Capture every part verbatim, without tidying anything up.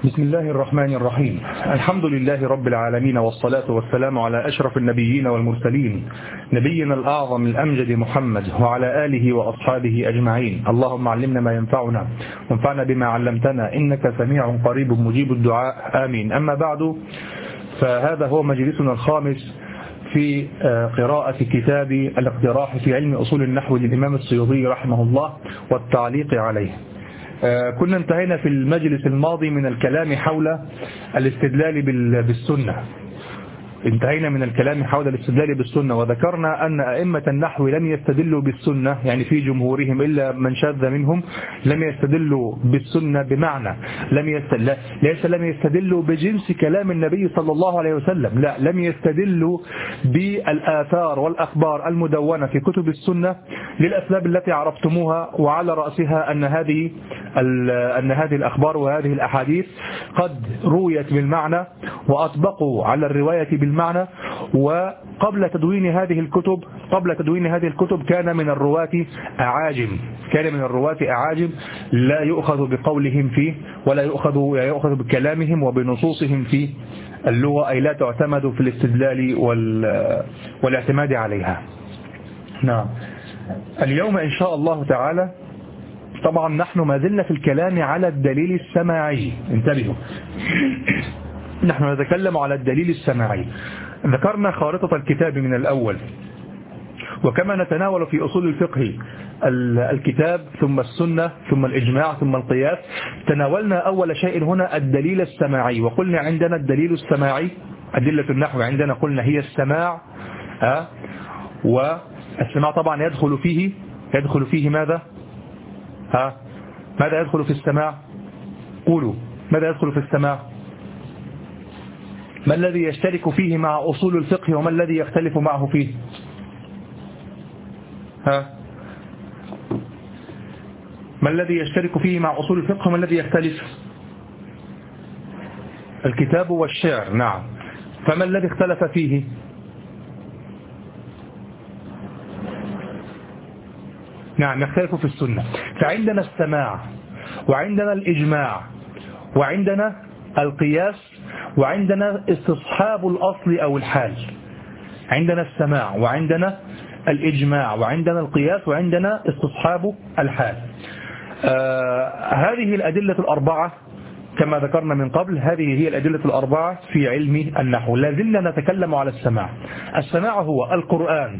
بسم الله الرحمن الرحيم. الحمد لله رب العالمين، والصلاة والسلام على أشرف النبيين والمرسلين، نبينا الأعظم الأمجد محمد وعلى آله وأصحابه أجمعين. اللهم علمنا ما ينفعنا وانفعنا بما علمتنا، إنك سميع قريب مجيب الدعاء، آمين. أما بعد، فهذا هو مجلسنا الخامس في قراءة كتاب الاقتراح في علم أصول النحو للإمام السيوطي رحمه الله والتعليق عليه. كنا انتهينا في المجلس الماضي من الكلام حول الاستدلال بالسنة انتهينا من الكلام حول الاستدلال بالسنة وذكرنا أن أئمة النحو لم يستدلوا بالسنة، يعني في جمهورهم إلا من شاذ منهم لم يستدلوا بالسنة بمعنى لم يستدل ليس لم يستدلوا بجنس كلام النبي صلى الله عليه وسلم، لا، لم يستدلوا بالآثار والأخبار المدونة في كتب السنة للأسباب التي عرفتموها، وعلى رأسها أن هذه أن هذه الأخبار وهذه الأحاديث قد رويت بالمعنى وأطبقوا على الرواية بالمعنى، وقبل تدوين هذه الكتب قبل تدوين هذه الكتب كان من الرواة أعاجم كان من الرواة أعاجم لا يؤخذ بقولهم فيه ولا يؤخذ يؤخذ بكلامهم وبنصوصهم في اللغة، أي لا تعتمد في الاستدلال والاعتماد عليها. نعم. اليوم إن شاء الله تعالى طبعا نحن ما زلنا في الكلام على الدليل السماعي، انتبهوا. نحن نتكلم على الدليل السماعي. ذكرنا خارطة الكتاب من الأول، وكما نتناول في أصول الفقه الكتاب ثم السنة ثم الإجماع ثم القياس، تناولنا أول شيء هنا الدليل السماعي، وقلنا عندنا الدليل السماعي أدلة النحو عندنا قلنا هي السماع، ها، والسماع طبعا يدخل فيه يدخل فيه ماذا؟ ها، ماذا يدخل في السماع؟ قولوا ماذا يدخل في السماع؟ ما الذي يشترك فيه مع أصول الفقه وما الذي يختلف معه فيه؟ ها، ما الذي يشترك فيه مع أصول الفقه وما الذي يختلف؟ الكتاب والشعر، نعم. فما الذي اختلف فيه؟ نعم، يختلف في السنة. فعندنا السماع وعندنا الإجماع وعندنا القياس وعندنا استصحاب الأصل أو الحال. عندنا السماع وعندنا الإجماع وعندنا القياس وعندنا استصحاب الحال. آه هذه الأدلة الأربعة كما ذكرنا من قبل، هذه هي الأدلة الأربعة في علم النحو. لازلنا نتكلم على السماع. السماع هو القرآن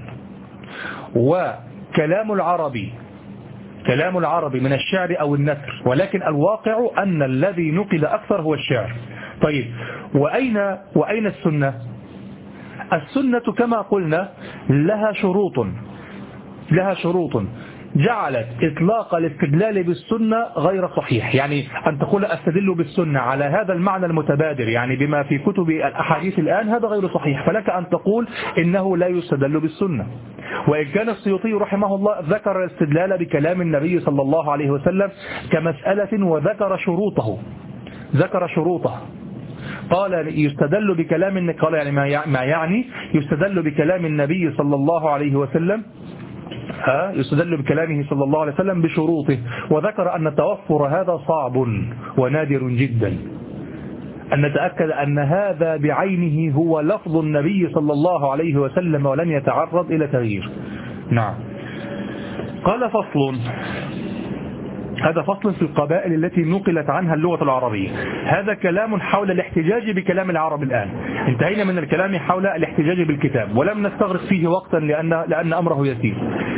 وكلام العربي كلام العربي من الشعر أو النثر، ولكن الواقع أن الذي نقل أكثر هو الشعر. طيب، وأين وأين السنة؟ السنة كما قلنا لها شروط لها شروط جعلت إطلاق الاستدلال بالسنة غير صحيح. يعني أن تقول أستدل بالسنة على هذا المعنى المتبادر، يعني بما في كتب الأحاديث الآن، هذا غير صحيح. فلك أن تقول إنه لا يستدل بالسنة. وإن كان السيوطي رحمه الله ذكر الاستدلال بكلام النبي صلى الله عليه وسلم كمسألة وذكر شروطه ذكر شروطه قال يستدل بكلام قال يعني ما يعني يستدل بكلام النبي صلى الله عليه وسلم ها يستدل بكلامه صلى الله عليه وسلم بشروطه، وذكر أن توفر هذا صعب ونادر جدا، أن نتأكد أن هذا بعينه هو لفظ النبي صلى الله عليه وسلم ولن يتعرض إلى تغيير. نعم. قال فصل، هذا فصل في القبائل التي نقلت عنها اللغة العربية. هذا كلام حول الاحتجاج بكلام العرب. الآن انتهينا من الكلام حول الاحتجاج بالكتاب ولم نستغرق فيه وقتا لأن, لأن أمره يسير،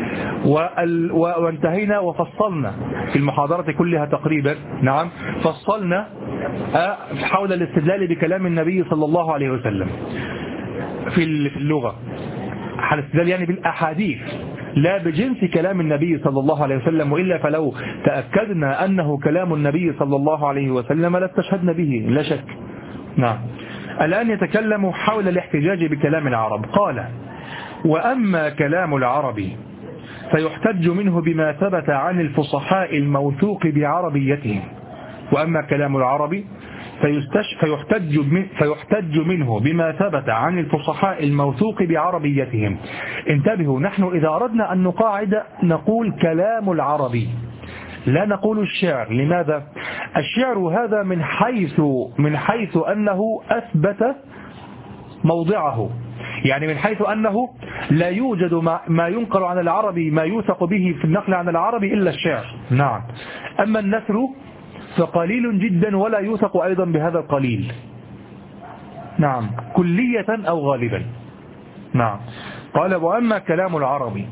وانتهينا وفصلنا في المحاضرة كلها تقريبا. نعم، فصلنا حول الاستدلال بكلام النبي صلى الله عليه وسلم في اللغة، حال الاستدلال يعني بالأحاديث لا بجنس كلام النبي صلى الله عليه وسلم، وإلا فلو تأكدنا أنه كلام النبي صلى الله عليه وسلم لاستشهدنا به لا شك. نعم. الآن يتكلم حول الاحتجاج بكلام العرب. قال: وأما كلام العرب فيحتج منه بما ثبت عن الفصحاء الموثوق بعربيتهم. وأما كلام العرب فيحتج, فيحتج منه بما ثبت عن الفصحاء الموثوق بعربيتهم. انتبهوا، نحن إذا أردنا أن نقاعد نقول كلام العربي لا نقول الشعر. لماذا؟ الشعر هذا من حيث من حيث أنه أثبت موضعه، يعني من حيث أنه لا يوجد ما ينقل عن العربي ما يوثق به في النقل عن العربي إلا الشعر. نعم. أما النثر فقليل جدا ولا يوثق أيضا بهذا القليل. نعم، كلية أو غالبا. نعم. قال وأما كلام العربي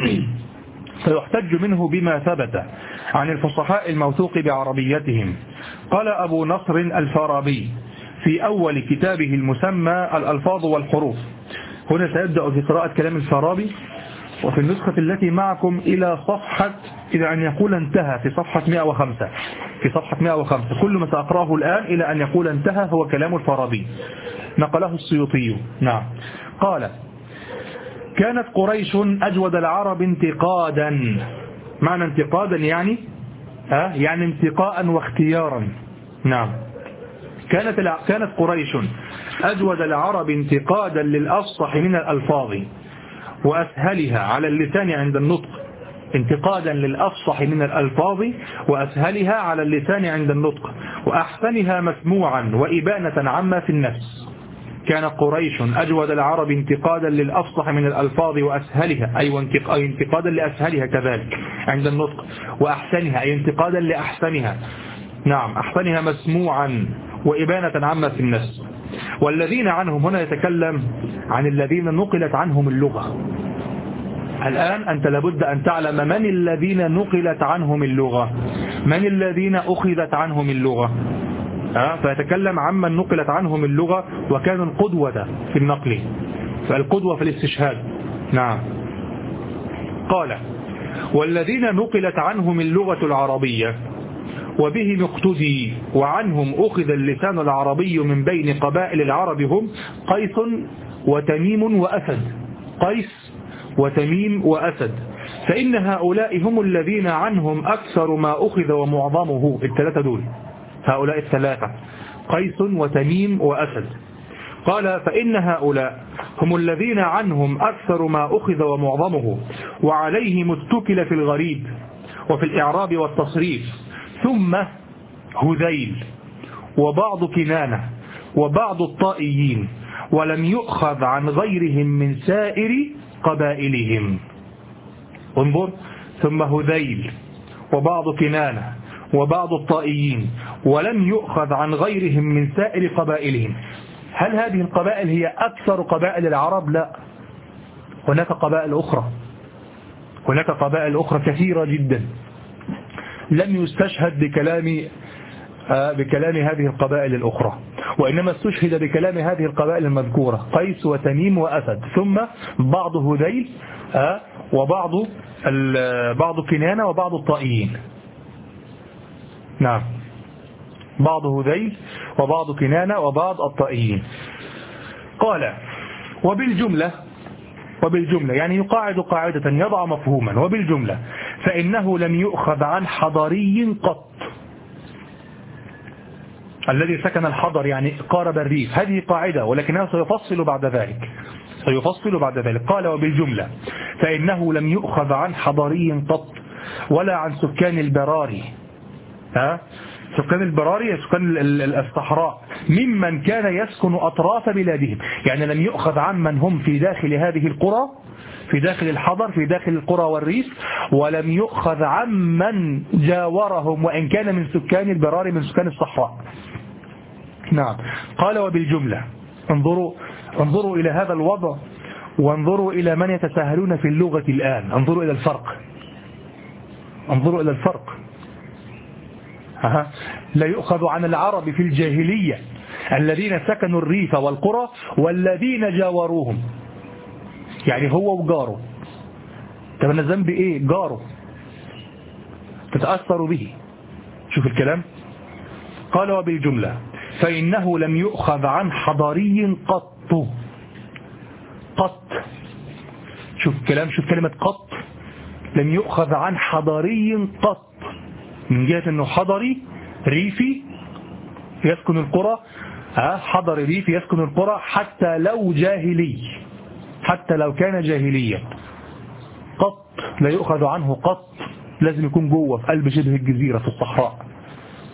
فيحتج منه بما ثبت عن الفصحاء الموثوق بعربيتهم. قال أبو نصر الفارابي في أول كتابه المسمى الألفاظ والحروف. هنا سيبدأ في قراءة كلام الفارابي، وفي النسخة التي معكم إلى صفحة إلى أن يقول انتهى في صفحة مئة وخمسة في صفحة مئة وخمسة. كل ما سأقرأه الآن إلى أن يقول انتهى هو كلام الفارابي نقله السيوطي. نعم. قال كانت قريش أجود العرب انتقادا. معنى انتقادا يعني ها يعني انتقاء واختيارا. نعم. كانت كانت قريش أجود العرب انتقادا للأفصح من الألفاظ وأسهلها على اللسان عند النطق. انتقادا للأفصح من الألفاظ وأسهلها على اللسان عند النطق وأحسنها مسموعا وإبانة عما في النفس. كان قريش أجود العرب انتقادا للأفصح من الألفاظ وأسهلها أي انتقادا لأسهلها كذلك عند النطق، وأحسنها أي انتقادا لأحسنها. نعم، أحسنها مسموعا وإبانة عما في النفس. والذين عنهم هنا يتكلم عن الذين نقلت عنهم اللغة. الآن أنت لابد أن تعلم من الذين نقلت عنهم اللغة، من الذين أخذت عنهم اللغة. أه؟ فيتكلم عمن نقلت عنهم اللغة وكانوا القدوة في النقل، فالقدوة في الاستشهاد. نعم. قال والذين نقلت عنهم اللغة العربية وبهم اقتدي وعنهم أخذ اللسان العربي من بين قبائل العرب هم قيس وتميم وأسد. قيس وتميم وأسد، فإن هؤلاء هم الذين عنهم أكثر ما أخذ ومعظمه. الثلاثة دول، هؤلاء الثلاثة قيس وتميم وأسد. قال فإن هؤلاء هم الذين عنهم أكثر ما أخذ ومعظمه وعليهم اتكل في الغريب وفي الإعراب والتصريف، ثم هذيل وبعض كنانة وبعض الطائيين، ولم يؤخذ عن غيرهم من سائر قبائلهم. انظر، ثم هذيل وبعض كنانة وبعض الطائيين ولم يؤخذ عن غيرهم من سائر قبائلهم. هل هذه القبائل هي أكثر قبائل العرب؟ لا، هناك قبائل أخرى، هناك قبائل أخرى كثيرة جدا لم يستشهد بكلام بكلام هذه القبائل الأخرى، وإنما استشهد بكلام هذه القبائل المذكورة قيس وتميم وأسد، ثم بعض هذيل وبعض بعض كنانة وبعض الطائيين. نعم، بعض هذيل وبعض كنانة وبعض الطائيين. قال وبالجملة وبالجملة يعني يقاعد قاعدة يضع مفهوما. وبالجملة فإنه لم يؤخذ عن حضري قط. الذي سكن الحضر يعني قارب الريف، هذه قاعدة ولكنها سيفصل بعد ذلك سيفصل بعد ذلك. قال وبالجملة فإنه لم يؤخذ عن حضري قط ولا عن سكان البراري. ها؟ سكان البراري سكان الصحراء ممن كان يسكن أطراف بلادهم، يعني لم يؤخذ عمن هم في داخل هذه القرى، في داخل الحضر، في داخل القرى والريف، ولم يؤخذ عمن جاورهم وإن كان من سكان البراري من سكان الصحراء. نعم. قال وبالجملة انظروا انظروا إلى هذا الوضع، وانظروا إلى من يتساهلون في اللغة الآن. انظروا إلى الفرق انظروا إلى الفرق أه. لا يؤخذ عن العرب في الجاهلية الذين سكنوا الريف والقرى والذين جاوروهم، يعني هو وجاره. طب أنا ذنبي إيه؟ جاره تتأثر به. شوف الكلام. قال وبالجملة فإنه لم يؤخذ عن حضري قط. قط، شوف الكلام، شوف كلمة قط. لم يؤخذ عن حضري قط، من جهة أنه حضري ريفي يسكن القرى، حضر ريفي يسكن القرى حتى لو جاهلي، حتى لو كان جاهليا. قط لا يؤخذ عنه قط، لازم يكون جوه في قلب شبه الجزيرة في الصحراء.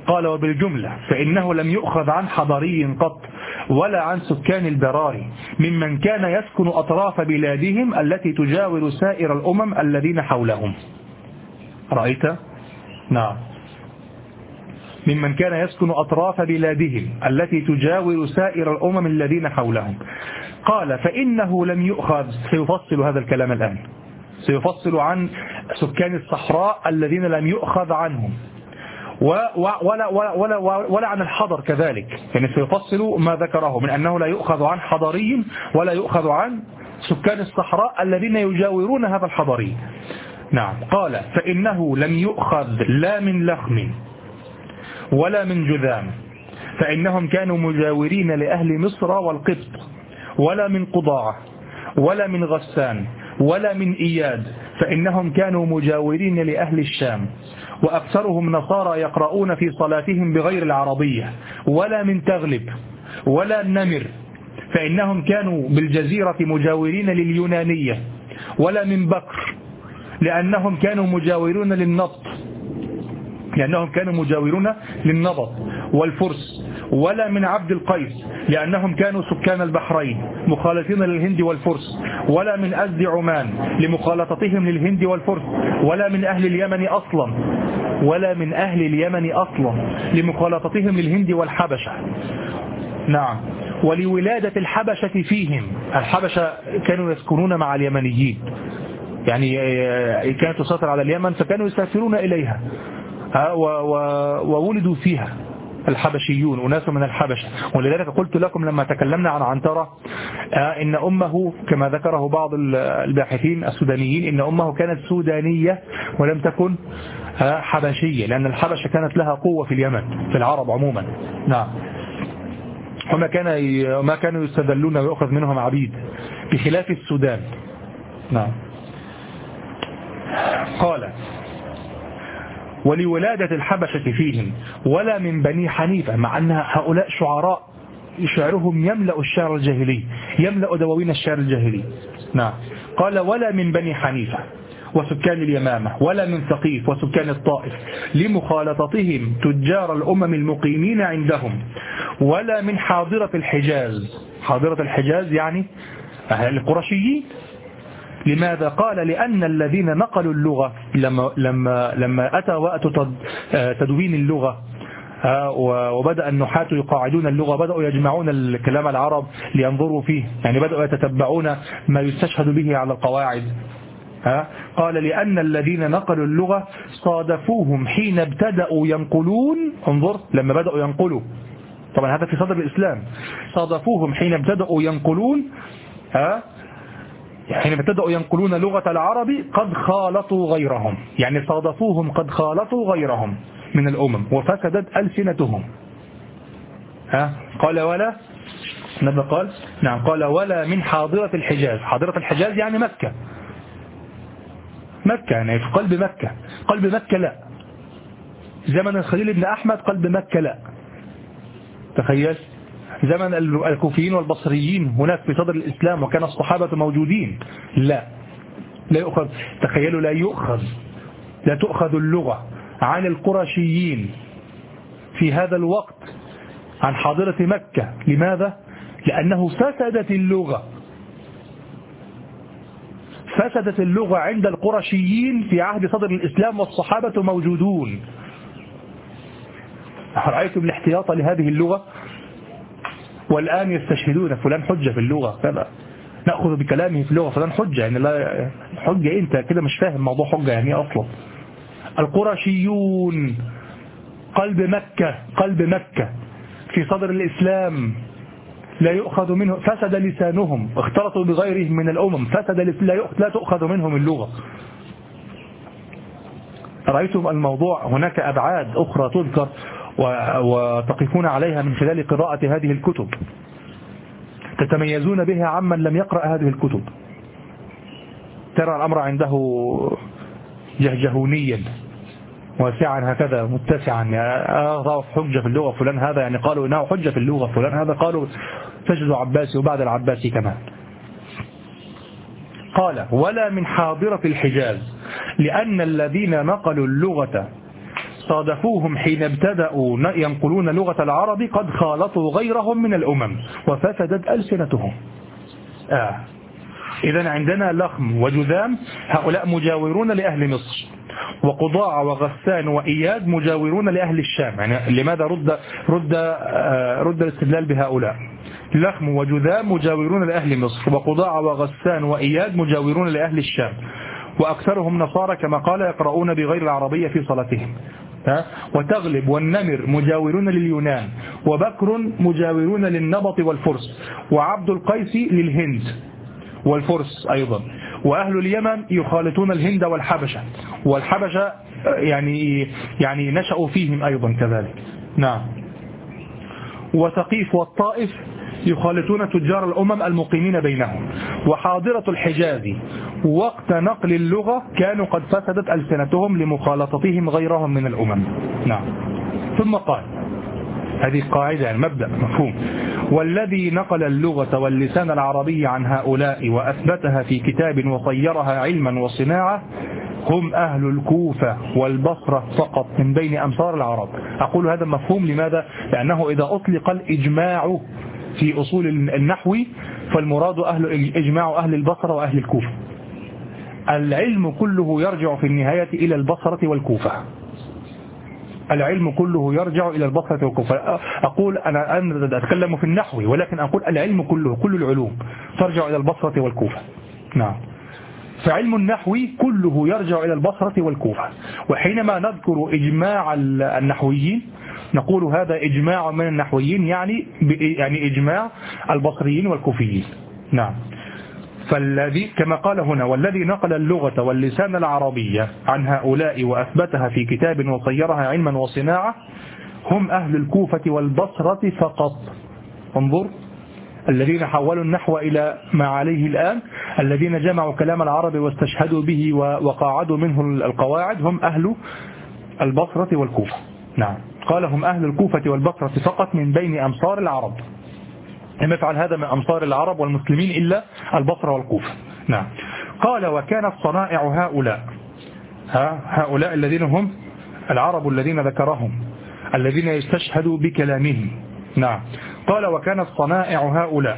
قال وبالجملة فإنه لم يؤخذ عن حضري قط ولا عن سكان البراري ممن كان يسكن أطراف بلادهم التي تجاور سائر الأمم الذين حولهم. رأيت؟ نعم، ممن كان يسكن أطراف بلادهم التي تجاور سائر الأمم الذين حولهم. قال فإنه لم يؤخذ، سيفصل هذا الكلام الآن، سيفصل عن سكان الصحراء الذين لم يؤخذ عنهم ولا, ولا, ولا, ولا عن الحضر كذلك، يعني سيفصل ما ذكره من أنه لا يؤخذ عن حضري ولا يؤخذ عن سكان الصحراء الذين يجاورون هذا الحضري. نعم. قال فإنه لم يؤخذ لا من لخم ولا من جذام فإنهم كانوا مجاورين لأهل مصر والقبط، ولا من قضاعة ولا من غسان ولا من إياد فإنهم كانوا مجاورين لأهل الشام، وأكثرهم نصارى يقرؤون في صلاتهم بغير العربية، ولا من تغلب ولا النمر فإنهم كانوا بالجزيرة مجاورين لليونانية، ولا من بكر لأنهم كانوا مجاورون للنبط لأنهم كانوا مجاورون للنبط والفرس، ولا من عبد القيس لأنهم كانوا سكان البحرين مخالطين للهند والفرس، ولا من أزد عمان لمخالطتهم للهند والفرس، ولا من أهل اليمن أصلا ولا من أهل اليمن أصلا لمخالطتهم للهند والحبشة. نعم. ولولادة الحبشة فيهم، الحبشة كانوا يسكنون مع اليمنيين، يعني كانت تسيطر على اليمن فكانوا يسافرون إليها وولدوا فيها الحبشيون وناس من الحبشة. ولذلك قلت لكم لما تكلمنا عن عنترة إن أمه كما ذكره بعض الباحثين السودانيين إن أمه كانت سودانية ولم تكن حبشية، لأن الحبشة كانت لها قوة في اليمن في العرب عموما. نعم. وما كان ما كانوا يستذلون ويأخذ منهم عبيد بخلاف السودان. نعم. قال ولولادة الحبشة فيهم، ولا من بني حنيفة، مع أن هؤلاء شعراء شعرهم يملأ الشعر الجاهلي، يملأ دواوين الشعر الجاهلي. نعم. قال ولا من بني حنيفة وسكان اليمامة، ولا من ثقيف وسكان الطائف لمخالطتهم تجار الأمم المقيمين عندهم، ولا من حاضرة الحجاز. حاضرة الحجاز يعني أهل القرشيين. لماذا؟ قال لأن الذين نقلوا اللغة لما, لما, لما أتى وقت تدوين اللغة وبدأ النحاة يقاعدون اللغة، بدأوا يجمعون الكلام العرب لينظروا فيه، يعني بدأوا يتتبعون ما يستشهد به على القواعد. قال لأن الذين نقلوا اللغة صادفوهم حين ابتدأوا ينقلون، انظر لما بدأوا ينقلوا، طبعا هذا في صدر الإسلام، صادفوهم حين ابتدأوا ينقلون ها حين ابتدأوا ينقلون لغة العرب قد خالطوا غيرهم، يعني صادفوهم قد خالطوا غيرهم من الأمم وفسدت ألسنتهم. ها قال ولا نبي قال نعم قال ولا من حاضرة الحجاز. حاضرة الحجاز يعني مكة، مكة يعني في قلب مكة. قلب مكة لا، زمن الخليل بن أحمد قلب مكة لا. تخيل زمن الكوفيين والبصريين هناك في صدر الإسلام وكان الصحابة موجودين، لا لا يؤخذ. تخيلوا لا يؤخذ لا تؤخذ اللغة عن القرشيين في هذا الوقت عن حاضرة مكة. لماذا؟ لأنه فسدت اللغة فسدت اللغة عند القرشيين في عهد صدر الإسلام والصحابة موجودون. رأيتم الاحتياط لهذه اللغة؟ والآن يستشهدون فلان حجة في اللغة، كذا نأخذ بكلامه في اللغة فلان حجة، يعني لا حجة أنت كده مش فاهم موضوع حجة يعني أصلا. القرشيون قلب مكة قلب مكة في صدر الإسلام لا يؤخذ منه، فسد لسانهم، اختلطوا بغيرهم من الأمم، فسد لا تؤخذ منهم اللغة. رأيتم الموضوع هناك أبعاد أخرى تذكر وتقفون عليها من خلال قراءة هذه الكتب، تتميزون بها عمن لم يقرأ هذه الكتب. ترى الأمر عنده جهجهونيا واسعا هكذا متسعا، يعني حجة في اللغة فلان هذا، يعني قالوا إنه حجة في اللغة فلان هذا، قالوا سجد عباسي وبعد العباسي كمان. قال ولا من حاضرة الحجاز لأن الذين نقلوا اللغة صادفوهم حين ابتدأوا ينقلون لغة العرب قد خالطوا غيرهم من الأمم وفسدت ألسنتهم. آه. إذن عندنا لخم وجذام هؤلاء مجاورون لأهل مصر، وقضاع وغسان وإياد مجاورون لأهل الشام. يعني لماذا رد رد آه رد الاستدلال بهؤلاء؟ لخم وجذام مجاورون لأهل مصر، وقضاع وغسان وإياد مجاورون لأهل الشام، وأكثرهم نصارى كما قال يقرؤون بغير العربية في صلاتهم. وتغلب والنمر مجاورون لليونان، وبكر مجاورون للنبط والفرس، وعبد القيس للهند والفرس أيضا، وأهل اليمن يخالطون الهند والحبشة، والحبشة يعني يعني نشأوا فيهم أيضا كذلك. نعم. وثقيف والطائف يخالطون تجار الأمم المقيمين بينهم. وحاضرة الحجاز وقت نقل اللغة كانوا قد فسدت ألسنتهم لمخالطتهم غيرهم من الأمم. نعم. ثم قال، هذه قاعدة يعني مبدأ مفهوم: والذي نقل اللغة واللسان العربي عن هؤلاء وأثبتها في كتاب وصيرها علما وصناعة هم أهل الكوفة والبصرة فقط من بين أمصار العرب. أقول هذا مفهوم لماذا؟ لأنه إذا أطلق الإجماع في أصول النحو فالمراد أهل إجماع أهل البصرة وأهل الكوفة. العلم كله يرجع في النهاية إلى البصرة والكوفة. العلم كله يرجع إلى البصرة والكوفة. أقول أنا أنا أتكلم في النحو، ولكن أقول العلم كله، كل العلوم ترجع إلى البصرة والكوفة. نعم. فعلم النحو كله يرجع إلى البصرة والكوفة. وحينما نذكر إجماع النحويين نقول هذا إجماع من النحويين، يعني يعني إجماع البصريين والكوفيين. نعم. فالذي كما قال هنا: والذي نقل اللغة واللسان العربية عن هؤلاء وأثبتها في كتاب وصيرها علما وصناعة هم أهل الكوفة والبصرة فقط. انظر، الذين حولوا النحو إلى ما عليه الآن، الذين جمعوا كلام العرب واستشهدوا به وقاعدوا منه القواعد هم أهل البصرة والكوفة. نعم. قال هم أهل الكوفة والبصرة فقط من بين أمصار العرب. لم يفعل هذا من أمصار العرب والمسلمين إلا البصرة والكوفة. نعم. قال: وكانت صنائع هؤلاء ها هؤلاء الذين هم العرب الذين ذكرهم الذين يستشهدوا بكلامهم. نعم. قال: وكانت صنائع هؤلاء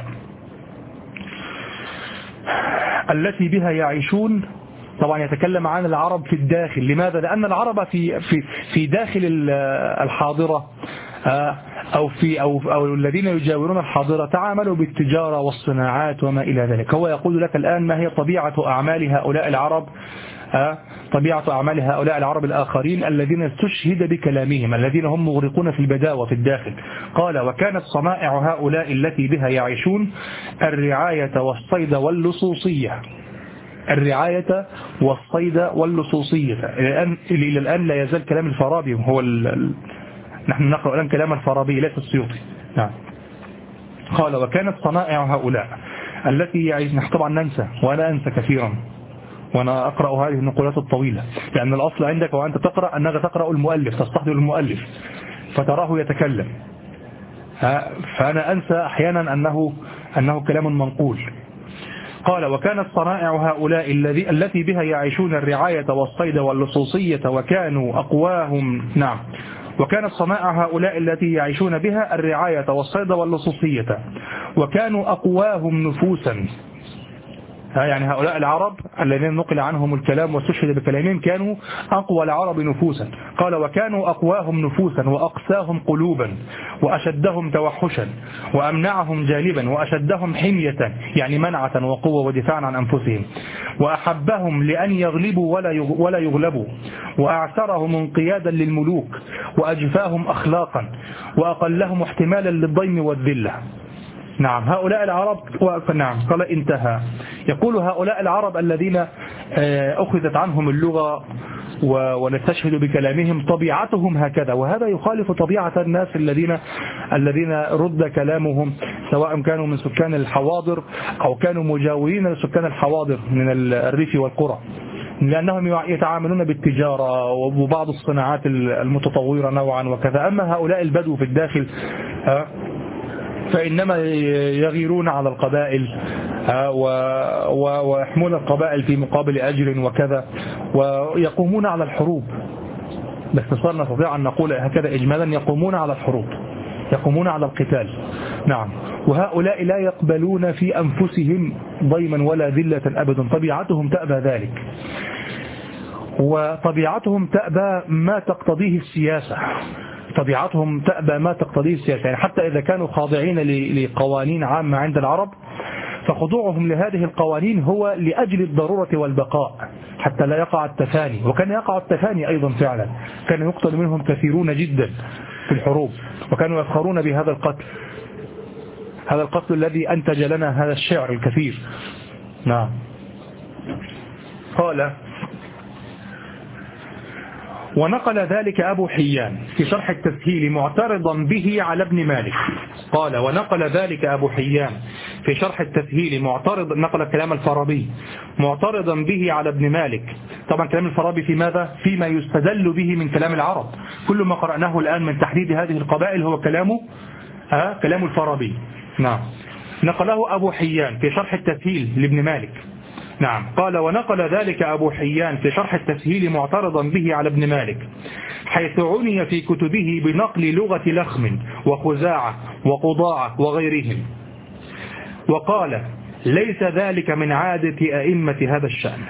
التي بها يعيشون. طبعا يتكلم عن العرب في الداخل. لماذا؟ لأن العرب في في في داخل الحاضرة أو في أو أو الذين يجاورون الحاضرة تعاملوا بالتجارة والصناعات وما إلى ذلك. هو يقول لك الآن ما هي طبيعة أعمال هؤلاء العرب، طبيعة أعمال هؤلاء العرب الآخرين الذين استشهد بكلامهم، الذين هم مغرقون في البداوة في الداخل. قال: وكانت صنائع هؤلاء التي بها يعيشون الرعاية والصيد واللصوصية. الرعاية والصيد واللصوصية. الآن إلى الآن لا يزال كلام الفارابي هو ال... نحن نقرأ الآن كلام الفارابي ليس السيوطي. نعم. قال: وكانت صنائع هؤلاء التي يعيشون. طبعا ننسى وأنا أنسى كثيرا وأنا أقرأ هذه النقولات الطويلة، لأن الأصل عندك وأنت تقرأ أنك تقرأ المؤلف، تستحضر المؤلف فتراه يتكلم، فأنا أنسى أحيانا أنه أنه كلام منقول. قال: وكانت صنائع هؤلاء الذي التي بها يعيشون الرعاية والصيد واللصوصية وكانوا أقواهم. نعم. وكانت صنائع هؤلاء التي يعيشون بها الرعاية والصيد واللصوصية وكانوا أقواهم نفوسا. يعني هؤلاء العرب الذين نقل عنهم الكلام واستشهد بكلامهم كانوا أقوى العرب نفوسا. قال: وكانوا أقواهم نفوسا وأقساهم قلوبا وأشدهم توحشا وأمنعهم جانبا وأشدهم حمية، يعني منعة وقوة ودفاعا عن أنفسهم، وأحبهم لأن يغلبوا ولا يغلبوا، وأعسرهم انقيادا للملوك، وأجفاهم أخلاقا، وأقلهم احتمالا للضيم والذلة. نعم. هؤلاء العرب. نعم. قال: انتهى. يقول: هؤلاء العرب الذين أخذت عنهم اللغة ونستشهد بكلامهم طبيعتهم هكذا، وهذا يخالف طبيعة الناس الذين الذين رد كلامهم، سواء كانوا من سكان الحواضر أو كانوا مجاورين لسكان الحواضر من الريف والقرى، لأنهم يتعاملون بالتجارة وبعض الصناعات المتطورة نوعا وكذا. أما هؤلاء البدو في الداخل فإنما يغيرون على القبائل ويحمون القبائل في مقابل أجر وكذا، ويقومون على الحروب. باختصار نستطيع أن نقول هكذا إجمالا يقومون على الحروب، يقومون على القتال. نعم. وهؤلاء لا يقبلون في أنفسهم ضيما ولا ذلة أبدا، طبيعتهم تأبى ذلك، وطبيعتهم تأبى ما تقتضيه السياسة، طبيعتهم تأبى ما تقتضيه السياسة. يعني حتى إذا كانوا خاضعين لقوانين عامة عند العرب، فخضوعهم لهذه القوانين هو لأجل الضرورة والبقاء حتى لا يقع التفاني. وكان يقع التفاني أيضا فعلا، كان يقتل منهم كثيرون جدا في الحروب، وكانوا يفخرون بهذا القتل، هذا القتل الذي أنتج لنا هذا الشعر الكثير. نعم. قال: ونقل ذلك أبو حيان في شرح التسهيل معترضا به على ابن مالك. قال: ونقل ذلك أبو حيان في شرح التسهيل معترض، نقل كلام الفارابي معترضا به على ابن مالك. طبعا كلام الفارابي في ماذا؟ فيما يستدل به من كلام العرب. كل ما قرأناه الآن من تحديد هذه القبائل هو كلامه آه كلام الفارابي. نعم. نقله أبو حيان في شرح التسهيل لابن مالك. نعم. قال: ونقل ذلك أبو حيان في شرح التسهيل معترضا به على ابن مالك، حيث عني في كتبه بنقل لغة لخم وخزاعة وقضاعة وغيرهم، وقال: ليس ذلك من عادة أئمة هذا الشأن.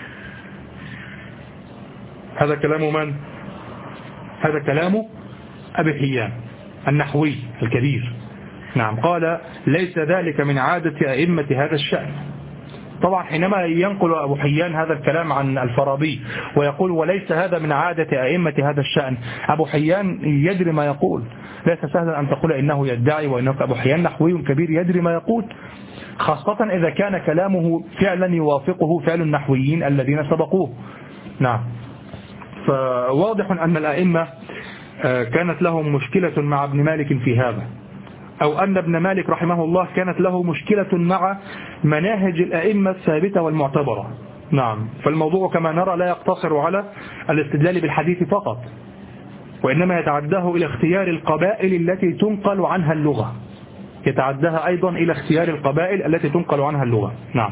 هذا كلام من؟ هذا كلام أبي حيان النحوي الكبير. نعم. قال: ليس ذلك من عادة أئمة هذا الشأن. طبعا حينما ينقل أبو حيان هذا الكلام عن الفارابي ويقول وليس هذا من عادة أئمة هذا الشأن، أبو حيان يدري ما يقول. ليس سهلا أن تقول إنه يدعي، وإنه أبو حيان نحوي كبير يدري ما يقول، خاصة إذا كان كلامه فعلا يوافقه فعل النحويين الذين سبقوه. نعم. فواضح أن الأئمة كانت لهم مشكلة مع ابن مالك في هذا، أو أن ابن مالك رحمه الله كانت له مشكلة مع مناهج الأئمة الثابتة والمعتبرة. نعم. فالموضوع كما نرى لا يقتصر على الاستدلال بالحديث فقط، وإنما يتعداه إلى اختيار القبائل التي تنقل عنها اللغة، يتعداها أيضا إلى اختيار القبائل التي تنقل عنها اللغة. نعم.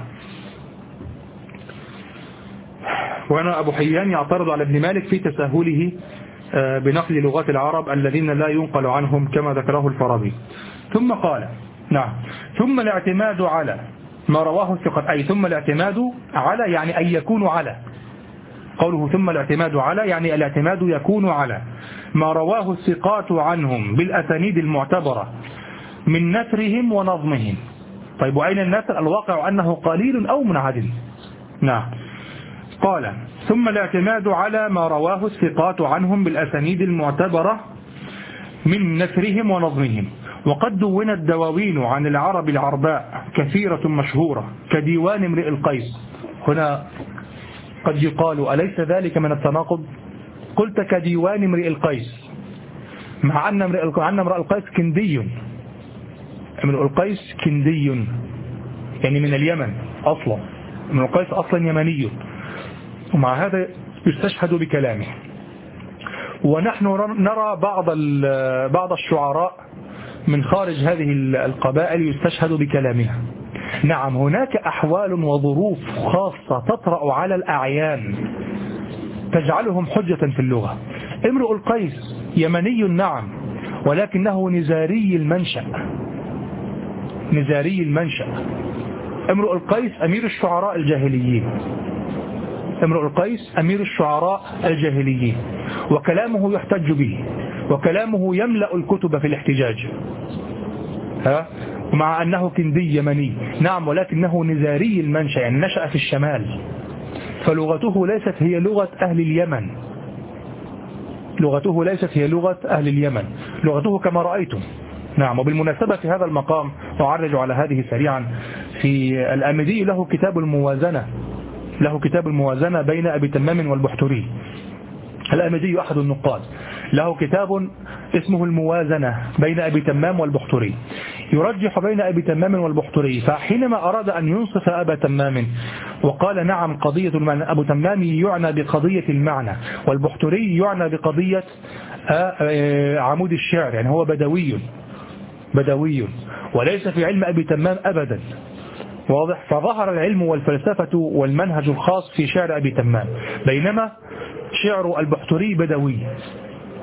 وأنا أبو حيان يعترض على ابن مالك في تساهله بنقل لغات العرب الذين لا ينقل عنهم كما ذكره الفارابي. ثم قال: نعم. ثم الاعتماد على ما رواه الثقات، أي ثم الاعتماد على يعني أن يكون على، قوله ثم الاعتماد على يعني الاعتماد يكون على ما رواه الثقات عنهم بالأسانيد المعتبرة من نثرهم ونظمهم. طيب وأين النثر؟ الواقع أنه قليل أو منعدم. نعم. قال: ثم الاعتماد على ما رواه الثقات عنهم بالأسانيد المعتبرة من نثرهم ونظمهم. وقد دونت دواوين عن العرب العرباء كثيرة مشهورة كديوان امرئ القيس. هنا قد يقال أليس ذلك من التناقض؟ قلت كديوان امرئ القيس، مع أن امرئ القيس كندي، امرئ القيس كندي يعني من اليمن أصلا، امرئ القيس أصلا يمني، ومع هذا يستشهد بكلامه. ونحن نرى بعض بعض الشعراء من خارج هذه القبائل يستشهد بكلامها. نعم. هناك أحوال وظروف خاصة تطرأ على الأعيان تجعلهم حجة في اللغة. امرؤ القيس يمني نعم، ولكنه نزاري المنشأ، نزاري المنشأ. امرؤ القيس أمير الشعراء الجاهليين، امرؤ القيس أمير الشعراء الجاهليين، وكلامه يحتج به، وكلامه يملأ الكتب في الاحتجاج، ها؟ مع أنه كندي يمني نعم، ولكنه نزاري المنشأ، يعني نشأ في الشمال، فلغته ليست هي لغة أهل اليمن، لغته ليست هي لغة أهل اليمن، لغته كما رأيتم. نعم. وبالمناسبة في هذا المقام أعرج على هذه سريعا، في الآمدي له كتاب الموازنة، له كتاب الموازنة بين أبي تمام والبحتري. الآمدي أحد النقاد، له كتاب اسمه الموازنة بين أبي تمام والبحتري، يرجح بين أبي تمام والبحتري. فحينما أراد أن ينصف أبا تمام وقال نعم قضية المعنى، أبو تمام يعنى بقضية المعنى، والبحتري يعنى بقضية عمود الشعر، يعني هو بدوي بدوي وليس في علم أبي تمام أبدا، واضح. فظهر العلم والفلسفة والمنهج الخاص في شعر أبي تمام، بينما شعر البحتري بدوي،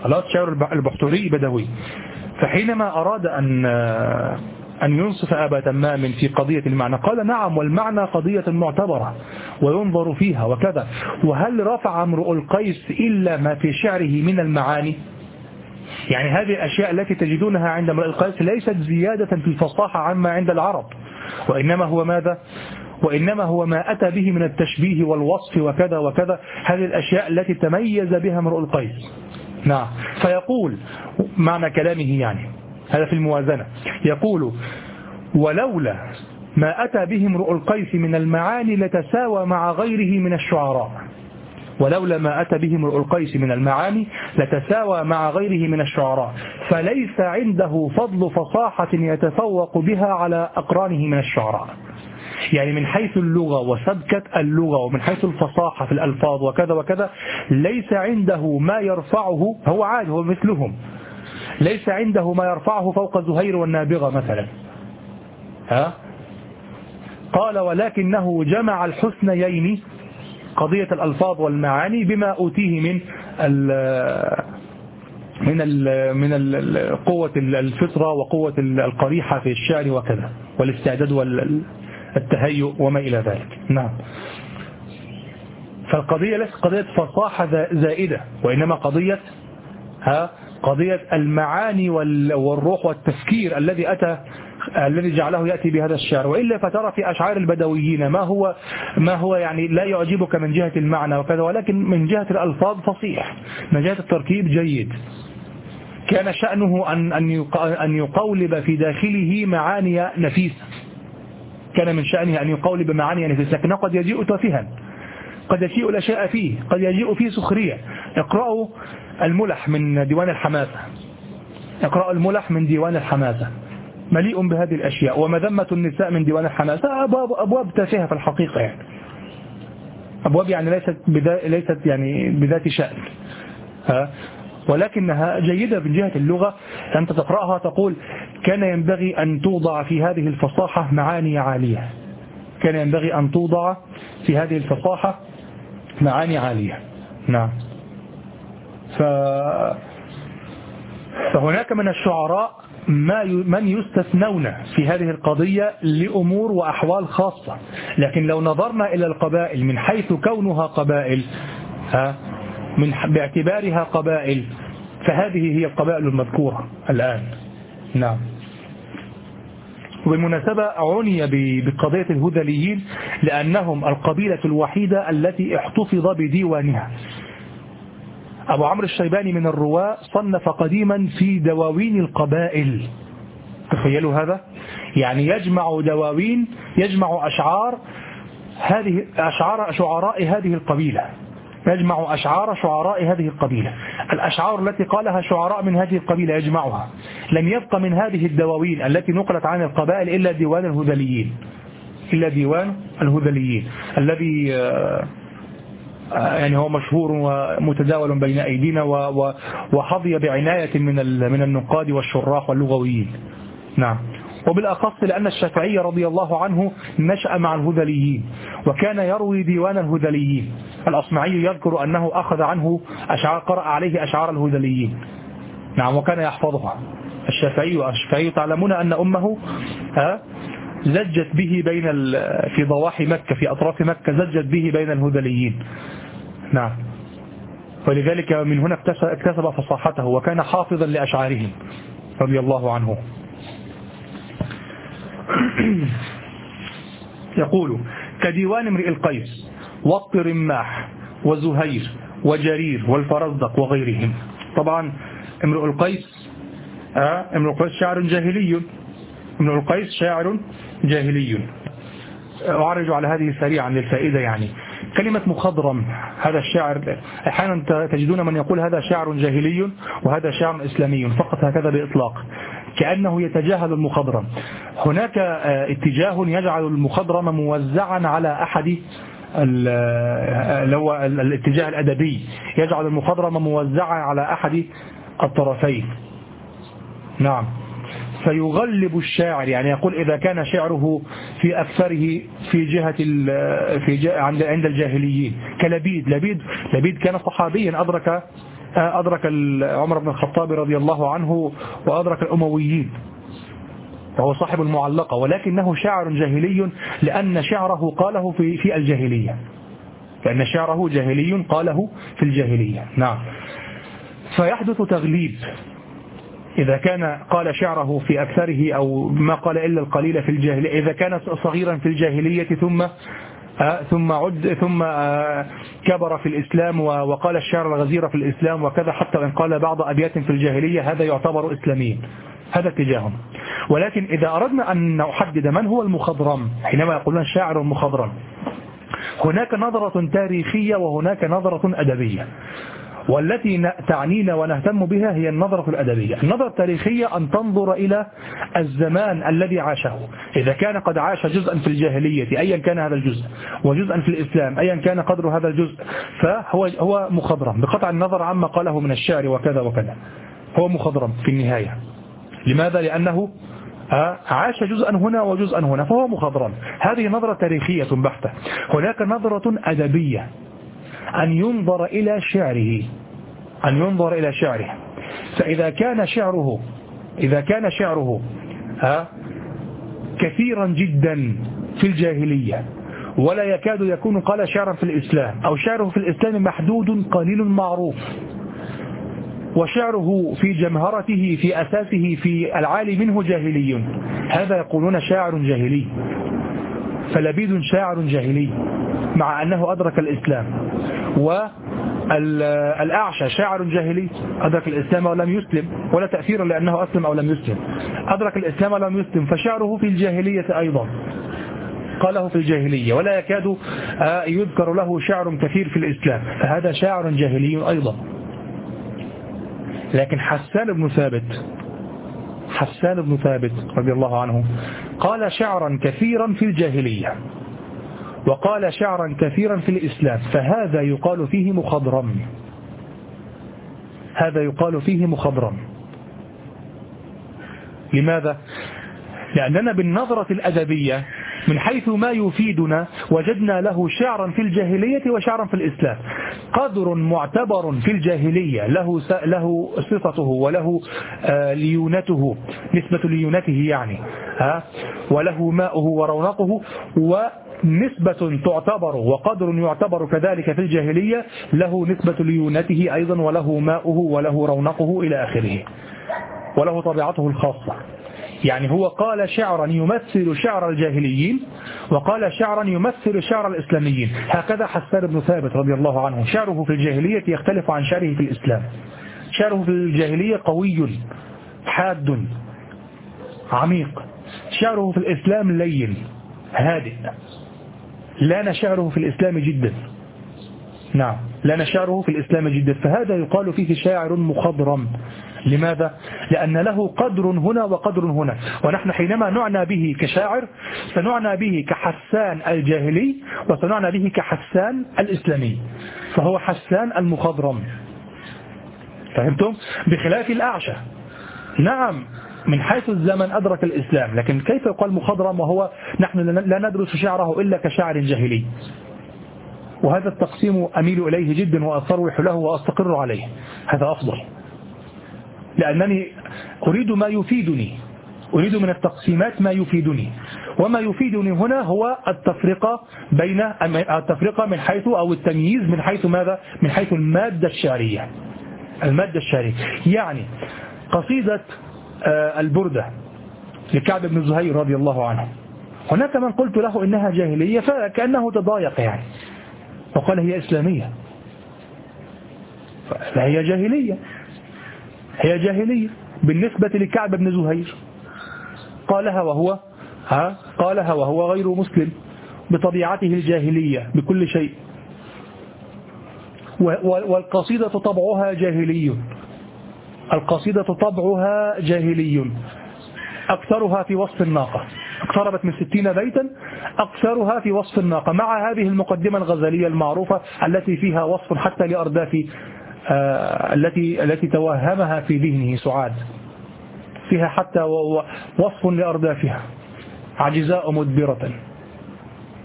خلاص شعر البحتري بدوي. فحينما أراد أن أن ينصف أبا تمام في قضية المعنى قال نعم والمعنى قضية معتبرة وينظر فيها وكذا، وهل رفع امرؤ القيس إلا ما في شعره من المعاني؟ يعني هذه الأشياء التي تجدونها عند امرؤ القيس ليست زيادة في الفصاحة عما عند العرب، وإنما هو ماذا؟ وإنما هو ما أتى به من التشبيه والوصف وكذا وكذا، هذه الأشياء التي تميز بها امرؤ القيس. نعم. فيقول معنى كلامه يعني هذا في الموازنة، يقول ولولا ما أتى به امرؤ القيس من المعاني لتساوى مع غيره من الشعراء. ولولا ما أتى به امرؤ القيس من المعاني لتساوى مع غيره من الشعراء، فليس عنده فضل فصاحة يتفوق بها على أقرانه من الشعراء. يعني من حيث اللغة وسبكة اللغة ومن حيث الفصاحة في الألفاظ وكذا وكذا ليس عنده ما يرفعه، هو عاد هو مثلهم، ليس عنده ما يرفعه فوق زهير والنابغة مثلا. ها؟ قال ولكنه جمع الحسنيين قضية الألفاظ والمعاني بما أوتيه من ال من ال من ال قوة الفطرة وقوة القريحة في الشعر وكذا والاستعداد والتهيؤ وما إلى ذلك. نعم. فالقضية ليست قضية فصاحة زائدة، وإنما قضية ها قضية المعاني والروح والتفكير الذي أتى الذي جعله يأتي بهذا الشعر. وإلا فترى في أشعار البدويين ما هو ما هو يعني لا يعجبك من جهة المعنى وكذا، ولكن من جهة الألفاظ فصيح، من جهة التركيب جيد. كان شأنه أن أن يقولب في داخله معاني نفيسة، كان من شأنه أن يقولب معاني نفيسة، لكن قد يجيء تافها، قد يجيء الأشياء فيه، قد يجيء فيه سخرية. اقرأوا الملح من ديوان الحماسة، اقرأوا الملح من ديوان الحماسة، مليء بهذه الأشياء. ومذمة النساء من ديوان الحماسة أبواب, أبواب تافهة في الحقيقة، يعني أبواب يعني ليست ليست يعني بذات شأن، ها ولكنها جيدة من جهة اللغة. أنت تقرأها تقول كان ينبغي أن توضع في هذه الفصاحة معاني عالية، كان ينبغي أن توضع في هذه الفصاحة معاني عالية. نعم. ف... فهناك من الشعراء ما ي... من يستثنون في هذه القضية لأمور وأحوال خاصة، لكن لو نظرنا إلى القبائل من حيث كونها قبائل، ها من باعتبارها قبائل، فهذه هي القبائل المذكورة الآن. نعم. وبالمناسبة عني بقضية الهذليين لأنهم القبيلة الوحيدة التي احتفظ بديوانها. أبو عمرو الشيباني من الرواة صنف قديما في دواوين القبائل، تخيلوا هذا، يعني يجمع دواوين، يجمع أشعار هذه أشعار شعراء هذه القبيلة، يجمع أشعار شعراء هذه القبيلة، الأشعار التي قالها شعراء من هذه القبيلة يجمعها. لم يبق من هذه الدواوين التي نقلت عن القبائل إلا ديوان الهذليين، إلا ديوان الهذليين الذي يعني هو مشهور ومتداول بين أيدينا وحظي بعناية من من النقاد والشراح واللغويين. نعم. وبالأخص لأن الشافعي رضي الله عنه نشأ مع الهذليين وكان يروي ديوان الهذليين. الأصمعي يذكر أنه أخذ عنه أشعار، قرأ عليه أشعار الهذليين. نعم. وكان يحفظها. الشافعي والشافعي تعلمون أن أمه ها زجت به بين في ضواحي مكة، في أطراف مكة زجت به بين الهذليين. نعم. ولذلك من هنا اكتسب فصاحته وكان حافظا لأشعارهم رضي الله عنه. يقول كديوان امرئ القيس والطرماح وزهير وجرير والفرزدق وغيرهم. طبعا امرئ القيس آه امرئ القيس شاعر جاهلي، امرئ القيس شاعر جاهلي. أعرج على هذه سريعا للفائدة. يعني كلمة مخضرم، هذا الشاعر أحيانا تجدون من يقول هذا شاعر جاهلي وهذا شاعر إسلامي فقط هكذا بإطلاق، كأنه يتجاهل المخضرم. هناك اتجاه يجعل المخضرم موزعا على أحد لو الاتجاه الأدبي، يجعل المخضرم موزعا على أحد الطرفين. نعم. فيغلب الشاعر، يعني يقول إذا كان شعره في أكثره في جهة في جهة عند عند الجاهليين كلبيد. لبيد لبيد كان صحابيا أدرك أدرك عمر بن الخطاب رضي الله عنه وأدرك الأمويين، وهو صاحب المعلقة، ولكنه شاعر جاهلي لأن شعره قاله في في الجاهلية، لأن شعره جاهلي قاله في الجاهلية. نعم. فيحدث تغليب إذا كان قال شعره في أكثره أو ما قال إلا القليل في الجاهلية، إذا كان صغيرا في الجاهلية ثم آه ثم عد ثم آه كبر في الإسلام وقال الشعر الغزير في الإسلام وكذا، حتى وإن قال بعض أبيات في الجاهلية، هذا يعتبر إسلاميا، هذا اتجاههم. ولكن إذا أردنا أن نحدد من هو المخضرم حينما يقولون شاعر مخضرم، هناك نظرة تاريخية وهناك نظرة أدبية، والتي تعنينا ونهتم بها هي النظرة الأدبية. النظرة التاريخية أن تنظر إلى الزمان الذي عاشه، إذا كان قد عاش جزءا في الجاهلية أيا كان هذا الجزء، وجزءا في الإسلام أيا كان قدر هذا الجزء، فهو هو مخضرم بقطع النظر عما قاله من الشعر وكذا وكذا، هو مخضرم في النهاية. لماذا؟ لأنه عاش جزءا هنا وجزءا هنا، فهو مخضرم. هذه نظرة تاريخية بحتة. هناك نظرة أدبية، أن ينظر إلى شعره، أن ينظر إلى شعره. فإذا كان شعره إذا كان شعره ها كثيرا جدا في الجاهلية ولا يكاد يكون قال شعرا في الإسلام، أو شعره في الإسلام محدود قليل معروف، وشعره في جمهرته في أساسه في العالي منه جاهلي، هذا يقولون شاعر جاهلي. فلبيد شاعر جاهلي مع أنه أدرك الإسلام، والأعشى شاعر جاهلي أدرك الإسلام ولم يسلم، ولا تأثير لأنه أسلم أو لم يسلم، أدرك الإسلام ولم يسلم، فشعره في الجاهلية أيضا قاله في الجاهلية، ولا يكاد يذكر له شعر كثير في الإسلام، فهذا شاعر جاهلي أيضا. لكن حسان بن ثابت حسان بن ثابت رضي الله عنه قال شعرا كثيرا في الجاهلية وقال شعرا كثيرا في الإسلام، فهذا يقال فيه مخضرم، هذا يقال فيه مخضرم. لماذا؟ لأننا بالنظرة الأدبية من حيث ما يفيدنا وجدنا له شعرا في الجاهلية وشعرا في الإسلام. قدر معتبر في الجاهلية له له صفته وله آه ليونته، نسبة ليونته يعني ها، وله ماؤه ورونقه، ونسبة تعتبر وقدر يعتبر كذلك في الجاهلية له نسبة ليونته أيضا، وله ماؤه وله رونقه إلى آخره، وله طبيعته الخاصة. يعني هو قال شعرا يمثل شعر الجاهليين وقال شعرا يمثل شعر الإسلاميين. هكذا حسان بن ثابت رضي الله عنه، شعره في الجاهلية يختلف عن شعره في الإسلام. شعره في الجاهلية قوي حاد عميق، شعره في الإسلام لين هادئ. لان شعره في الإسلام جدا، نعم لان شعره في الإسلام جدا، فهذا يقال فيه شاعر مخضرم. لماذا؟ لأن له قدر هنا وقدر هنا، ونحن حينما نعنى به كشاعر سنعنى به كحسان الجاهلي وسنعنى به كحسان الإسلامي، فهو حسان المخضرم. فهمتم؟ بخلاف الأعشى، نعم من حيث الزمن أدرك الإسلام، لكن كيف يقال مخضرم وهو نحن لا ندرس شعره إلا كشاعر جاهلي؟ وهذا التقسيم أميل إليه جدا وأصرح له وأستقر عليه، هذا أفضل، لأنني أريد ما يفيدني، أريد من التقسيمات ما يفيدني، وما يفيدني هنا هو التفرقة بين التفرقة من حيث أو التمييز من حيث ماذا؟ من حيث المادة الشعرية. المادة الشعرية يعني قصيدة البردة لكعب بن زهير رضي الله عنه، هناك من قلت له إنها جاهلية فكأنه تضايق يعني وقال هي إسلامية، فهي جاهلية، هي جاهلية بالنسبة لكعب بن زهير، قالها وهو ها قالها وهو غير مسلم بطبيعته الجاهلية بكل شيء، والقصيدة طبعها جاهلي، القصيدة طبعها جاهلي، أكثرها في وصف الناقة، اقتربت من ستين بيتا، أكثرها في وصف الناقة، مع هذه المقدمة الغزلية المعروفة التي فيها وصف حتى لأرداف آه التي التي توهمها في ذهنه سعاد، فيها حتى وصف لأردافها، عجزاء مدبرة.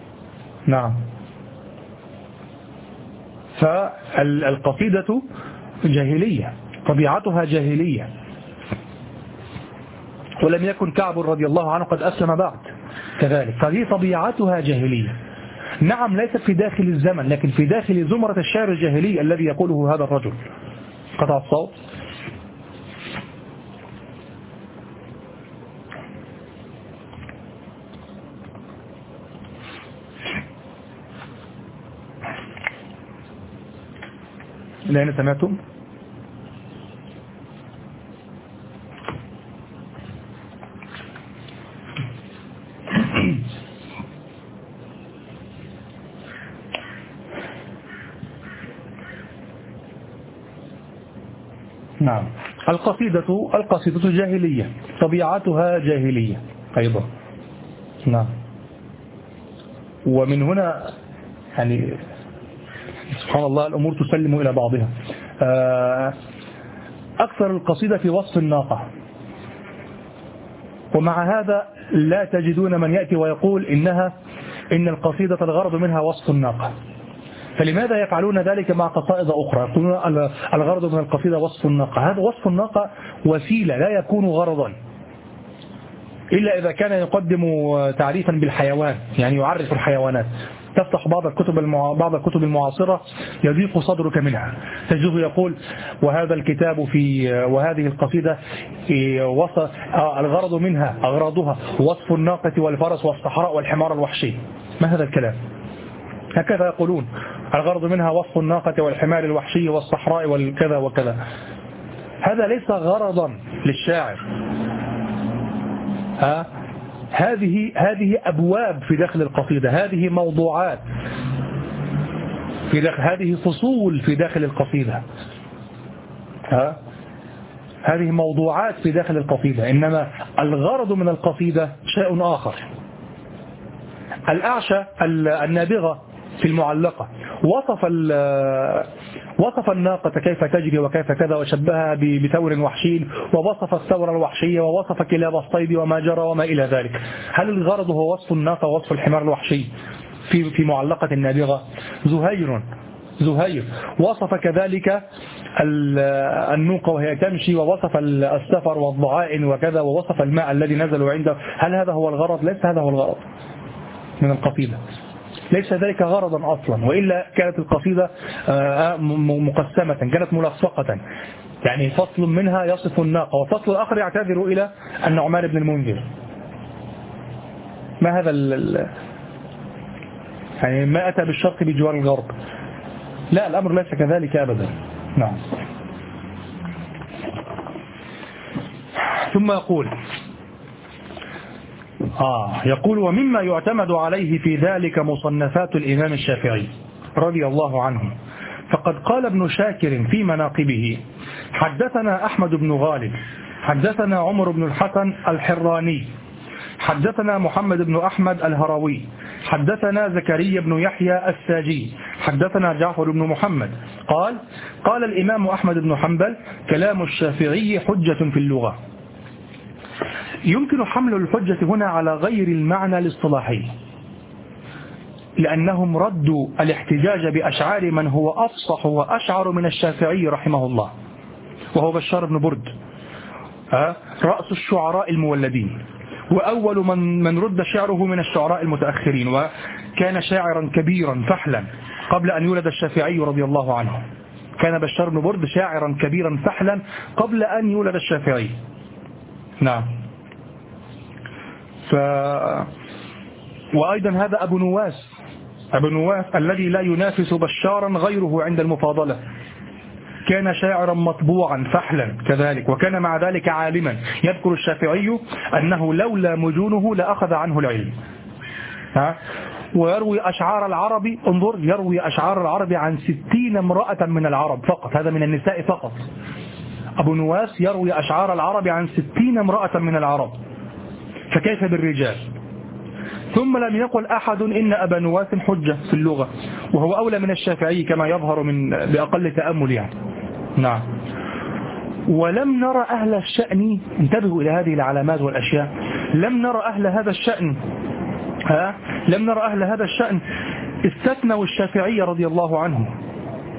نعم. فالقصيدة جاهلية، طبيعتها جاهلية. ولم يكن كعب رضي الله عنه قد أسلم بعد كذلك، فهذه طبيعتها جاهلية. نعم ليست في داخل الزمن، لكن في داخل زمرة الشعر الجاهلي الذي يقوله هذا الرجل. قطع الصوت. لأن سمعتم؟ نعم. القصيدة القصيدة جاهلية، طبيعتها جاهلية أيضا. نعم. ومن هنا يعني سبحان الله الأمور تسلم إلى بعضها. أكثر القصيدة في وصف الناقة، ومع هذا لا تجدون من يأتي ويقول إنها إن القصيدة الغرض منها وصف الناقة. فلماذا يفعلون ذلك مع قصائد أخرى؟ يقولون الغرض من القصيدة وصف الناقة. هذا وصف الناقة وسيلة، لا يكون غرضا إلا إذا كان يقدم تعريفا بالحيوان، يعني يعرف الحيوانات. تفتح بعض الكتب المع... بعض الكتب المعاصرة يضيق صدرك منها، تجده يقول وهذا الكتاب في وهذه القصيدة في وصف الغرض منها أغراضها وصف الناقة والفرس والصحراء والحمار الوحشي. ما هذا الكلام؟ هكذا يقولون الغرض منها وصف الناقة والحمار الوحشي والصحراء والكذا وكذا. هذا ليس غرضا للشاعر. ها هذه هذه أبواب في داخل القصيدة، هذه موضوعات في داخل، هذه فصول في داخل القصيدة. ها هذه موضوعات في داخل القصيدة، إنما الغرض من القصيدة شيء آخر. الأعشى النابغة في المعلقة وصف وصف الناقة كيف تجري وكيف كذا، وشبهها بثور وحشي، ووصف الثور الوحشية، ووصف كلاب الصيد وما جرى وما إلى ذلك. هل الغرض هو وصف الناقة ووصف الحمار الوحشي في في معلقة النابغة؟ زهير زهير وصف كذلك النوقة وهي تمشي، ووصف السفر والضعائن وكذا، ووصف الماء الذي نزل عنده. هل هذا هو الغرض؟ ليس هذا هو الغرض من القصيدة، ليس ذلك غرضا أصلا، وإلا كانت القصيدة مقسمة، كانت ملصقة، يعني فصل منها يصف الناقة وفصل آخر يعتذر إلى النعمان بن المنذر. ما هذا ال... يعني ما أتى بالشرق بجوار الغرب. لا، الأمر ليس كذلك أبدا. نعم. ثم يقول آه يقول ومما يعتمد عليه في ذلك مصنفات الإمام الشافعي رضي الله عنه، فقد قال ابن شاكر في مناقبه حدثنا أحمد بن غالب حدثنا عمر بن الحسن الحراني حدثنا محمد بن أحمد الهروي حدثنا زكريا بن يحيى الساجي حدثنا جعفر بن محمد قال قال الإمام أحمد بن حنبل كلام الشافعي حجة في اللغة. يمكن حمل الحجة هنا على غير المعنى الاصطلاحي، لأنهم ردوا الاحتجاج بأشعار من هو أفصح وأشعر من الشافعي رحمه الله، وهو بشار بن برد رأس الشعراء المولدين، وأول من من رد شعره من الشعراء المتأخرين، وكان شاعرا كبيرا فحلا قبل أن يولد الشافعي رضي الله عنه. كان بشار بن برد شاعرا كبيرا فحلا قبل أن يولد الشافعي. نعم. ف... وأيضا هذا أبو نواس أبو نواس الذي لا ينافس بشارا غيره عند المفاضلة، كان شاعرا مطبوعا فحلا كذلك، وكان مع ذلك عالما. يذكر الشافعي أنه لولا مجونه لأخذ عنه العلم. ها؟ ويروي أشعار العرب، انظر، يروي أشعار العرب عن ستين امرأة من العرب فقط، هذا من النساء فقط. أبو نواس يروي أشعار العرب عن ستين امرأة من العرب، فكيف بالرجال؟ ثم لم يقل أحد إن أبا نواس حجة في اللغة، وهو أولى من الشافعي كما يظهر من بأقل تأمل يعني. نعم. ولم نرى أهل الشأن، انتبهوا إلى هذه العلامات والأشياء، لم نرى أهل هذا الشأن ها لم نرى أهل هذا الشأن استثنوا الشافعي رضي الله عنه،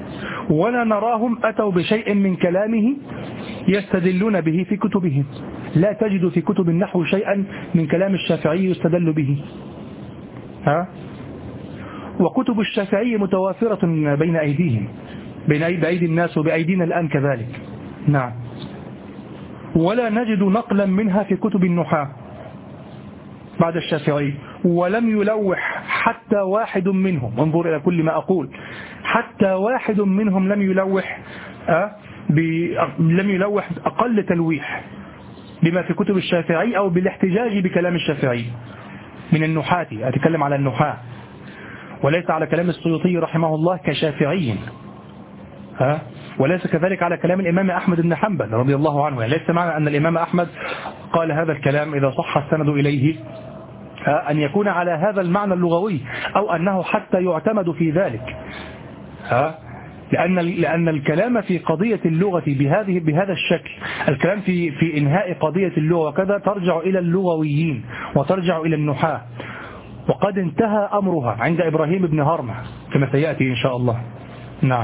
ولا نراهم أتوا بشيء من كلامه يستدلون به في كتبهم. لا تجد في كتب النحو شيئا من كلام الشافعي يستدل به. ها؟ وكتب الشافعي متوافرة بين أيديهم، بين أيدي الناس وبأيدينا الآن كذلك. نعم. ولا نجد نقلا منها في كتب النحاة بعد الشافعي، ولم يلوح حتى واحد منهم، انظر إلى كل ما أقول، حتى واحد منهم لم يلوح أه لم يلوح أقل تلويح بما في كتب الشافعي أو بالاحتجاج بكلام الشافعي من النحاة. أتكلم على النحاة وليس على كلام السيوطي رحمه الله كشافعي، ها؟ وليس كذلك على كلام الإمام أحمد بن حنبل رضي الله عنه. يعني ليس معنى أن الإمام أحمد قال هذا الكلام إذا صح السند إليه أن يكون على هذا المعنى اللغوي أو أنه حتى يعتمد في ذلك، ها؟ لأن لأن الكلام في قضية اللغة بهذه بهذا الشكل، الكلام في في إنهاء قضية اللغة وكذا، ترجع إلى اللغويين وترجع إلى النحاة، وقد انتهى أمرها عند إبراهيم بن هرمة كما سيأتي إن شاء الله. نعم.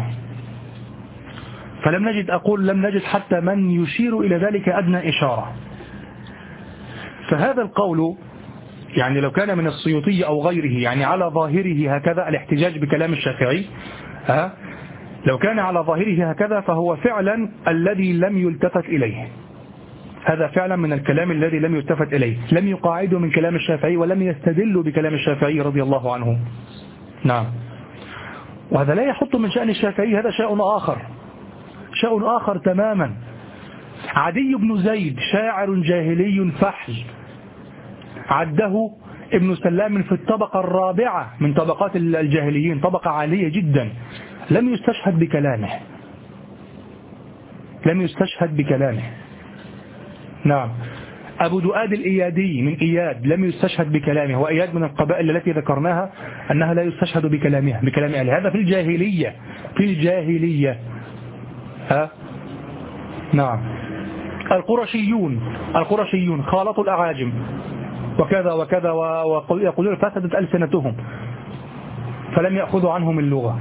فلم نجد، أقول لم نجد حتى من يشير إلى ذلك أدنى إشارة. فهذا القول يعني لو كان من السيوطي أو غيره يعني على ظاهره هكذا الاحتجاج بكلام الشافعي، ها، لو كان على ظاهره هكذا فهو فعلا الذي لم يلتفت إليه. هذا فعلا من الكلام الذي لم يلتفت إليه، لم يقاعدوا من كلام الشافعي ولم يستدلوا بكلام الشافعي رضي الله عنه. نعم. وهذا لا يحط من شأن الشافعي، هذا شيء آخر، شيء آخر تماما. عدي بن زيد شاعر جاهلي فحل، عده ابن سلام في الطبقة الرابعة من طبقات الجاهليين، طبقة عالية جدا، لم يستشهد بكلامه، لم يستشهد بكلامه. نعم. أبو دؤاد الإيادي من إياد لم يستشهد بكلامه، وإياد من القبائل التي ذكرناها أنها لا يستشهد بكلامها بكلام أهلها. هذا في الجاهلية، في الجاهلية. ها؟ نعم. القرشيون القرشيون خالطوا الأعاجم وكذا وكذا، ويقولون فسدت ألسنتهم فلم يأخذوا عنهم اللغة.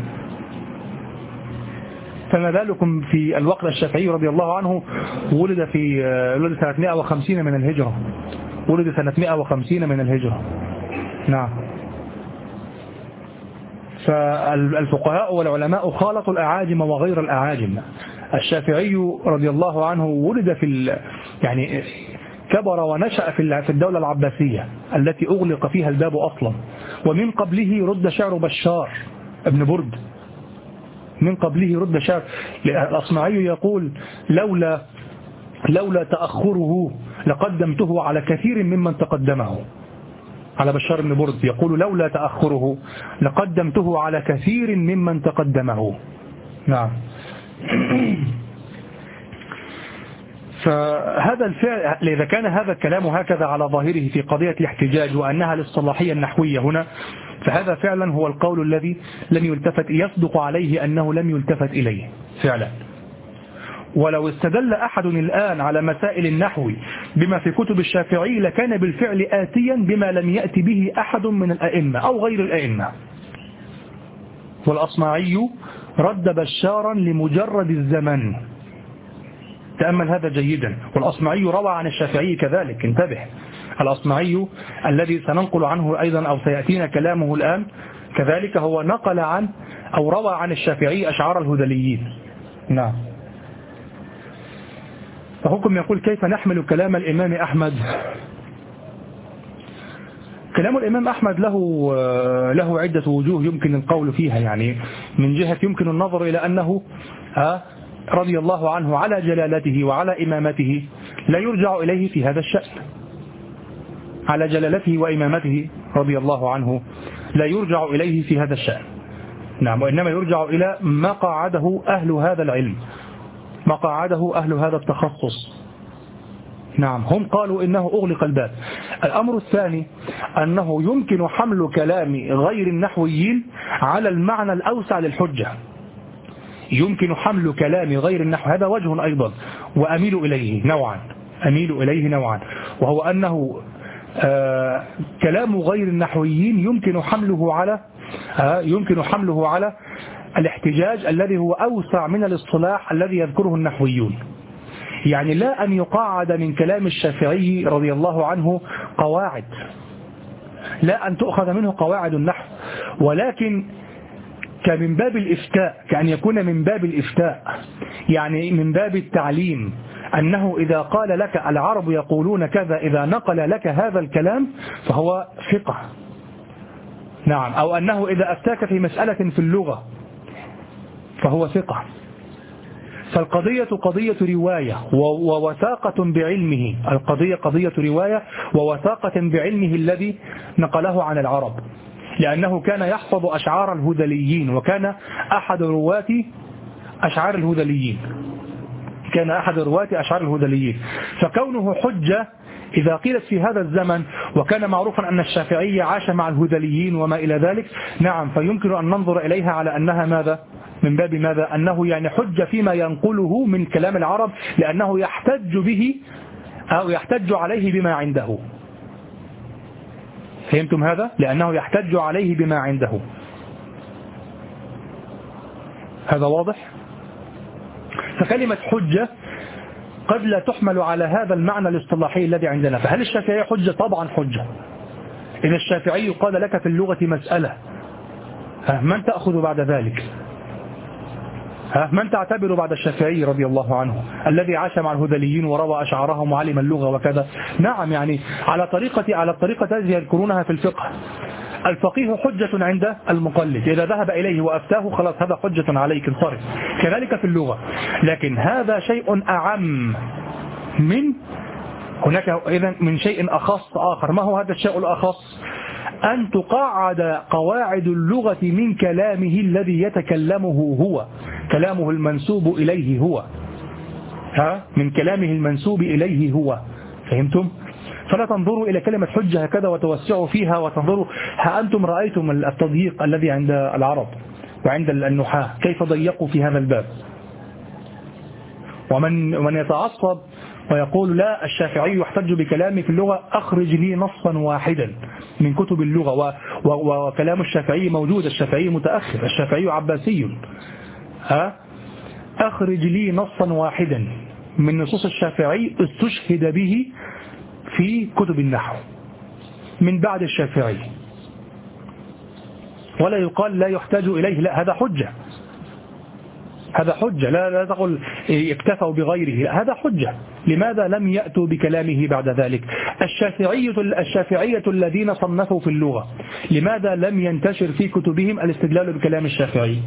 فما بالكم في الوقت الشافعي رضي الله عنه ولد في ولد سنة مئة وخمسين من الهجرة، ولد سنة مئة وخمسين من الهجرة. نعم. فالفقهاء والعلماء خالطوا الأعاجم وغير الأعاجم. الشافعي رضي الله عنه ولد في يعني كبر ونشأ في الدولة العباسية التي أغلق فيها الباب أصلا، ومن قبله رد شعر بشار ابن برد، من قبله رد شعر. الأصمعي يقول لولا لولا تأخره لقدمته على كثير ممن تقدمه. على بشار بن برد يقول لولا تأخره لقدمته على كثير ممن تقدمه. نعم. فهذا الفعل، إذا كان هذا الكلام هكذا على ظاهره في قضية الاحتجاج وأنها للصلاحية النحوية هنا، فهذا فعلا هو القول الذي لم يلتفت، يصدق عليه أنه لم يلتفت إليه فعلا. ولو استدل أحد الآن على مسائل النحو بما في كتب الشافعي لكان بالفعل آتيا بما لم يأتي به أحد من الأئمة أو غير الأئمة. والأصمعي رد بشارا لمجرد الزمن، تأمل هذا جيدا. والأصمعي روى عن الشافعي كذلك، انتبه. الأصمعي الذي سننقل عنه أيضا أو سيأتينا كلامه الآن كذلك هو نقل عن أو روى عن الشافعي أشعار الهذليين. نعم. فحكم يقول كيف نحمل كلام الإمام أحمد؟ كلام الإمام أحمد له له عدة وجوه يمكن القول فيها. يعني من جهة يمكن النظر إلى أنه رضي الله عنه على جلالته وعلى إمامته لا يرجع إليه في هذا الشأن، على جلالته وإمامته رضي الله عنه لا يرجع إليه في هذا الشأن. نعم. وإنما يرجع إلى ما قاعده أهل هذا العلم، ما قاعده أهل هذا التخصص. نعم. هم قالوا إنه أغلق الباب. الأمر الثاني أنه يمكن حمل كلام غير النحويين على المعنى الأوسع للحجة، يمكن حمل كلام غير النحو، هذا وجه أيضا وأميل إليه نوعا، أميل إليه نوعا، وهو أنه آه كلام غير النحويين يمكن حمله على يمكن حمله على الاحتجاج الذي هو أوسع من الاصطلاح الذي يذكره النحويون. يعني لا أن يقاعد من كلام الشافعي رضي الله عنه قواعد، لا أن تؤخذ منه قواعد النحو، ولكن كمن باب الإفتاء، كأن يكون من باب الإفتاء، يعني من باب التعليم، أنه إذا قال لك العرب يقولون كذا، إذا نقل لك هذا الكلام فهو ثقة. نعم. أو أنه إذا أفتاك في مسألة في اللغة فهو ثقة. فالقضية قضية رواية ووثاقة بعلمه، القضية قضية رواية ووثاقة بعلمه الذي نقله عن العرب، لأنه كان يحفظ أشعار الهذليين، وكان أحد رواة أشعار الهذليين كان أحد رواة أشعار الهذليين فكونه حجة إذا قيلت في هذا الزمن، وكان معروفا أن الشافعي عاش مع الهذليين وما إلى ذلك، نعم، فيمكن أن ننظر إليها على أنها ماذا؟ من باب ماذا؟ أنه يعني حجة فيما ينقله من كلام العرب، لأنه يحتج به أو يحتج عليه بما عنده. فهمتم هذا؟ لأنه يحتج عليه بما عنده. هذا واضح؟ فكلمة حجة قد لا تحمل على هذا المعنى الاصطلاحي الذي عندنا. فهل الشافعي حجة؟ طبعا حجة. إذا الشافعي قال لك في اللغة مسألة، من تأخذ بعد ذلك؟ من تعتبر بعد الشافعي رضي الله عنه الذي عاش مع الهذليين وروى أشعارهم وعلم اللغة وكذا؟ نعم، يعني على طريقة على الطريقة التي يذكرونها في الفقه. الفقيه حجة عند المقلد، إذا ذهب إليه وأفتاه خلاص هذا حجة عليك انصرف. كذلك في اللغة. لكن هذا شيء أعم من هناك إذن من شيء أخص آخر. ما هو هذا الشيء الأخص؟ أن تقاعد قواعد اللغة من كلامه الذي يتكلمه هو، كلامه المنسوب إليه هو، ها من كلامه المنسوب إليه هو. فهمتم؟ فلا تنظروا إلى كلمة حجة هكذا وتوسعوا فيها وتنظروا. ها أنتم رأيتم التضييق الذي عند العرب وعند النحاة كيف ضيقوا في هذا الباب. ومن من يتعصب ويقول لا الشافعي يحتج بكلامي في اللغة، أخرج لي نصا واحدا من كتب اللغة. و و وكلام الشافعي موجود، الشافعي متأخر، الشافعي عباسي. ها أخرج لي نصا واحدا من نصوص الشافعي استشهد به في كتب النحو من بعد الشافعي، ولا يقال لا يحتاج إليه، لا هذا حجة، هذا حجة. لا لا تقول اكتفوا بغيره، هذا حجة. لماذا لم يأتوا بكلامه بعد ذلك؟ الشافعية الشافعية الذين صنفوا في اللغة لماذا لم ينتشر في كتبهم الاستدلال بكلام الشافعي؟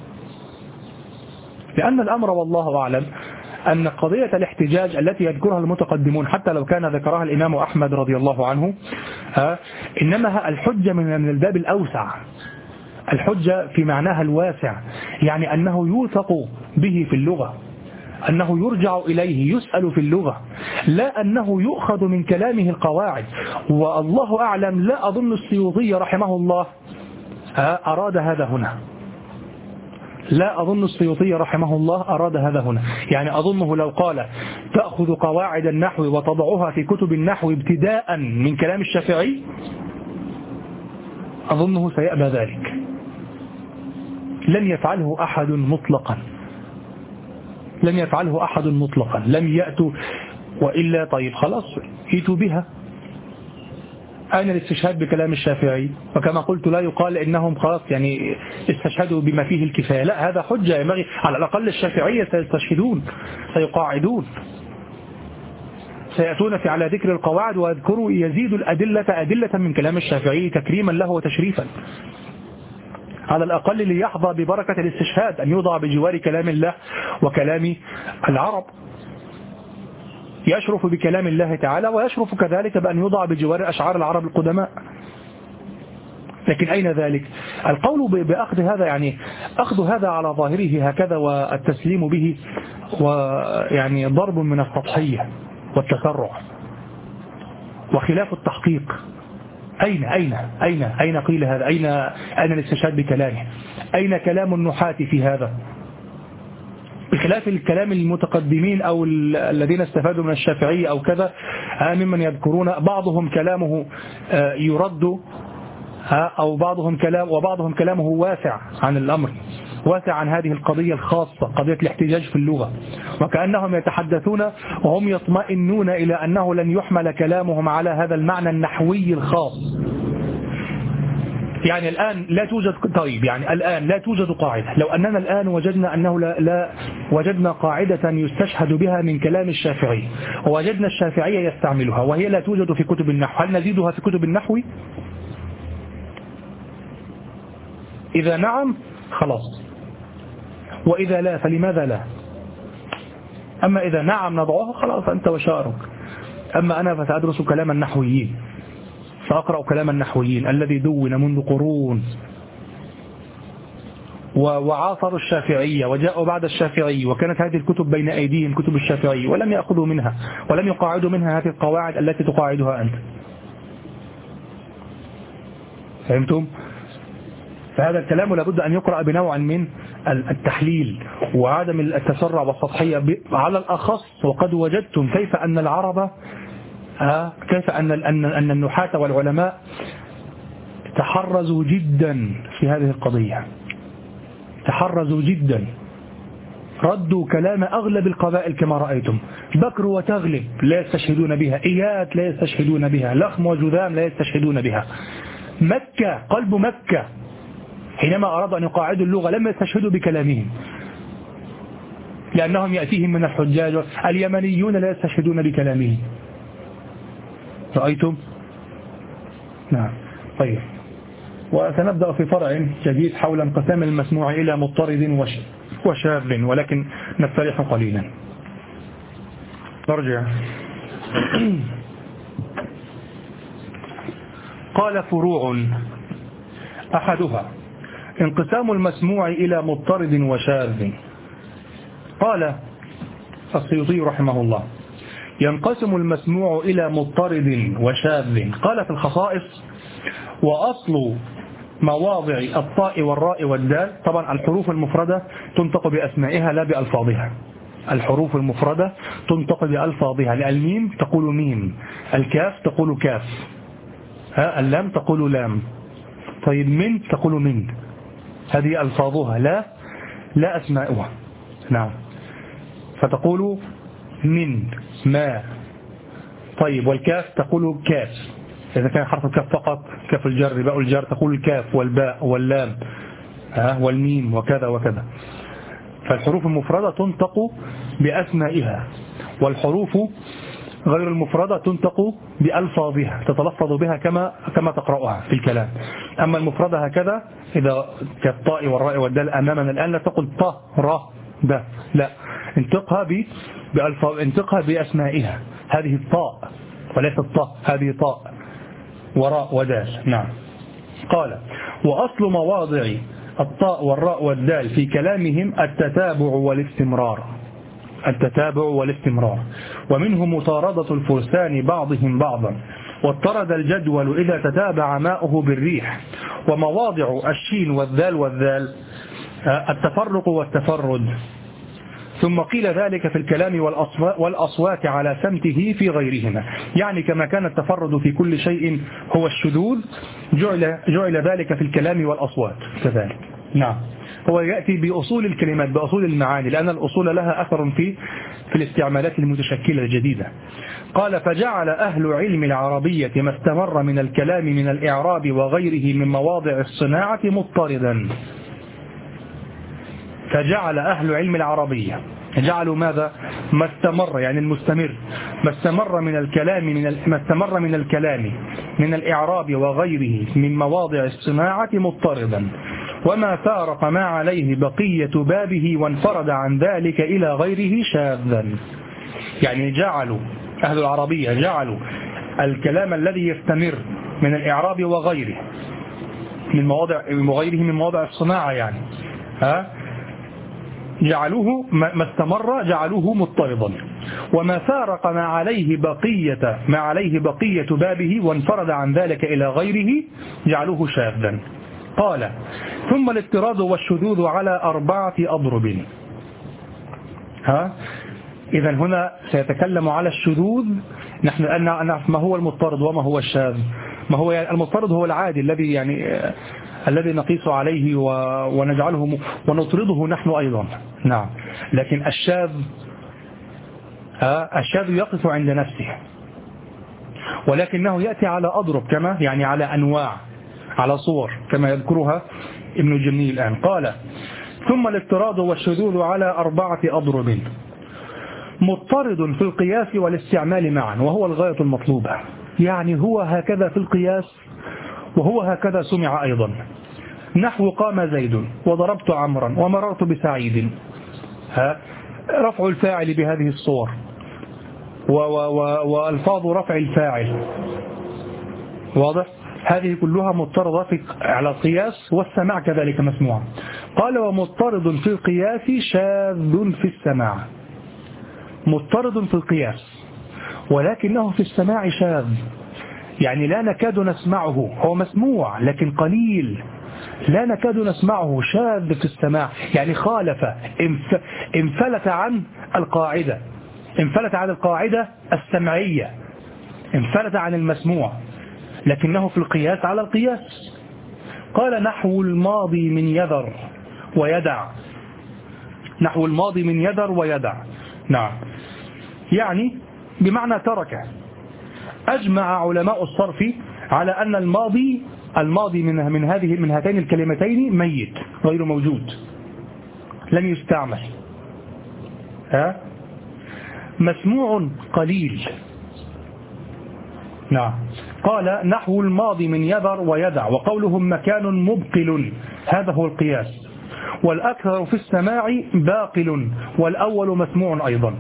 لأن الأمر والله أعلم أن قضية الاحتجاج التي يذكرها المتقدمون حتى لو كان ذكرها الإمام أحمد رضي الله عنه، إنما الحجة من الباب الأوسع، الحجة في معناها الواسع، يعني أنه يوثق به في اللغة، أنه يرجع إليه يسأل في اللغة، لا أنه يؤخذ من كلامه القواعد. والله أعلم لا أظن السيوطي رحمه الله أراد هذا هنا، لا أظن السيوطي رحمه الله أراد هذا هنا. يعني أظنه لو قال تأخذ قواعد النحو وتضعها في كتب النحو ابتداء من كلام الشافعي، أظنه سيأبى ذلك، لم يفعله أحد مطلقا، لم يفعله أحد مطلقا، لم يأتوا. وإلا طيب خلاص ائتوا بها. أين الاستشهاد بكلام الشافعي؟ وكما قلت لا يقال إنهم خلاص يعني استشهدوا بما فيه الكفاية، لا هذا حجة ينبغي على الأقل الشافعية سيستشهدون، سيقاعدون، سيأتون في على ذكر القواعد ويذكروا يزيد الأدلة أدلة من كلام الشافعي تكريما له وتشريفا، على الأقل ليحظى ببركة الاستشهاد أن يوضع بجوار كلام الله وكلام العرب، يشرف بكلام الله تعالى ويشرف كذلك بأن يوضع بجوار أشعار العرب القدماء. لكن أين ذلك؟ القول بأخذ هذا يعني أخذ هذا على ظاهره هكذا والتسليم به ويعني ضرب من السطحية والتسرع وخلاف التحقيق. أين أين أين أين قيل هذا؟ أين أين الاستشهاد بكلامه؟ أين كلام النحاة في هذا؟ بخلاف الكلام المتقدمين أو الذين استفادوا من الشافعي أو كذا، ممن يذكرون بعضهم كلامه يرد أو بعضهم كلام وبعضهم كلامه واسع عن الأمر، واسع عن هذه القضية الخاصة، قضية الاحتجاج في اللغة، وكأنهم يتحدثون وهم يطمئنون إلى أنه لن يحمل كلامهم على هذا المعنى النحوي الخاص. يعني الآن لا توجد طيب يعني الآن لا توجد قاعدة. لو أننا الآن وجدنا أنه لا, لا وجدنا قاعدة يستشهد بها من كلام الشافعي، ووجدنا الشافعية يستعملها وهي لا توجد في كتب النحو، هل نزيدها في كتب النحو؟ إذا نعم خلاص، وإذا لا فلماذا لا؟ أما إذا نعم نضعها خلاص أنت وشارك. أما أنا فسأدرس كلام النحويين، سأقرأ كلام النحويين الذي دون منذ قرون وعاصروا الشافعية وجاءوا بعد الشافعي، وكانت هذه الكتب بين أيديهم كتب الشافعي، ولم يأخذوا منها ولم يقاعدوا منها هذه القواعد التي تقاعدها أنت. فهمتم؟ فهذا الكلام لابد أن يقرأ بنوع من التحليل وعدم التسرع والسطحية على الأخص. وقد وجدتم كيف أن العرب كيف أن أن النحاة والعلماء تحرزوا جدا في هذه القضية، تحرزوا جدا، ردوا كلام أغلب القبائل كما رأيتم. بكر وتغلب لا يستشهدون بها، إيات لا يستشهدون بها، لخم وجذام لا يستشهدون بها. مكة قلب مكة حينما أرادوا أن يقاعدوا اللغة لم يستشهدوا بكلامهم، لأنهم يأتيهم من الحجاج. اليمنيون لا يستشهدون بكلامهم. رأيتم؟ نعم. طيب، وسنبدأ في فرع جديد حول انقسام المسموع إلى مضطرد وشاذ، ولكن نستريح قليلا. نرجع. قال فروع أحدها انقسام المسموع إلى مضطرد وشاذ. قال السيوطي رحمه الله ينقسم المسموع إلى مضطرد وشاذ. قال في الخصائص وأصل مواضع الطاء والراء والدال، طبعا الحروف المفردة تنطق بأسمائها لا بألفاظها، الحروف المفردة تنطق بألفاظها، الميم تقول ميم، الكاف تقول كاف، ها اللام تقول لام، طيب من تقول من، هذه ألفاظها لا لا أسماؤها. نعم، فتقول من ما. طيب والكاف تقول كاف إذا كان حرف الكاف فقط، كاف الجر باء الجر تقول الكاف والباء واللام ها والميم وكذا وكذا. فالحروف المفردة تنطق بأسمائها، والحروف غير المفردة تنطق بألفاظها، تتلفظ بها كما كما تقرأها في الكلام. أما المفردة هكذا إذا كالطاء والراء والدال أمامنا الآن لا تقول طا را دا، لا، انطقها بألفاظ، انطقها بأسمائها. هذه الطاء وليس الطاء، هذه طاء وراء ودال. نعم. قال وأصل مواضع الطاء والراء والدال في كلامهم التتابع والاستمرار، التتابع والاستمرار، ومنه مطاردة الفرسان بعضهم بعضا، واضطرد الجدول إذا تتابع ماؤه بالريح. ومواضع الشين والذال والذال التفرق والتفرد. ثم قيل ذلك في الكلام والأصوات على سمته في غيرهما، يعني كما كان التفرد في كل شيء هو الشذوذ جعل, جعل ذلك في الكلام والأصوات كذلك. نعم، هو يأتي بأصول الكلمات بأصول المعاني، لأن الأصول لها أثر في في الاستعمالات المتشكلة الجديدة. قال فجعل أهل علم العربية ما استمر من الكلام من الإعراب وغيره من مواضع الصناعة مضطردا. فجعل أهل علم العربية جعلوا ماذا؟ ما استمر يعني المستمر، ما استمر من الكلام من ال... ما استمر من الكلام من الإعراب وغيره من مواضع الصناعة مضطردا، وما فارق ما عليه بقية بابه وانفرد عن ذلك إلى غيره شاذا. يعني جعلوا أهل العربية جعلوا الكلام الذي يستمر من الإعراب وغيره من مواضع وغيره من مواضع الصناعة، يعني ها جعلوه ما استمر جعلوه مضطردا، وما فارق ما عليه بقية ما عليه بقية بابه وانفرد عن ذلك إلى غيره جعلوه شاذا. قال ثم الاضطراد والشذوذ على أربعة أضرب. ها إذا هنا سيتكلم على الشذوذ. نحن الآن نعرف ما هو المضطرد وما هو الشاذ. ما هو يعني المضطرد هو العادي الذي يعني الذي نقيس عليه ونجعله ونطرده نحن أيضا. نعم. لكن الشاذ الشاذ يقف عند نفسه، ولكنه يأتي على أضرب، كما يعني على أنواع، على صور كما يذكرها ابن الجني الآن. قال: ثم الاضطراد والشذوذ على أربعة أضرب، مضطرد في القياس والاستعمال معا، وهو الغاية المطلوبة. يعني هو هكذا في القياس وهو هكذا سمع أيضا، نحو قام زيد وضربت عمرا ومررت بسعيد. ها رفع الفاعل بهذه الصور وألفاظ رفع الفاعل، واضح؟ هذه كلها مضطردة على القياس، والسماع كذلك مسموع. قال: ومضطرد في القياس شاذ في السماع. مضطرد في القياس ولكنه في السماع شاذ، يعني لا نكاد نسمعه، هو مسموع لكن قليل، لا نكاد نسمعه، شاذ في السماع، يعني خالف، انفلت عن القاعدة، انفلت عن القاعدة السمعية، انفلت عن المسموع، لكنه في القياس على القياس. قال: نحو الماضي من يذر ويدع. نحو الماضي من يذر ويدع. نعم، يعني بمعنى ترك. أجمع علماء الصرف على أن الماضي الماضي من من هذه من هاتين الكلمتين ميت، غير موجود، لم يستعمل. ها مسموع قليل. نعم. قال: نحو الماضي من يذر ويدع، وقولهم مكان مبقل، هذا هو القياس. والأكثر في السماع باقل، والأول مسموع أيضا.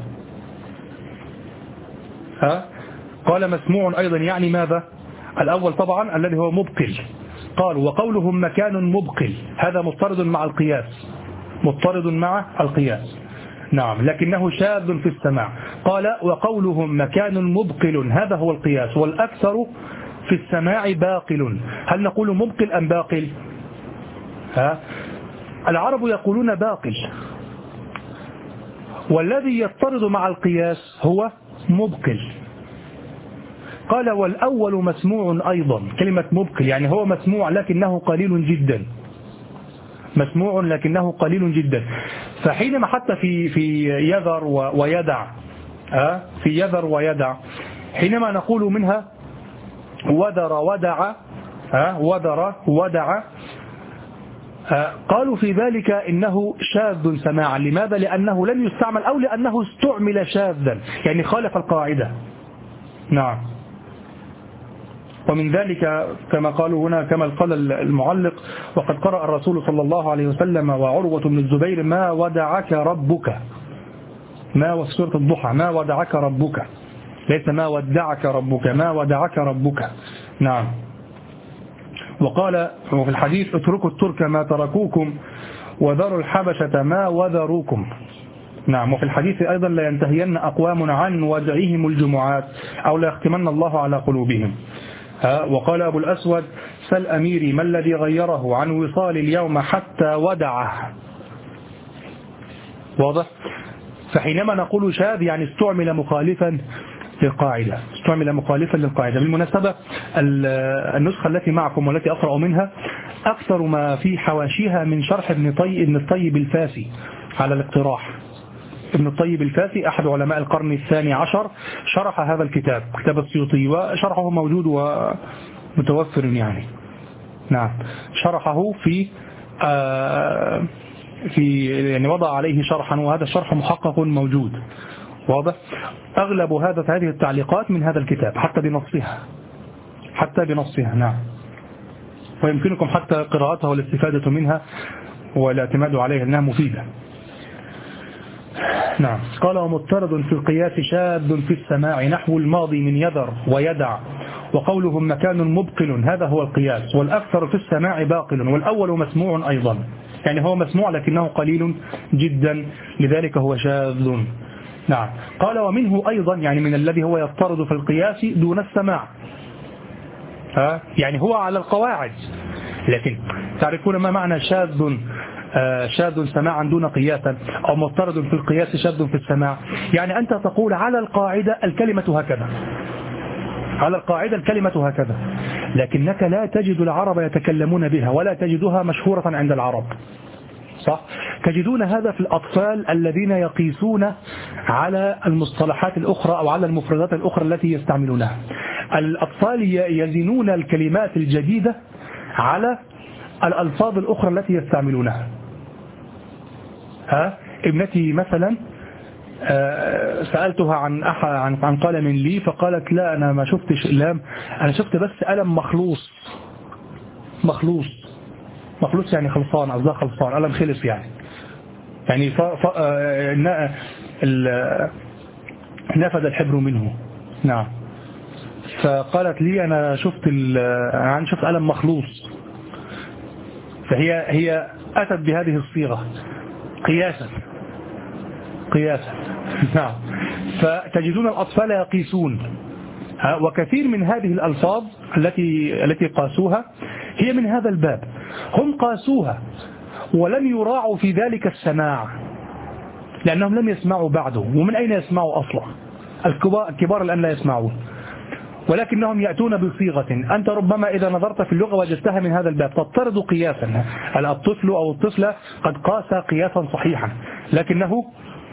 ها قال مسموع أيضا، يعني ماذا؟ الأول طبعا الذي هو مبقل. قال: وقولهم مكان مبقل، هذا مضطرد مع القياس، مضطرد مع القياس. نعم، لكنه شاذ في السماع. قال: وقولهم مكان مبقل، هذا هو القياس. والأكثر في السماع باقل. هل نقول مبقل أم باقل؟ ها العرب يقولون باقل، والذي يضطرد مع القياس هو مبقل. قال: والأول مسموع أيضا. كلمة مبقل يعني هو مسموع لكنه قليل جدا، مسموع لكنه قليل جدا. فحينما حتى في في يذر ويدع، أه؟ في يذر ويدع، حينما نقول منها وذر ودع، أه؟ وذر ودع، أه؟ قالوا في ذلك إنه شاذ سماعا. لماذا؟ لأنه لم يستعمل، أو لأنه استعمل شاذا، يعني خالف القاعدة. نعم. ومن ذلك كما قالوا هنا، كما قال المعلق: وقد قرأ الرسول صلى الله عليه وسلم وعروة بن الزبير: ما ودعك ربك. ما وفي سورة الضحى: ما ودعك ربك، ليس ما ودعك ربك، ما ودعك ربك. نعم. وقال وفي الحديث: اتركوا الترك ما تركوكم وذروا الحبشة ما وذروكم. نعم. وفي الحديث أيضا: لا ينتهين أقوام عن ودعهم الجمعات أو لا يختمن الله على قلوبهم. وقال أبو الأسود: سل أميري ما الذي غيره عن وصال اليوم حتى ودعه. واضح؟ فحينما نقول شاذ يعني استعمل مخالفا للقاعدة، استعمل مخالفا للقاعدة. بالمناسبة النسخة التي معكم والتي أقرأ منها أكثر ما في حواشيها من شرح ابن طيب ابن الطيب الفاسي على الاقتراح. ابن الطيب الفاسي أحد علماء القرن الثاني عشر شرح هذا الكتاب، كتاب السيوطي، وشرحه موجود ومتوفر يعني. نعم، شرحه في آه في يعني وضع عليه شرحا، وهذا الشرح محقق موجود. واضح؟ أغلب هذا هذه التعليقات من هذا الكتاب، حتى بنصها، حتى بنصها. نعم. ويمكنكم حتى قراءتها والاستفادة منها والاعتماد عليها أنها مفيدة. نعم. قال: ومضطرد في القياس شاذ في السماع، نحو الماضي من يذر ويدع، وقولهم مكان مبقل، هذا هو القياس. والأكثر في السماع باقل، والأول مسموع أيضا، يعني هو مسموع لكنه قليل جدا، لذلك هو شاذ. نعم. قال: ومنه أيضا، يعني من الذي هو يضطرد في القياس دون السماع، ها يعني هو على القواعد، لكن تعرفون ما معنى شاذ؟ شاذ سماعا دون قياسا، أو مضطرد في القياس شاذ في السماع. يعني أنت تقول على القاعدة الكلمة هكذا، على القاعدة الكلمة هكذا، لكنك لا تجد العرب يتكلمون بها ولا تجدها مشهورة عند العرب، صح؟ تجدون هذا في الأطفال الذين يقيسون على المصطلحات الأخرى أو على المفردات الأخرى التي يستعملونها. الأطفال يزنون الكلمات الجديدة على الألفاظ الأخرى التي يستعملونها. ها؟ ابنتي مثلا سألتها عن عن عن قلم لي فقالت لا أنا ما شفتش أقلام، أنا شفت بس قلم مخلوص. مخلوص مخلوص يعني خلصان، قصدها خلصان، قلم خلص يعني يعني ف... ف... نفذ الحبر منه. نعم. فقالت لي أنا شفت ال... أنا شفت قلم مخلوص. فهي هي أتت بهذه الصيغة قياسا قياسا. نعم. فتجدون الأطفال يقيسون، وكثير من هذه الألفاظ التي التي قاسوها هي من هذا الباب. هم قاسوها ولم يراعوا في ذلك السماع لأنهم لم يسمعوا بعده، ومن أين يسمعوا أصلا؟ الكبار, الكبار الآن لا يسمعون، ولكنهم يأتون بصيغة أنت ربما إذا نظرت في اللغة وجدتها من هذا الباب تضطرد قياسا. الطفل أو الطفلة قد قاس قياسا صحيحا لكنه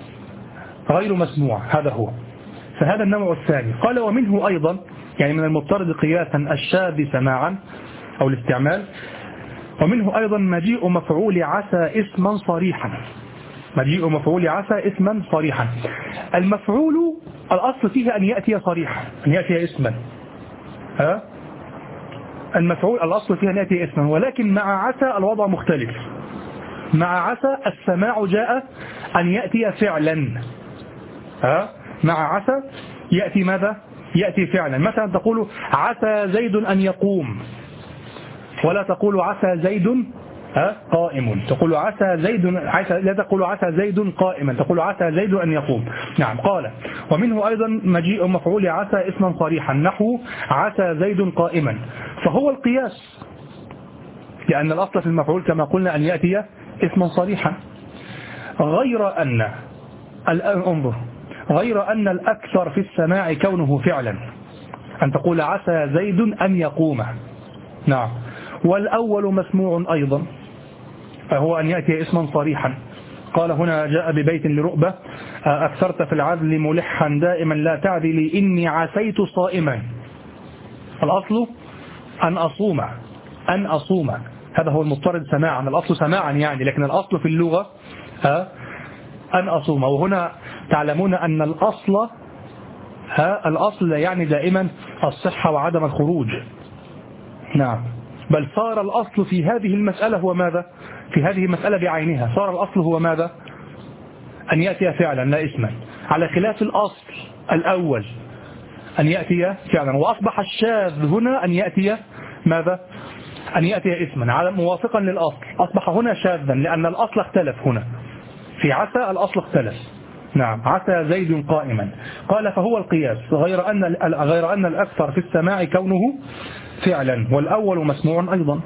غير مسموع، هذا هو. فهذا النوع الثاني. قال ومنه أيضا يعني من المضطرد قياسا الشاذ سماعا أو الاستعمال، ومنه أيضا مجيء مفعول عسى اسما صريحا. مجيء مفعول عسى اسما صريحا. المفعول الأصل فيه أن يأتي صريحا، أن يأتي اسما. ها؟ المفعول الأصل فيه أن يأتي اسما، ولكن مع عسى الوضع مختلف. مع عسى السماع جاء أن يأتي فعلا. ها؟ مع عسى يأتي ماذا؟ يأتي فعلا. مثلا تقول عسى زيد أن يقوم، ولا تقول عسى زيد قائم. تقول عسى زيد عسى، لا تقول عسى زيد قائما، تقول عسى زيد أن يقوم. نعم. قال ومنه أيضا مجيء مفعول عسى اسما صريحا نحو عسى زيد قائما، فهو القياس لأن الأصل في المفعول كما قلنا أن يأتي اسما صريحا. غير أن الآن انظر غير أن الأكثر في السماع كونه فعلا، أن تقول عسى زيد أن يقوم. نعم. والأول مسموع أيضا فهو أن يأتي اسما صريحا. قال هنا جاء ببيت لرؤبة أكثرت في العدل ملحا دائما لا تعدلي إني عسيت صائما. الأصل أن أصوم أن أصوم هذا هو المضطرد سماعا. الأصل سماعا يعني، لكن الأصل في اللغة أن أصوم. وهنا تعلمون أن الأصل ها الأصل يعني دائما الصحة وعدم الخروج. نعم. بل صار الأصل في هذه المسألة هو ماذا؟ في هذه المسألة بعينها صار الأصل هو ماذا؟ أن يأتي فعلا لا اسما، على خلاف الأصل الأول أن يأتي فعلا. وأصبح الشاذ هنا أن يأتي ماذا؟ أن يأتي اسما على موافقا للأصل. أصبح هنا شاذا لأن الأصل اختلف. هنا في عسى الأصل اختلف. نعم. عسى زيد قائما. قال فهو القياس غير أن غير أن الأكثر في السماع كونه فعلا، والأول مسموع أيضا.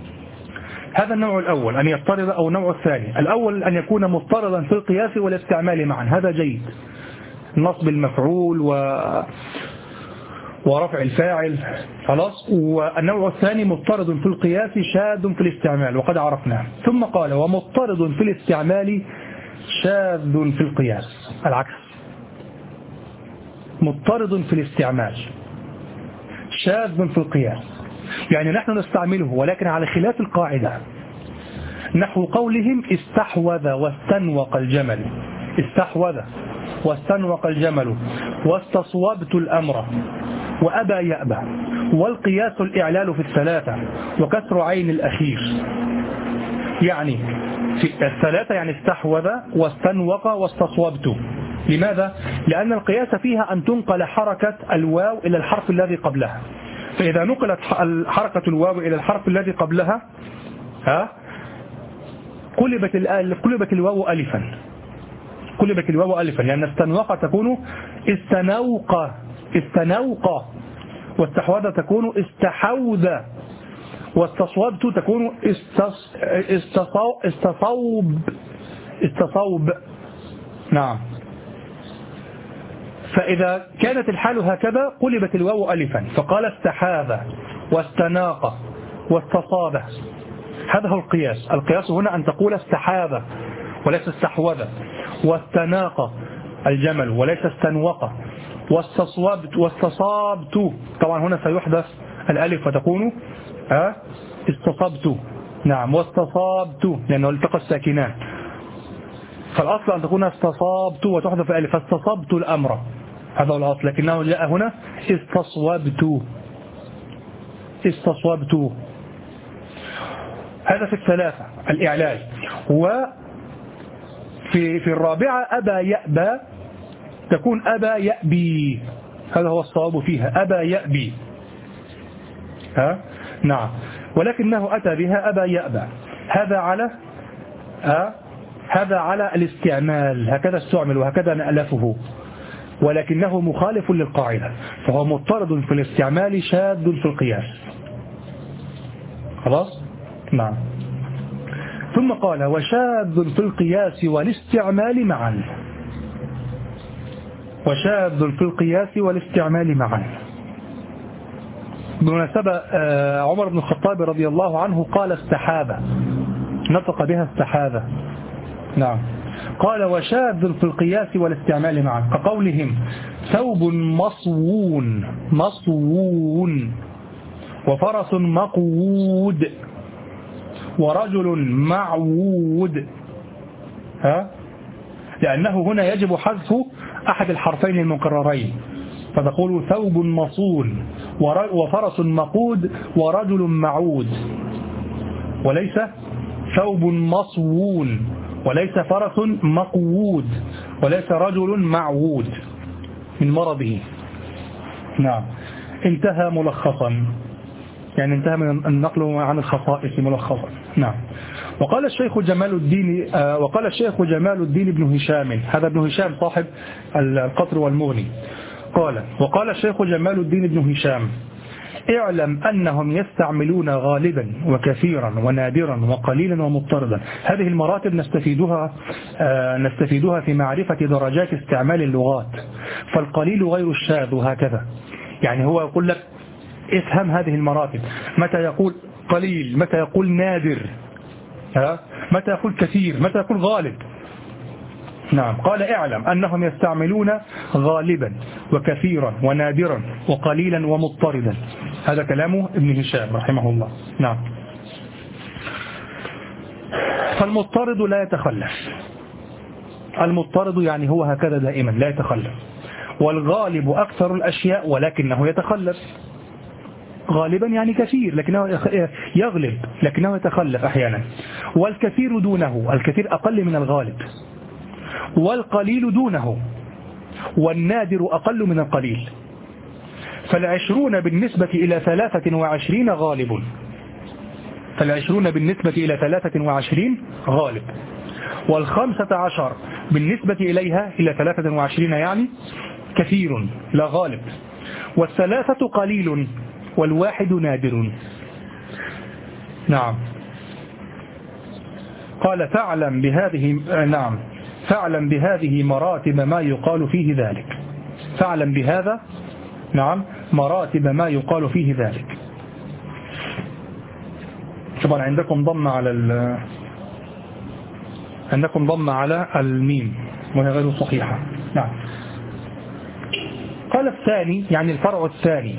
هذا النوع الأول أن يضطرد، أو النوع الثاني الأول أن يكون مضطردا في القياس والاستعمال معا، هذا جيد، نصب المفعول و... ورفع الفاعل خلاص. والنوع الثاني مضطرد في القياس شاذ في الاستعمال وقد عرفناه. ثم قال ومضطرد في الاستعمال شاذ في القياس، العكس، مضطرد في الاستعمال شاذ في القياس، يعني نحن نستعمله ولكن على خلاف القاعدة. نحو قولهم استحوذ واستنوق الجمل، استحوذ واستنوق الجمل واستصوبت الأمر وأبى يأبى، والقياس الإعلال في الثلاثة وكسر عين الأخير. يعني في الثلاثة يعني استحوذ واستنوق واستصوبت. لماذا؟ لأن القياس فيها أن تنقل حركة الواو إلى الحرف الذي قبلها، فإذا نقلت حركة الواو إلى الحرف الذي قبلها ها قلبت قلبت الواو ألفا، قلبت الواو ألفا، لأن استنوق تكون استنوق استنوق، واستحوذ تكون استحوذ، واستصوبت تكون استص... استصو... استصوب استصوب. نعم. فإذا كانت الحال هكذا قلبت الواو ألفا، فقال استحاذ واستناق واستصاب. هذا هو القياس. القياس هنا أن تقول استحاذ وليس استحوذ، واستناق الجمل وليس استنوق، واستصوبت واستصابت. طبعا هنا سيحدث الألف فتكون ها استصبت. نعم، واستصابت لأنه التقى الساكنان، فالأصل أن تكون استصابت وتحذف الألف، فاستصبت الأمر، هذا هو الأصل. لكنه جاء هنا استصوبت استصوبت. هذا في الثلاثة الإعلال. وفي في الرابعة أبى يأبى تكون أبى يأبي، هذا هو الصواب فيها، أبى يأبي. ها نعم، ولكنه أتى بها أبى يأبى. هذا على ها هذا على الاستعمال، هكذا استعمل وهكذا نألفه، ولكنه مخالف للقاعدة، فهو مضطرد في الاستعمال شاذ في القياس. خلاص؟ نعم. ثم قال وشاذ في القياس والاستعمال معا. وشاذ في القياس والاستعمال معا. بمناسبة عمر بن الخطاب رضي الله عنه قال استحابة، نطق بها استحابة. نعم، قال وشاذ في القياس والاستعمال معا، كقولهم ثوب مصوون مصوون، وفرس مقوود، ورجل معوود. ها؟ لأنه هنا يجب حذف أحد الحرفين المكررين، فتقول ثوب مصون وفرس مقود ورجل معود، وليس ثوب مصوون، وليس فرس مقوود، وليس رجل معود من مرضه. نعم، انتهى ملخصا، يعني انتهى من النقل عن الخصائص ملخصا. نعم. وقال الشيخ جمال الدين وقال الشيخ جمال الدين بن هشام، هذا ابن هشام صاحب القطر والمغني، قال وقال الشيخ جمال الدين بن هشام اعلم أنهم يستعملون غالبا وكثيرا ونادرا وقليلا ومضطردا. هذه المراتب نستفيدها نستفيدها في معرفة درجات استعمال اللغات، فالقليل غير الشاذ وهكذا. يعني هو يقول لك افهم هذه المراتب، متى يقول قليل، متى يقول نادر، ها؟ متى يقول كثير، متى يقول غالب. نعم، قال اعلم أنهم يستعملون غالبا وكثيرا ونادرا وقليلا ومضطردا. هذا كلامه ابن هشام رحمه الله. نعم. فالمضطرد لا يتخلف، المضطرد يعني هو هكذا دائما لا يتخلف. والغالب أكثر الأشياء ولكنه يتخلف. غالبا يعني كثير لكنه يغلب لكنه يتخلف أحيانا. والكثير دونه، الكثير أقل من الغالب. والقليل دونه، والنادر أقل من القليل. فالعشرون بالنسبة إلى ثلاثة وعشرين غالب، فالعشرون بالنسبة إلى ثلاثة وعشرين غالب. والخمسة عشر بالنسبة إليها إلى ثلاثة وعشرين يعني كثير لا غالب. والثلاثة قليل والواحد نادر. نعم. قال فاعلم بهذه نعم فاعلم بهذه مراتب ما يقال فيه ذلك. فاعلم بهذا نعم مراتب ما يقال فيه ذلك. طبعا عندكم ضم على ال... عندكم ضم على الميم وهي غير صحيحة. نعم. قال الثاني يعني الفرع الثاني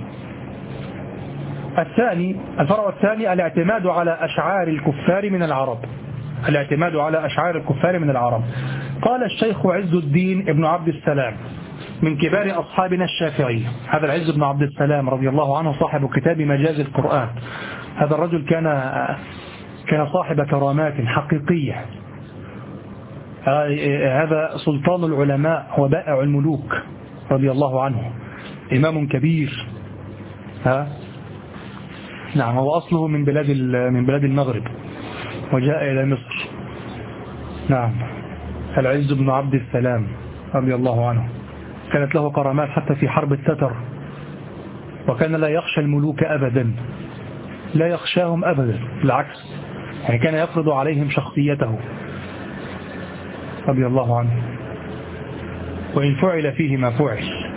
الثاني الفرع الثاني الاعتماد على أشعار الكفار من العرب. الاعتماد على أشعار الكفار من العرب. قال الشيخ عز الدين ابن عبد السلام من كبار أصحابنا الشافعي، هذا العز بن عبد السلام رضي الله عنه صاحب كتاب مجاز القرآن. هذا الرجل كان كان صاحب كرامات حقيقية. هذا سلطان العلماء وبائع الملوك رضي الله عنه، إمام كبير. ها نعم، هو أصله من بلاد من بلاد المغرب وجاء إلى مصر. نعم، العز بن عبد السلام رضي الله عنه كانت له كرامات حتى في حرب التتر، وكان لا يخشى الملوك أبدا، لا يخشاهم أبدا، بالعكس يعني كان يفرض عليهم شخصيته رضي الله عنه، وإن فعل فيه ما فعل.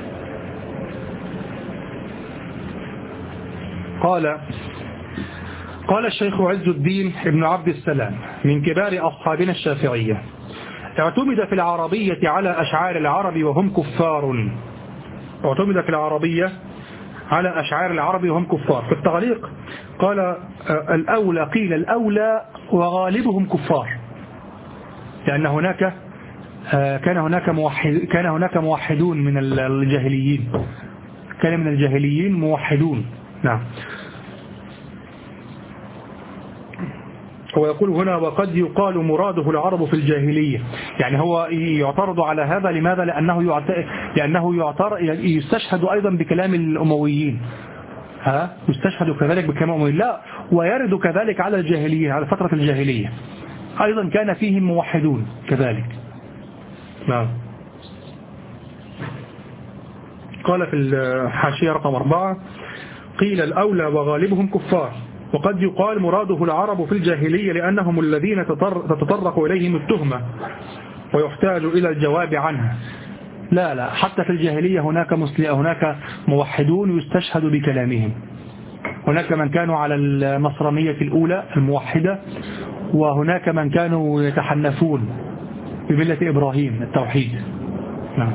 قال قال الشيخ عز الدين ابن عبد السلام من كبار أصحابنا الشافعية: اعتمد في العربية على أشعار العرب وهم كفار. اعتمد في العربية على أشعار العرب وهم كفار. في التعليق قال الأولى، قيل الأولى وغالبهم كفار، لأن هناك كان هناك موحد كان هناك موحدون من الجاهليين، كان من الجاهليين موحدون. نعم. هو يقول هنا: وقد يقال مراده العرب في الجاهلية. يعني هو يعترض على هذا. لماذا؟ لأنه يعترض لأنه يعترض يستشهد أيضا بكلام الأمويين، ها يستشهد كذلك بكلام الأمويين. لا، ويرد كذلك على الجاهلية، على فترة الجاهلية أيضا كان فيهم موحدون كذلك. نعم. قال في الحاشية رقم أربعة: قيل الأولى وغالبهم كفار، وقد يقال مراده العرب في الجاهلية لأنهم الذين تتطرق إليهم التهمة ويحتاج إلى الجواب عنها. لا لا، حتى في الجاهلية هناك مسلم، هناك موحدون يستشهد بكلامهم. هناك من كانوا على النصرانية الأولى الموحدة، وهناك من كانوا يتحنفون بملة إبراهيم التوحيد. نعم.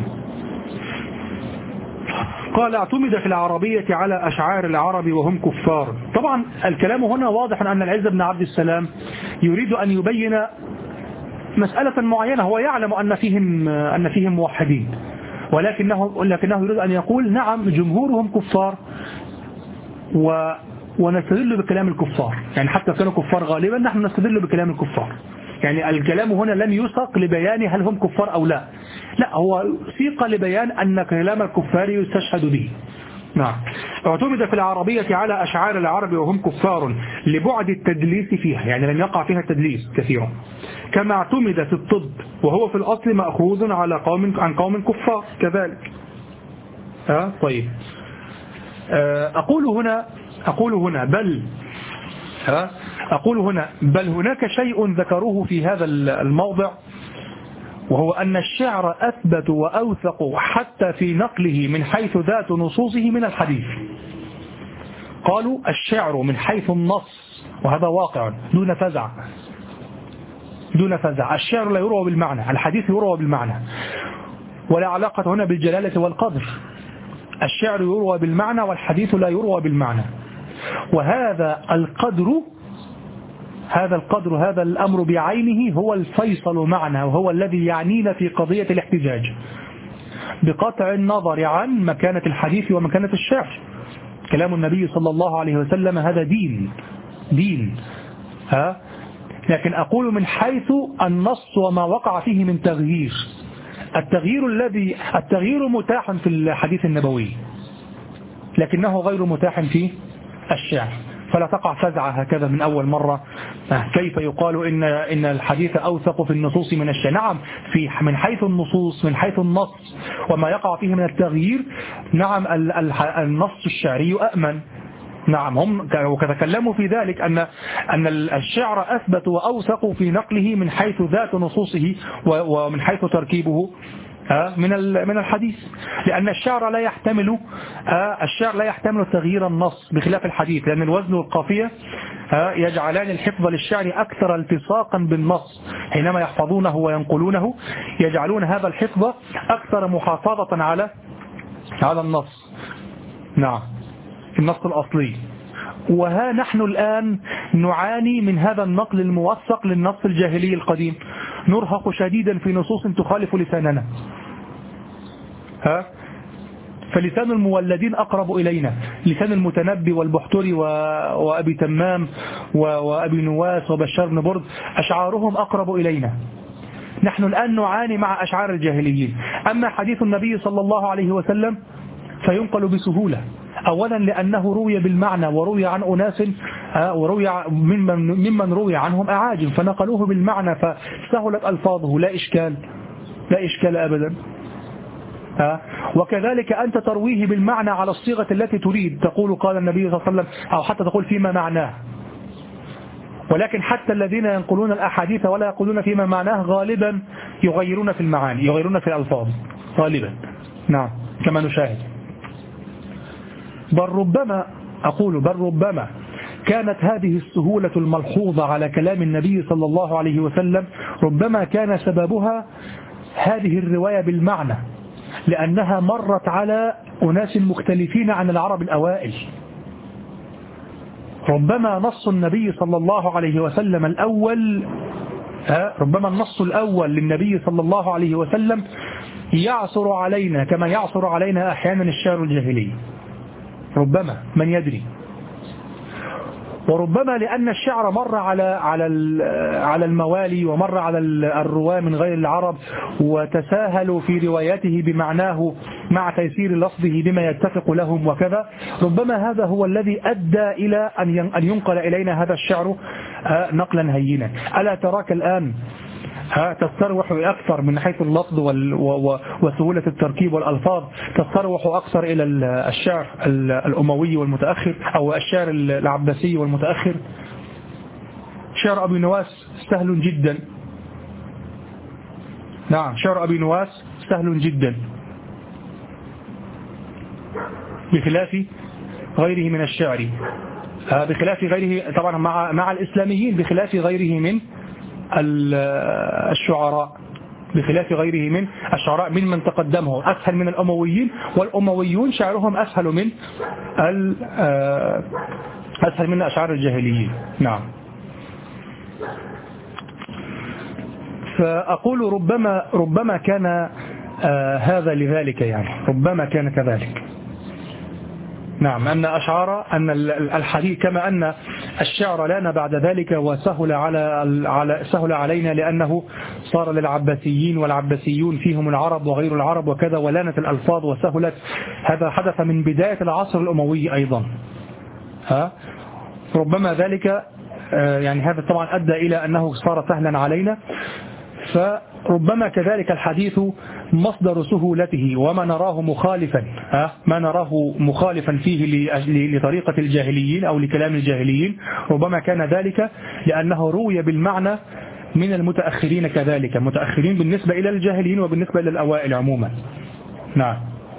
قال: اعتمد في العربية على أشعار العرب وهم كفار. طبعا الكلام هنا واضح أن العز بن عبد السلام يريد أن يبين مسألة معينة. هو يعلم أن فيهم أن فيهم موحدين، ولكنه لكنه يريد أن يقول: نعم جمهورهم كفار، و ونستدل بكلام الكفار. يعني حتى كانوا كفار غالبا نحن نستدل بكلام الكفار. يعني الكلام هنا لم يسق لبيان هل هم كفار أو لا، لا، هو سيق لبيان أن كلام الكفار يستشهد به. نعم. اعتمد في العربية على أشعار العرب وهم كفار لبعد التدليس فيها، يعني لم يقع فيها التدليس كثيرا، كما اعتمد في الطب وهو في الأصل مأخوذ على قوم عن قوم كفار كذلك. ها طيب. أقول هنا أقول هنا بل ها أقول هنا بل هناك شيء ذكروه في هذا الموضع، وهو أن الشعر أثبت وأوثق حتى في نقله من حيث ذات نصوصه من الحديث. قالوا الشعر من حيث النص، وهذا واقع دون فزع دون فزع الشعر لا يروى بالمعنى، الحديث يروى بالمعنى، ولا علاقة هنا بالجلالة والقدر. الشعر يروى بالمعنى والحديث لا يروى بالمعنى. وهذا القدر هذا القدر هذا الأمر بعينه هو الفيصل معنا، وهو الذي يعنينا في قضية الاحتجاج، بقطع النظر عن مكانة الحديث ومكانة الشعر. كلام النبي صلى الله عليه وسلم هذا دين دين ها لكن أقول من حيث النص وما وقع فيه من تغيير. التغيير الذي التغيير متاح في الحديث النبوي، لكنه غير متاح في الشعر، فلا تقع فزعة هكذا من أول مرة. كيف يقال إن إن الحديث أوثق في النصوص من الشعر؟ نعم، في من حيث النصوص، من حيث النص وما يقع فيه من التغيير، نعم النص الشعري أأمن. نعم، هم وتكلموا في ذلك أن أن الشعر أثبت وأوثق في نقله من حيث ذات نصوصه ومن حيث تركيبه من من الحديث، لأن الشعر لا يحتمل الشعر لا يحتمل تغيير النص بخلاف الحديث، لأن الوزن والقافية يجعلان الحفظ للشعر أكثر التصاقا بالنص. حينما يحفظونه وينقلونه يجعلون هذا الحفظ أكثر محافظة على على النص. نعم، النص الأصلي. وها نحن الآن نعاني من هذا النقل الموثق للنص الجاهلي القديم، نرهق شديدا في نصوص تخالف لساننا. ها فلسان المولدين أقرب إلينا، لسان المتنبي والبحتري وأبي تمام وأبي نواس وبشار بن برد، أشعارهم أقرب إلينا. نحن الآن نعاني مع أشعار الجاهليين. أما حديث النبي صلى الله عليه وسلم فينقل بسهولة، أولا لأنه روي بالمعنى وروي عن أناس وروي ممن, ممن روي عنهم أعاجم فنقلوه بالمعنى فسهلت ألفاظه، لا إشكال لا إشكال أبدا. وكذلك أنت ترويه بالمعنى على الصيغة التي تريد، تقول قال النبي صلى الله عليه وسلم، أو حتى تقول فيما معناه. ولكن حتى الذين ينقلون الأحاديث ولا يقولون فيما معناه غالبا يغيرون في المعاني، يغيرون في الألفاظ غالبا. نعم، كما نشاهد. بل ربما أقول بل ربما كانت هذه السهولة الملحوظة على كلام النبي صلى الله عليه وسلم ربما كان سببها هذه الرواية بالمعنى، لأنها مرت على أناس مختلفين عن العرب الأوائل. ربما نص النبي صلى الله عليه وسلم الأول ربما النص الأول للنبي صلى الله عليه وسلم يعصر علينا كما يعصر علينا أحيانا الشعر الجاهلي، ربما من يدري. وربما لأن الشعر مر على على على الموالي ومر على الرواة من غير العرب وتساهلوا في روايته بمعناه مع تيسير لفظه بما يتفق لهم وكذا، ربما هذا هو الذي أدى إلى أن ينقل إلينا هذا الشعر نقلا هينا. ألا تراك الآن تستروح أكثر من حيث اللفظ وسهولة التركيب والألفاظ، تستروح أكثر إلى الشعر الأموي والمتأخر أو الشعر العباسي والمتأخر. شعر أبي نواس سهل جدا، نعم شعر أبي نواس سهل جدا بخلاف غيره من الشعر، بخلاف غيره طبعا مع مع الإسلاميين، بخلاف غيره من الشعراء بخلاف غيره من الشعراء من من تقدمه أسهل من الأمويين، والأمويون شعرهم أسهل من أسهل من أشعار الجاهليين. نعم. فأقول ربما ربما كان هذا لذلك، يعني ربما كان كذلك. نعم، أن أشعار أن الحديث كما أن الشعر لنا بعد ذلك وسهل على على سهل علينا لأنه صار للعباسيين والعباسيون فيهم العرب وغير العرب وكذا، ولانت الألفاظ وسهلت. هذا حدث من بداية العصر الأموي أيضا. ها ربما ذلك يعني هذا طبعا أدى إلى أنه صار سهلا علينا. فربما كذلك الحديث مصدر سهولته وما نراه مخالفا ما نراه مخالفا فيه لطريقة الجاهليين أو لكلام الجاهليين، ربما كان ذلك لأنه روي بالمعنى من المتأخرين كذلك، متأخرين بالنسبة إلى الجاهليين وبالنسبة إلى الأوائل عموما. نعم.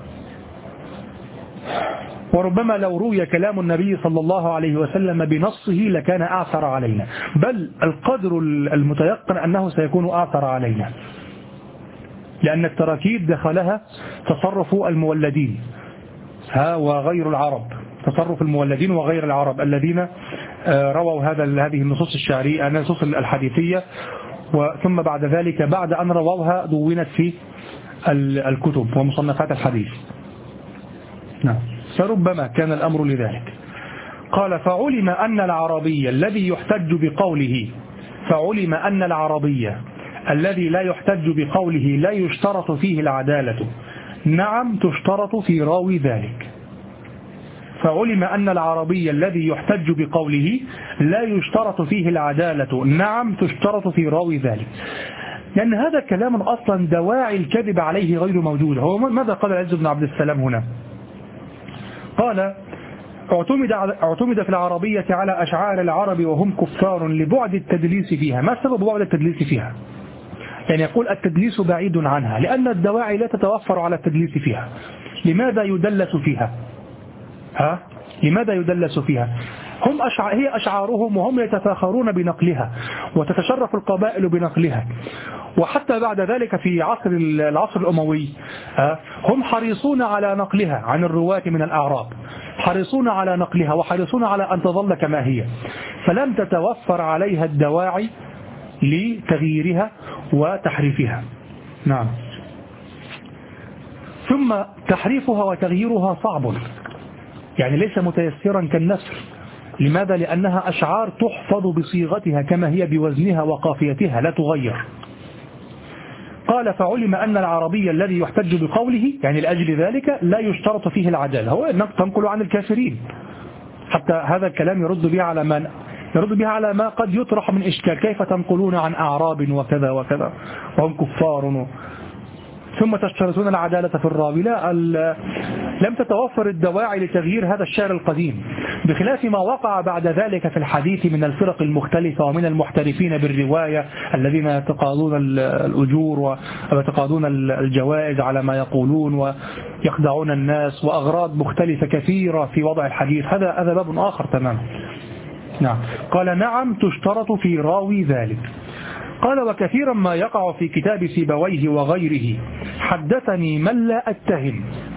وربما لو روي كلام النبي صلى الله عليه وسلم بنصه لكان أعثر علينا، بل القدر المتيقن أنه سيكون أعثر علينا، لأن التراكيب دخلها تصرف المولدين ها وغير العرب، تصرف المولدين وغير العرب الذين رووا هذا هذه النصوص الشعرية النصوص الحديثية، وثم بعد ذلك بعد أن رووها دونت في الكتب ومصنفات الحديث. نعم. فربما كان الأمر لذلك. قال فعلم أن العربي الذي يحتج بقوله فعلم أن العربي الذي لا يحتج بقوله لا يشترط فيه العدالة، نعم تشترط في راوي ذلك. فعلم أن العربي الذي يحتج بقوله لا يشترط فيه العدالة، نعم تشترط في راوي ذلك. لأن هذا كلام أصلا دواعي الكذب عليه غير موجود. هو ماذا قال العز بن عبد السلام هنا؟ قال اعتمد, اعتمد في العربية على أشعار العرب وهم كفار لبعد التدليس فيها. ما سبب بعد التدليس فيها؟ يعني يقول التدليس بعيد عنها لأن الدواعي لا تتوفر على التدليس فيها. لماذا يدلس فيها؟ ها؟ لماذا يدلس فيها؟ هم أشع... هي أشعارهم وهم يتفاخرون بنقلها وتتشرف القبائل بنقلها، وحتى بعد ذلك في عصر العصر الأموي هم حريصون على نقلها عن الرواة من الأعراب، حريصون على نقلها وحريصون على أن تظل كما هي، فلم تتوفر عليها الدواعي لتغييرها وتحريفها. نعم. ثم تحريفها وتغييرها صعب، يعني ليس متيسرا كالنثر. لماذا؟ لأنها أشعار تحفظ بصيغتها كما هي بوزنها وقافيتها لا تغير. قال فعلم أن العربي الذي يحتج بقوله يعني لأجل ذلك لا يشترط فيه العدالة، هو أنك تنقل عن الكافرين، حتى هذا الكلام يرد به على من يرد به على ما قد يطرح من إشكال، كيف تنقلون عن أعراب وكذا وكذا وهم كفار ثم تشترطون العدالة في الراوي؟ لا، لم تتوفر الدواعي لتغيير هذا الشعر القديم، بخلاف ما وقع بعد ذلك في الحديث من الفرق المختلفة ومن المحترفين بالرواية الذين يتقاضون الأجور ويتقاضون الجوائز على ما يقولون ويخدعون الناس وأغراض مختلفة كثيرة في وضع الحديث. هذا هذا باب آخر تماما. نعم. قال نعم تشترط في راوي ذلك. قال وكثيرا ما يقع في كتاب سيبويه وغيره حدثني من لا أتهم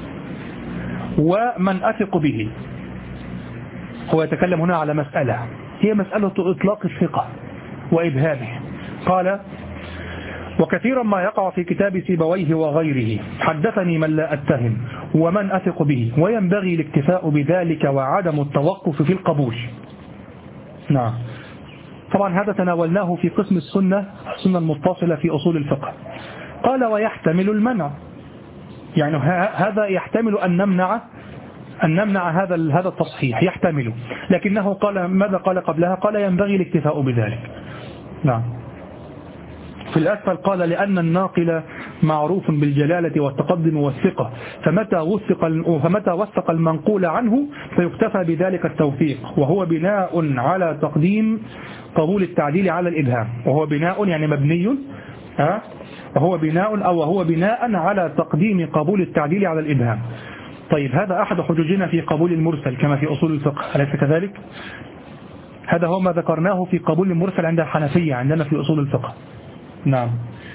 ومن أثق به. هو يتكلم هنا على مسألة هي مسألة إطلاق الثقة وإبهامه. قال وكثيرا ما يقع في كتاب سيبويه وغيره حدثني من لا أتهم ومن أثق به وينبغي الاكتفاء بذلك وعدم التوقف في القبول. نعم. طبعا هذا تناولناه في قسم السنة السنة المتصلة في أصول الفقه. قال ويحتمل المنع، يعني هذا يحتمل أن نمنع أن نمنع هذا هذا التصحيح، يحتمل، لكنه قال ماذا قال قبلها؟ قال ينبغي الاكتفاء بذلك. نعم. في الأسفل قال لأن الناقل معروف بالجلالة والتقدم والثقة، فمتى وثق فمتى وثق المنقول عنه فيكتفى بذلك التوثيق، وهو بناء على تقديم قبول التعديل على الإبهام، وهو بناء يعني مبني ها وهو بناء أو وهو بناء على تقديم قبول التعديل على الإبهام. طيب هذا أحد حججنا في قبول المرسل كما في أصول الفقه، أليس كذلك؟ هذا هو ما ذكرناه في قبول المرسل عند الحنفية عندنا في أصول الفقه. نعم.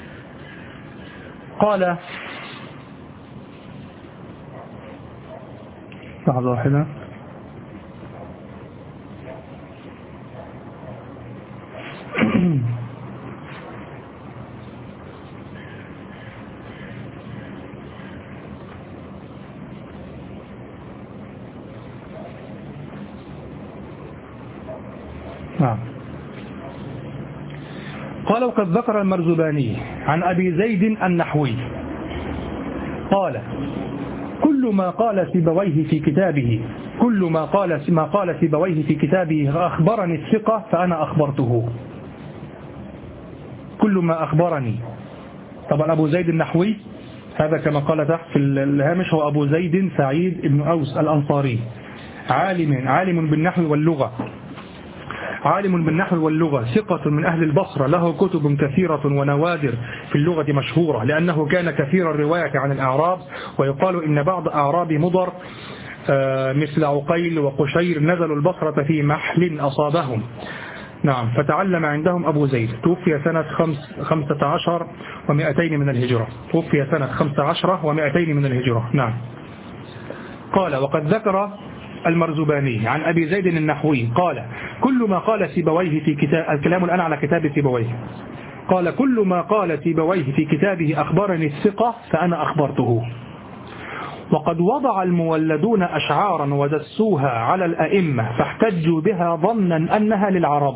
قال لحظة واحدة. نعم. قال وقد ذكر المرزباني عن أبي زيد النحوي قال كل ما قال سيبويه في كتابه كل ما قال ما قال سيبويه في كتابه أخبرني الثقة فأنا أخبرته. كل ما أخبرني. طبعا أبو زيد النحوي هذا كما قال تحت في الهامش هو أبو زيد سعيد بن أوس الأنصاري، عالم عالم بالنحو واللغة عالم بالنحو واللغة، ثقة من أهل البصرة، له كتب كثيرة ونوادر في اللغة مشهورة لأنه كان كثير الرواية عن الأعراب، ويقال إن بعض أعراب مضر مثل عقيل وقشير نزلوا البصرة في محل أصابهم. نعم. فتعلم عندهم أبو زيد، توفي سنة خمس خمسة عشر ومئتين من الهجرة توفي سنة خمسة عشر ومئتين من الهجرة. نعم. قال وقد ذكر المرزباني عن أبي زيد النحوي قال كل ما قال سيبويه في كتاب، الكلام الآن على كتاب سيبويه، قال كل ما قال سيبويه في كتابه أخبرني الثقة فأنا أخبرته. وقد وضع المولدون أشعارا ودسوها على الأئمة فاحتجوا بها ظنا أنها للعرب.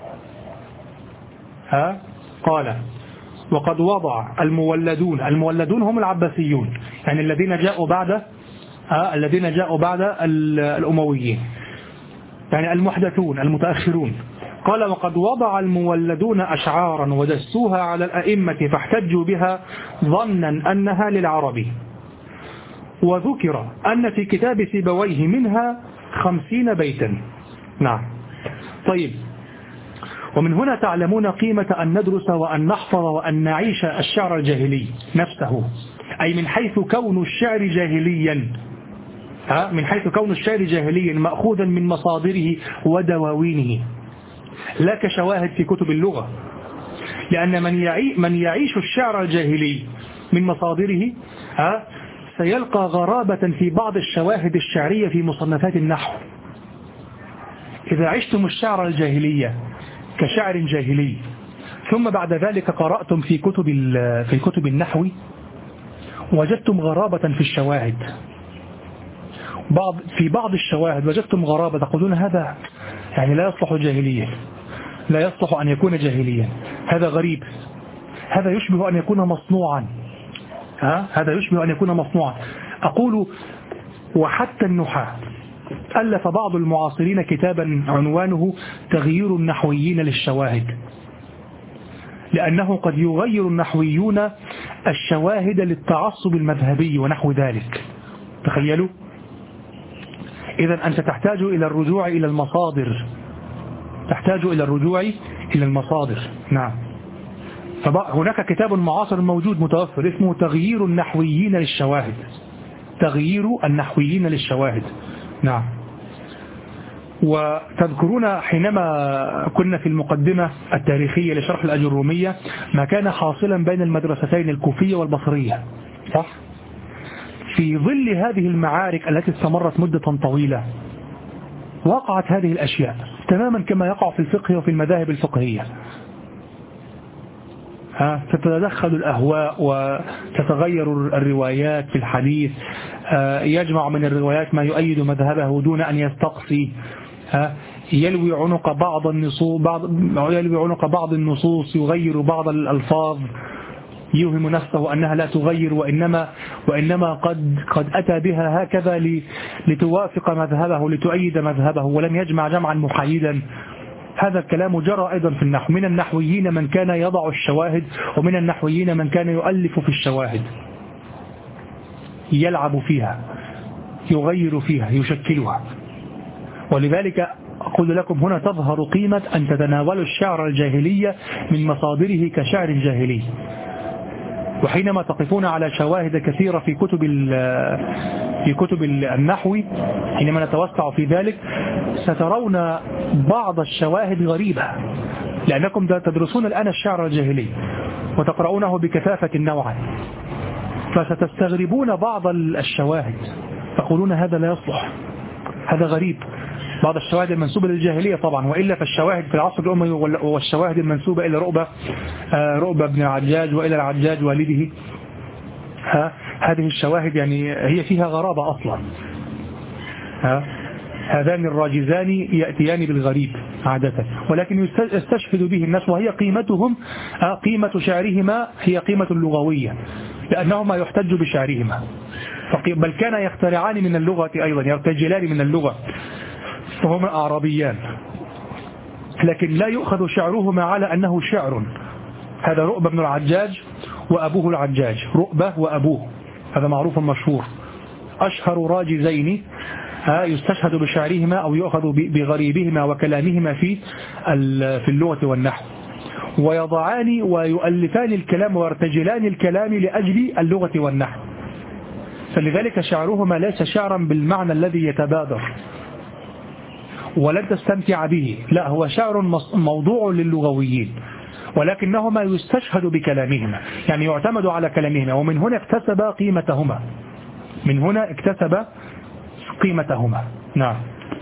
ها قال وقد وضع المولدون المولدون هم العباسيون، يعني الذين جاءوا بعد آه الذين جاءوا بعد الأمويين، يعني المحدثون المتأخرون. قال وقد وضع المولدون أشعارا ودسوها على الأئمة فاحتجوا بها ظنا أنها للعرب. وذكر أن في كتاب سيبويه منها خمسين بيتا. نعم. طيب ومن هنا تعلمون قيمة أن ندرس وأن نحفظ وأن نعيش الشعر الجاهلي نفسه، أي من حيث كون الشعر جاهليا ها من حيث كون الشعر جاهليا مأخوذا من مصادره ودواوينه لا كشواهد في كتب اللغة، لأن من يعي من يعيش الشعر الجاهلي من مصادره ها سيلقى غرابة في بعض الشواهد الشعرية في مصنفات النحو. إذا عشتم الشعر الجاهلية كشعر جاهلي ثم بعد ذلك قرأتم في كتب في كتب النحو وجدتم غرابة في الشواهد، بعض في بعض الشواهد وجدتم غرابة تقولون هذا يعني لا يصلح جاهليا، لا يصلح أن يكون جاهليا، هذا غريب، هذا يشبه أن يكون مصنوعا ها هذا يشبه أن يكون مصنوعا. أقول وحتى النحاة ألف بعض المعاصرين كتابا عنوانه تغيير النحويين للشواهد، لأنه قد يغير النحويون الشواهد للتعصب المذهبي ونحو ذلك. تخيلوا إذا أنت تحتاج إلى الرجوع إلى المصادر، تحتاج إلى الرجوع إلى المصادر. نعم. فهناك كتاب معاصر موجود متوفر اسمه تغيير النحويين للشواهد، تغيير النحويين للشواهد. نعم. وتذكرون حينما كنا في المقدمة التاريخية لشرح الأجرومية ما كان حاصلا بين المدرستين الكوفية والبصرية، صح؟ في ظل هذه المعارك التي استمرت مدة طويلة وقعت هذه الأشياء تماما كما يقع في الفقه وفي المذاهب الفقهية. تتدخل الأهواء وتتغير الروايات في الحديث، يجمع من الروايات ما يؤيد مذهبه دون أن يستقصي، يلوي عنق بعض النصوص بعض يلوي عنق بعض النصوص يغير بعض الألفاظ، يوهم نفسه أنها لا تغير وإنما وإنما قد قد أتى بها هكذا لتوافق مذهبه لتؤيد مذهبه ولم يجمع جمعا محايدا. هذا الكلام جرى أيضا في النحو، من النحويين من كان يضع الشواهد ومن النحويين من كان يؤلف في الشواهد، يلعب فيها، يغير فيها، يشكلها. ولذلك أقول لكم هنا تظهر قيمة أن تتناولوا الشعر الجاهلية من مصادره كشعر الجاهلي. وحينما تقفون على شواهد كثيرة في كتب في كتب النحو، حينما نتوسع في ذلك سترون بعض الشواهد غريبة، لأنكم تدرسون الآن الشعر الجاهلي وتقرؤونه بكثافة نوعا، فستستغربون بعض الشواهد تقولون هذا لا يصلح، هذا غريب. بعض الشواهد المنسوبة للجاهلية طبعا، وإلا فالشواهد في العصر الأموي والشواهد المنسوبة إلى رؤبة رؤبة بن العجاج وإلى العجاج والده، ها هذه الشواهد يعني هي فيها غرابة أصلا. ها هذان الراجزان يأتيان بالغريب عادة، ولكن يستشهد به الناس، وهي قيمتهم قيمة شعرهما هي قيمة اللغوية، لأنهما يحتج بشعرهما، بل كان يخترعان من اللغة أيضا، يرتجلان من اللغة، فهما أعرابيان، لكن لا يؤخذ شعرهما على أنه شعر. هذا رؤبة بن العجاج وأبوه العجاج، رؤبة وأبوه، هذا معروف مشهور، أشهر راجزين يستشهد بشعرهما أو يؤخذ بغريبهما وكلامهما في في اللغة والنحو، ويضعان ويؤلفان الكلام ويرتجلان الكلام لأجل اللغة والنحو. فلذلك شعرهما ليس شعرا بالمعنى الذي يتبادر ولن تستمتع به، لا، هو شعر موضوع للغويين، ولكنهما يستشهد بكلامهما، يعني يعتمد على كلامهما، ومن هنا اكتسب قيمتهما، من هنا اكتسب قيمتهما. نعم.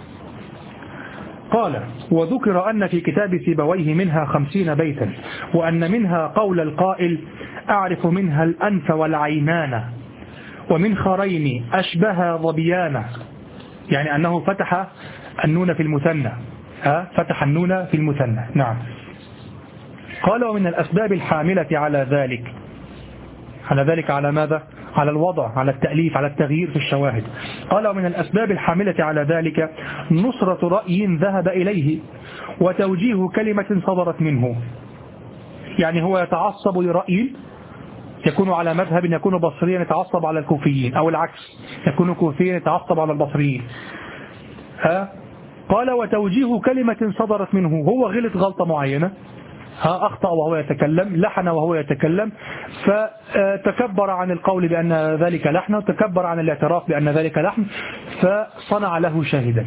قال: وذكر أن في كتاب سيبويه منها خمسين بيتا، وأن منها قول القائل: أعرف منها الأنف والعينان، ومن خرين أشبه ظبيانا، يعني أنه فتح النون في المثنى، ها فتح النون في المثنى. نعم. قال: ومن الأسباب الحاملة على ذلك، على ذلك على ماذا؟ على الوضع، على التأليف، على التغيير في الشواهد. قال: ومن الأسباب الحاملة على ذلك نصرة رأي ذهب إليه وتوجيه كلمة صدرت منه، يعني هو يتعصب لرأي، يكون على مذهب، يكون بصريا يتعصب على الكوفيين، أو العكس، يكون كوفيا يتعصب على البصريين. ها قال: وتوجيه كلمة صدرت منه، هو غلط غلطة معينة، ها أخطأ وهو يتكلم، لحن وهو يتكلم، فتكبر عن القول بأن ذلك لحن، وتكبر عن الاعتراف بأن ذلك لحن، فصنع له شاهدا.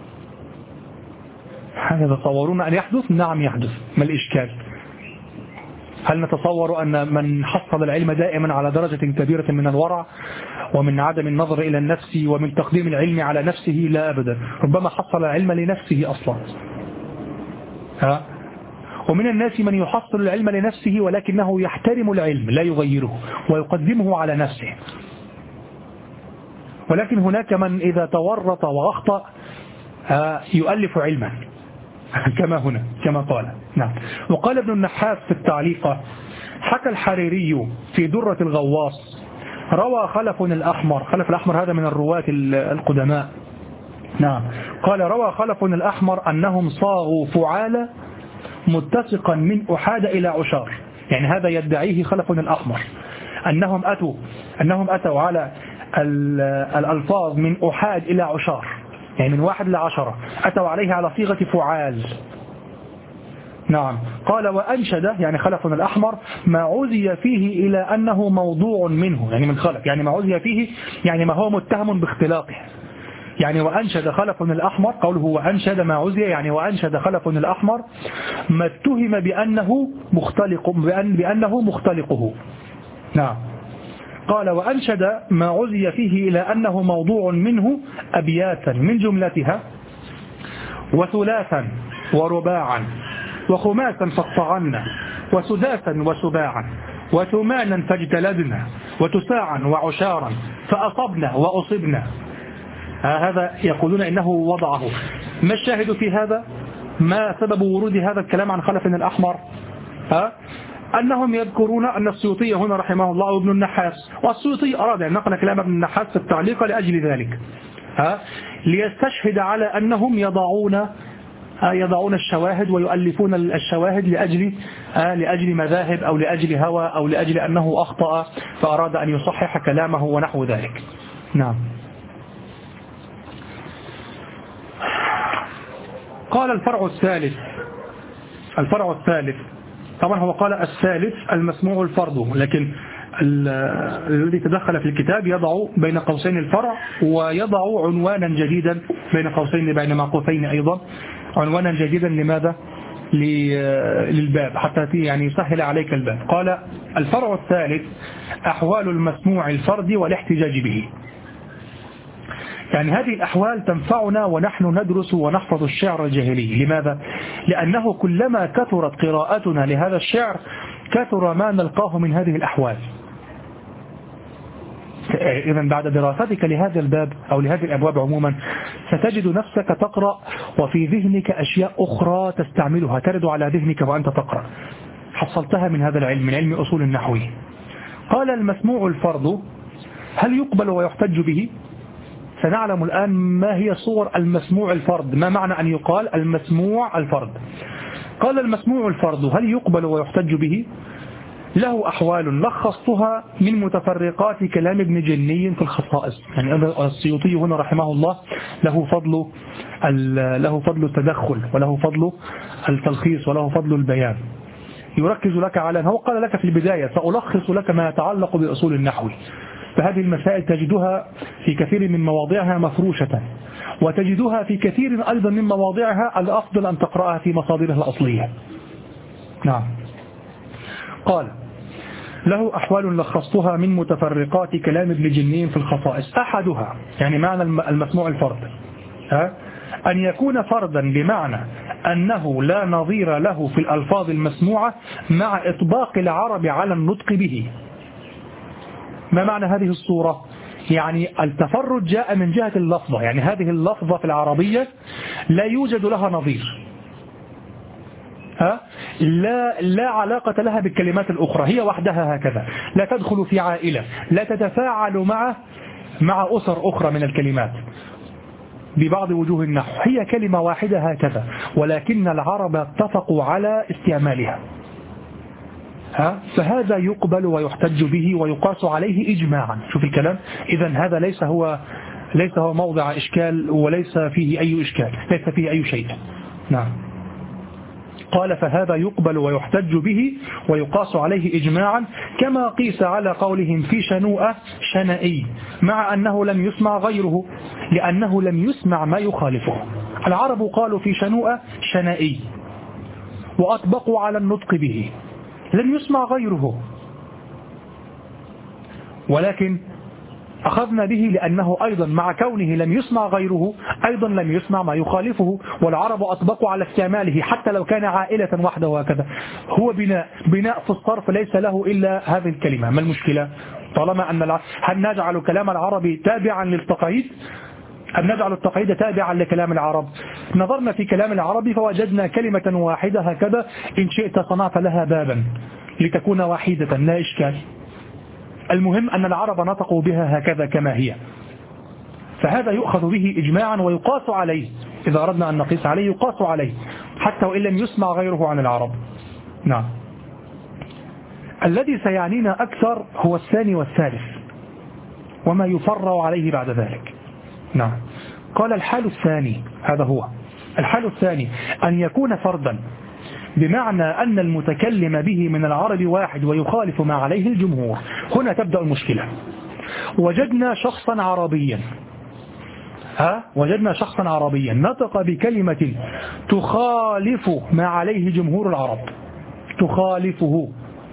هل تتصورون أن يحدث؟ نعم يحدث، ما الإشكال؟ هل نتصور أن من حصل العلم دائما على درجة كبيرة من الورع ومن عدم النظر إلى النفس ومن تقديم العلم على نفسه؟ لا أبدا، ربما حصل العلم لنفسه أصلا. ها ومن الناس من يحصل العلم لنفسه ولكنه يحترم العلم لا يغيره ويقدمه على نفسه، ولكن هناك من إذا تورط وأخطأ يؤلف علما كما هنا كما قال. نعم. وقال ابن النحاس في التعليق: حكى الحريري في درة الغواص: روى خلف الأحمر، خلف الأحمر هذا من الرواة القدماء. نعم. قال: روى خلف الأحمر أنهم صاغوا فعالة متسقا من أحاد إلى عشار، يعني هذا يدعيه خلف الأحمر، أنهم أتوا أنهم أتوا على الألفاظ من أحاد إلى عشار، يعني من واحد لعشرة أتوا عليه على صيغة فعال. نعم. قال وأنشد يعني خلف الأحمر ما عزي فيه إلى أنه موضوع منه، يعني من خلف، يعني ما عزي فيه يعني ما هو متهم باختلاقه. يعني وأنشد خلف الأحمر، قوله وأنشد ما عزي يعني وأنشد خلف الأحمر ما اتهم بأنه مختلق بأن بأنه مختلقه. نعم. قال وأنشد ما عزي فيه إلى أنه موضوع منه أبياتا من جملتها وثلاثا ورباعا وخماسا فاقطعنا وسداسا وسباعا وثمانا فاجتلدنا وتساعا وعشارا فأصبنا وأصبنا. هذا يقولون إنه وضعه. ما الشاهد في هذا؟ ما سبب ورود هذا الكلام عن خلف الأحمر؟ ها؟ أنهم يذكرون أن السيوطي هنا رحمه الله وابن النحاس، والسيوطي أراد أن نقل كلام ابن النحاس في التعليق لأجل ذلك، ها؟ ليستشهد على أنهم يضعون يضعون الشواهد ويؤلفون الشواهد لأجل لأجل مذاهب أو لأجل هوى أو لأجل أنه أخطأ فأراد أن يصحح كلامه ونحو ذلك. نعم. قال الفرع الثالث الفرع الثالث طبعا هو قال الثالث المسموع الفرض، لكن الذي تدخل في الكتاب يضع بين قوسين الفرع ويضع عنوانا جديدا بين قوسين بين معقوفين أيضا، عنوانا جديدا لماذا؟ للباب حتى يعني يسهل عليك الباب. قال الفرع الثالث أحوال المسموع الفرد والاحتجاج به. يعني هذه الأحوال تنفعنا ونحن ندرس ونحفظ الشعر الجاهلي. لماذا؟ لأنه كلما كثرت قراءتنا لهذا الشعر كثر ما نلقاه من هذه الأحوال. إذا بعد دراستك لهذا الباب أو لهذه الأبواب عموما ستجد نفسك تقرأ وفي ذهنك أشياء أخرى تستعملها ترد على ذهنك وأنت تقرأ، حصلتها من هذا العلم، من علم أصول النحو. قال المسموع الفرض هل يقبل ويحتج به؟ سنعلم الآن ما هي صور المسموع الفرد، ما معنى أن يقال المسموع الفرد. قال المسموع الفرد هل يقبل ويحتج به؟ له أحوال لخصتها من متفرقات كلام ابن جني في الخصائص. يعني السيوطي هنا رحمه الله له فضل له فضل التدخل وله فضل التلخيص وله فضل البيان. يركز لك على هو قال لك في البداية سألخص لك ما يتعلق بأصول النحو، فهذه المسائل تجدها في كثير من مواضعها مفروشة، وتجدها في كثير أيضا من مواضعها الأفضل أن تقرأها في مصادرها الأصلية. نعم. قال له أحوال لخصتها من متفرقات كلام ابن جنين في الخصائص. أحدها يعني معنى المسموع الفرد أن يكون فردا بمعنى أنه لا نظير له في الألفاظ المسموعة مع إطباق العرب على النطق به. ما معنى هذه الصورة؟ يعني التفرد جاء من جهة اللفظة، يعني هذه اللفظة في العربية لا يوجد لها نظير، ها؟ لا لا علاقة لها بالكلمات الأخرى، هي وحدها هكذا، لا تدخل في عائلة، لا تتفاعل مع مع أسر أخرى من الكلمات ببعض وجوه النحو، هي كلمة واحدة هكذا، ولكن العرب اتفقوا على استعمالها. ها؟ فهذا يقبل ويحتج به ويقاس عليه إجماعا. شوف الكلام. إذا هذا ليس هو ليس هو موضع إشكال وليس فيه أي إشكال، ليس فيه أي شيء. نعم. قال فهذا يقبل ويحتج به ويقاس عليه إجماعا، كما قيس على قولهم في شنوءة شنائي مع أنه لم يسمع غيره، لأنه لم يسمع ما يخالفه. العرب قالوا في شنوءة شنائي وأطبقوا على النطق به، لم يسمع غيره، ولكن أخذنا به لأنه أيضا مع كونه لم يسمع غيره أيضا لم يسمع ما يخالفه، والعرب أطبقوا على استعماله حتى لو كان عائلة واحدة وهكذا. هو بناء بناء في الصرف ليس له إلا هذه الكلمة. ما المشكلة؟ طالما أن الع... هل نجعل كلام العربي تابعا للتقعيد أم نجعل التقعيد تابعا لكلام العرب؟ نظرنا في كلام العربي فوجدنا كلمة واحدة هكذا، إن شئت صنعت لها بابا لتكون واحدة لا إشكال. المهم أن العرب نطقوا بها هكذا كما هي، فهذا يؤخذ به إجماعا ويقاس عليه. إذا أردنا أن نقيس عليه يقاس عليه حتى وإن لم يسمع غيره عن العرب. نعم. الذي سيعنينا أكثر هو الثاني والثالث وما يفرع عليه بعد ذلك. نعم. قال الحال الثاني، هذا هو الحال الثاني، أن يكون فردا، بمعنى أن المتكلم به من العرب واحد ويخالف ما عليه الجمهور. هنا تبدأ المشكلة. وجدنا شخصا عربيا ها وجدنا شخصا عربيا نطق بكلمة تخالف ما عليه جمهور العرب، تخالفه،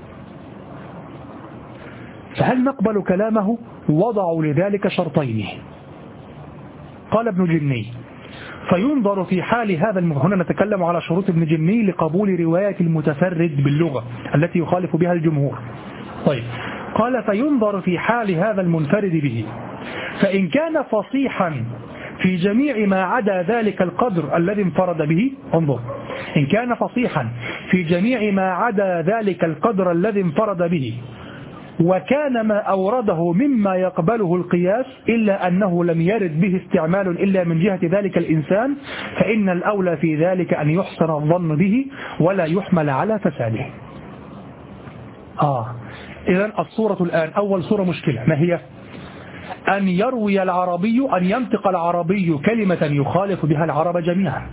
فهل نقبل كلامه؟ وضعوا لذلك شرطين. قال ابن جني: فينظر في حال هذا الم... هنا نتكلم على شروط ابن جني لقبول رواية المتفرد باللغة التي يخالف بها الجمهور. طيب، قال: فينظر في حال هذا المنفرد به، فإن كان فصيحا في جميع ما عدا ذلك القدر الذي انفرد به، انظر، إن كان فصيحا في جميع ما عدا ذلك القدر الذي انفرد به، وكان ما أورده مما يقبله القياس إلا أنه لم يرد به استعمال إلا من جهة ذلك الإنسان، فإن الأولى في ذلك أن يحسن الظن به ولا يحمل على فساده. آه إذن الصورة الآن، أول صورة مشكلة، ما هي؟ أن يروي العربي، أن ينطق العربي كلمة يخالف بها العرب جميعا.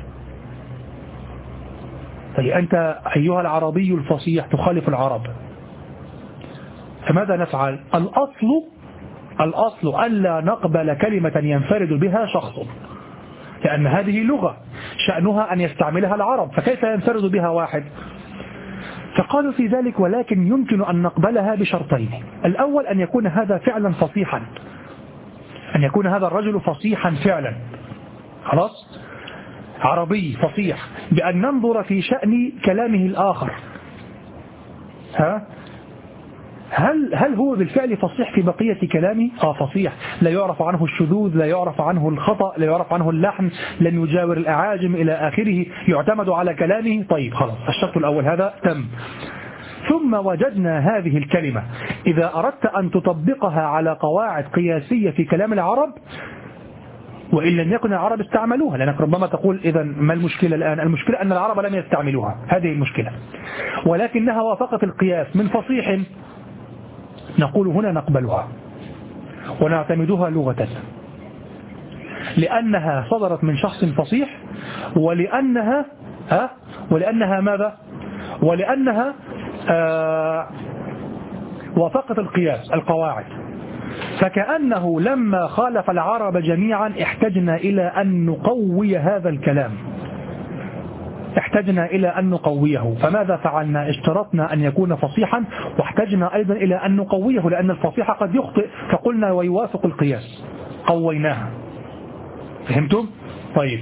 فأنت أيها العربي الفصيح تخالف العرب، فماذا نفعل؟ الأصل الأصل ألا نقبل كلمة ينفرد بها شخص، لأن هذه لغة شأنها أن يستعملها العرب، فكيف ينفرد بها واحد؟ فقالوا في ذلك: ولكن يمكن أن نقبلها بشرطين. الأول أن يكون هذا فعلا فصيحا، أن يكون هذا الرجل فصيحا فعلا، خلاص، عربي فصيح، بأن ننظر في شأن كلامه الآخر. ها هل هل هو بالفعل فصيح في بقية كلامه؟ آه فصيح، لا يعرف عنه الشذوذ، لا يعرف عنه الخطأ، لا يعرف عنه اللحن، لن يجاور الأعاجم إلى آخره، يعتمد على كلامه. طيب خلاص، الشرط الأول هذا تم. ثم وجدنا هذه الكلمة إذا أردت أن تطبقها على قواعد قياسية في كلام العرب، وإن لم يكن العرب استعملوها، لأنك ربما تقول: إذا ما المشكلة الآن؟ المشكلة أن العرب لم يستعملوها، هذه المشكلة، ولكنها وافقت القياس من فصيح، نقول هنا نقبلها ونعتمدها لغة، لأنها صدرت من شخص فصيح، ولأنها ها ولأنها ماذا؟ ولأنها آه وافقت القياس القواعد. فكأنه لما خالف العرب جميعا احتجنا إلى أن نقوي هذا الكلام، احتجنا إلى أن نقويه. فماذا فعلنا؟ اشترطنا أن يكون فصيحا، واحتجنا أيضا إلى أن نقويه، لأن الفصيح قد يخطئ، فقلنا ويوافق القياس، قويناها. فهمتم؟ طيب،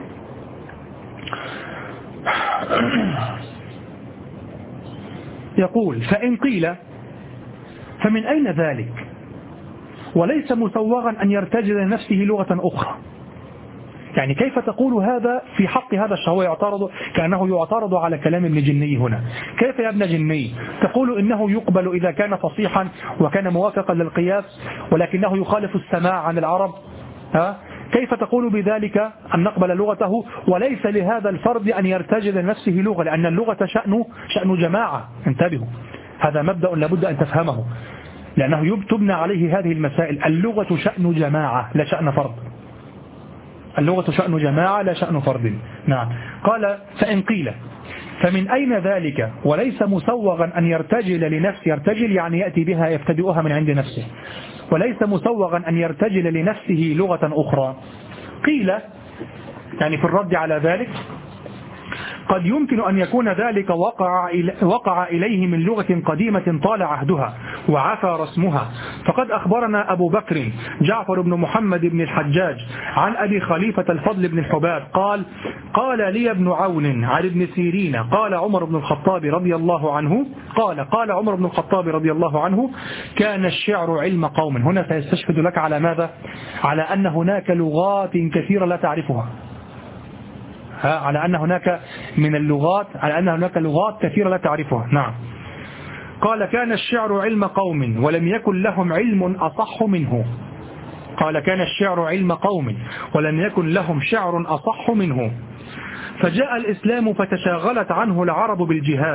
يقول: فإن قيل فمن أين ذلك؟ وليس مسوغا أن يرتجل لنفسه لغة أخرى. يعني كيف تقول هذا في حق هذا الشهوة؟ يعترض، كأنه يعترض على كلام ابن جني هنا. كيف يا ابن جني تقول إنه يقبل إذا كان فصيحا وكان موافقا للقياس، ولكنه يخالف السماع عن العرب؟ ها؟ كيف تقول بذلك أن نقبل لغته وليس لهذا الفرد أن يرتجل لنفسه لغة؟ لأن اللغة شأنه شأن جماعة. انتبهوا، هذا مبدأ لابد أن تفهمه، لأنه تبنى عليه هذه المسائل. اللغة شأن جماعة لا شأن فرد، اللغة شأن جماعة لا شأن فرد. نعم. قال: فإن قيل فمن أين ذلك وليس مسوغا أن يرتجل لنفسه، يرتجل يعني يأتي بها يبتدئها من عند نفسه، وليس مسوغا أن يرتجل لنفسه لغة أخرى. قيل يعني في الرد على ذلك: قد يمكن أن يكون ذلك وقع وقع إليه من لغة قديمة طال عهدها وعفى رسمها. فقد أخبرنا أبو بكر جعفر بن محمد بن الحجاج عن أبي خليفة الفضل بن الحباب قال: قال لي ابن عون عن ابن سيرين قال عمر بن الخطاب رضي الله عنه قال قال عمر بن الخطاب رضي الله عنه: كان الشعر علم قوم. هنا سيستشهد لك على ماذا؟ على أن هناك لغات كثيرة لا تعرفها، على أن هناك من اللغات على أن هناك لغات كثيرة لا تعرفها. نعم. قال: كان الشعر علم قوم ولم يكن لهم علم أصح منه. قال: كان الشعر علم قوم ولم يكن لهم شعر أصح منه. فجاء الإسلام فتشاغلت عنه العرب بالجهاد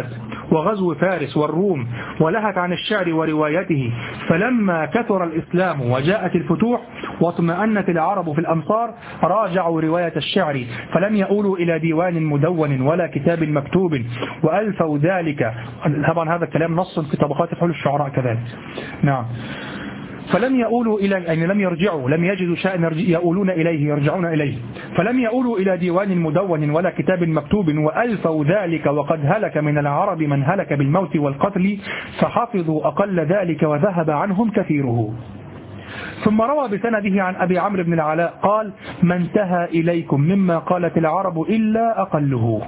وغزو فارس والروم، ولهت عن الشعر وروايته. فلما كثر الإسلام وجاءت الفتوح واطمأنت العرب في الأمصار راجعوا رواية الشعر، فلم يؤولوا إلى ديوان مدون ولا كتاب مكتوب، وألفوا ذلك. طبعا هذا الكلام نص في طبقات فحول الشعراء كذلك. نعم. فلم يؤولوا إلى يعني لم يرجعوا، لم يجدوا شيئا يؤولون إليه يرجعون إليه، فلم يؤولوا إلى ديوان مدون ولا كتاب مكتوب، وألفوا ذلك. وقد هلك من العرب من هلك بالموت والقتل، فحفظوا أقل ذلك وذهب عنهم كثيره. ثم روى بسنده عن أبي عمرو بن العلاء قال: ما انتهى إليكم مما قالت العرب إلا أقله.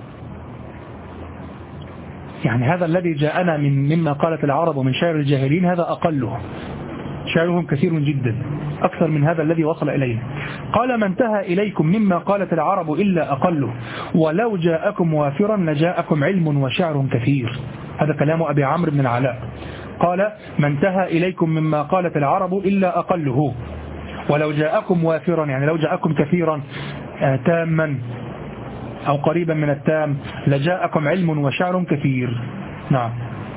يعني هذا الذي جاءنا من مما قالت العرب من شعر الجاهلين هذا أقله، شعرهم كثير جدا أكثر من هذا الذي وصل إلينا. قال: ما انتهى إليكم مما قالت العرب إلا أقله، ولو جاءكم وافرا لجاءكم علم وشعر كثير. هذا كلام أبي عمرو بن العلاء. قال: ما انتهى إليكم مما قالت العرب إلا أقله، ولو جاءكم وافرا يعني لو جاءكم كثيرا تاما أو قريبا من التام لجاءكم علم وشعر كثير. نعم.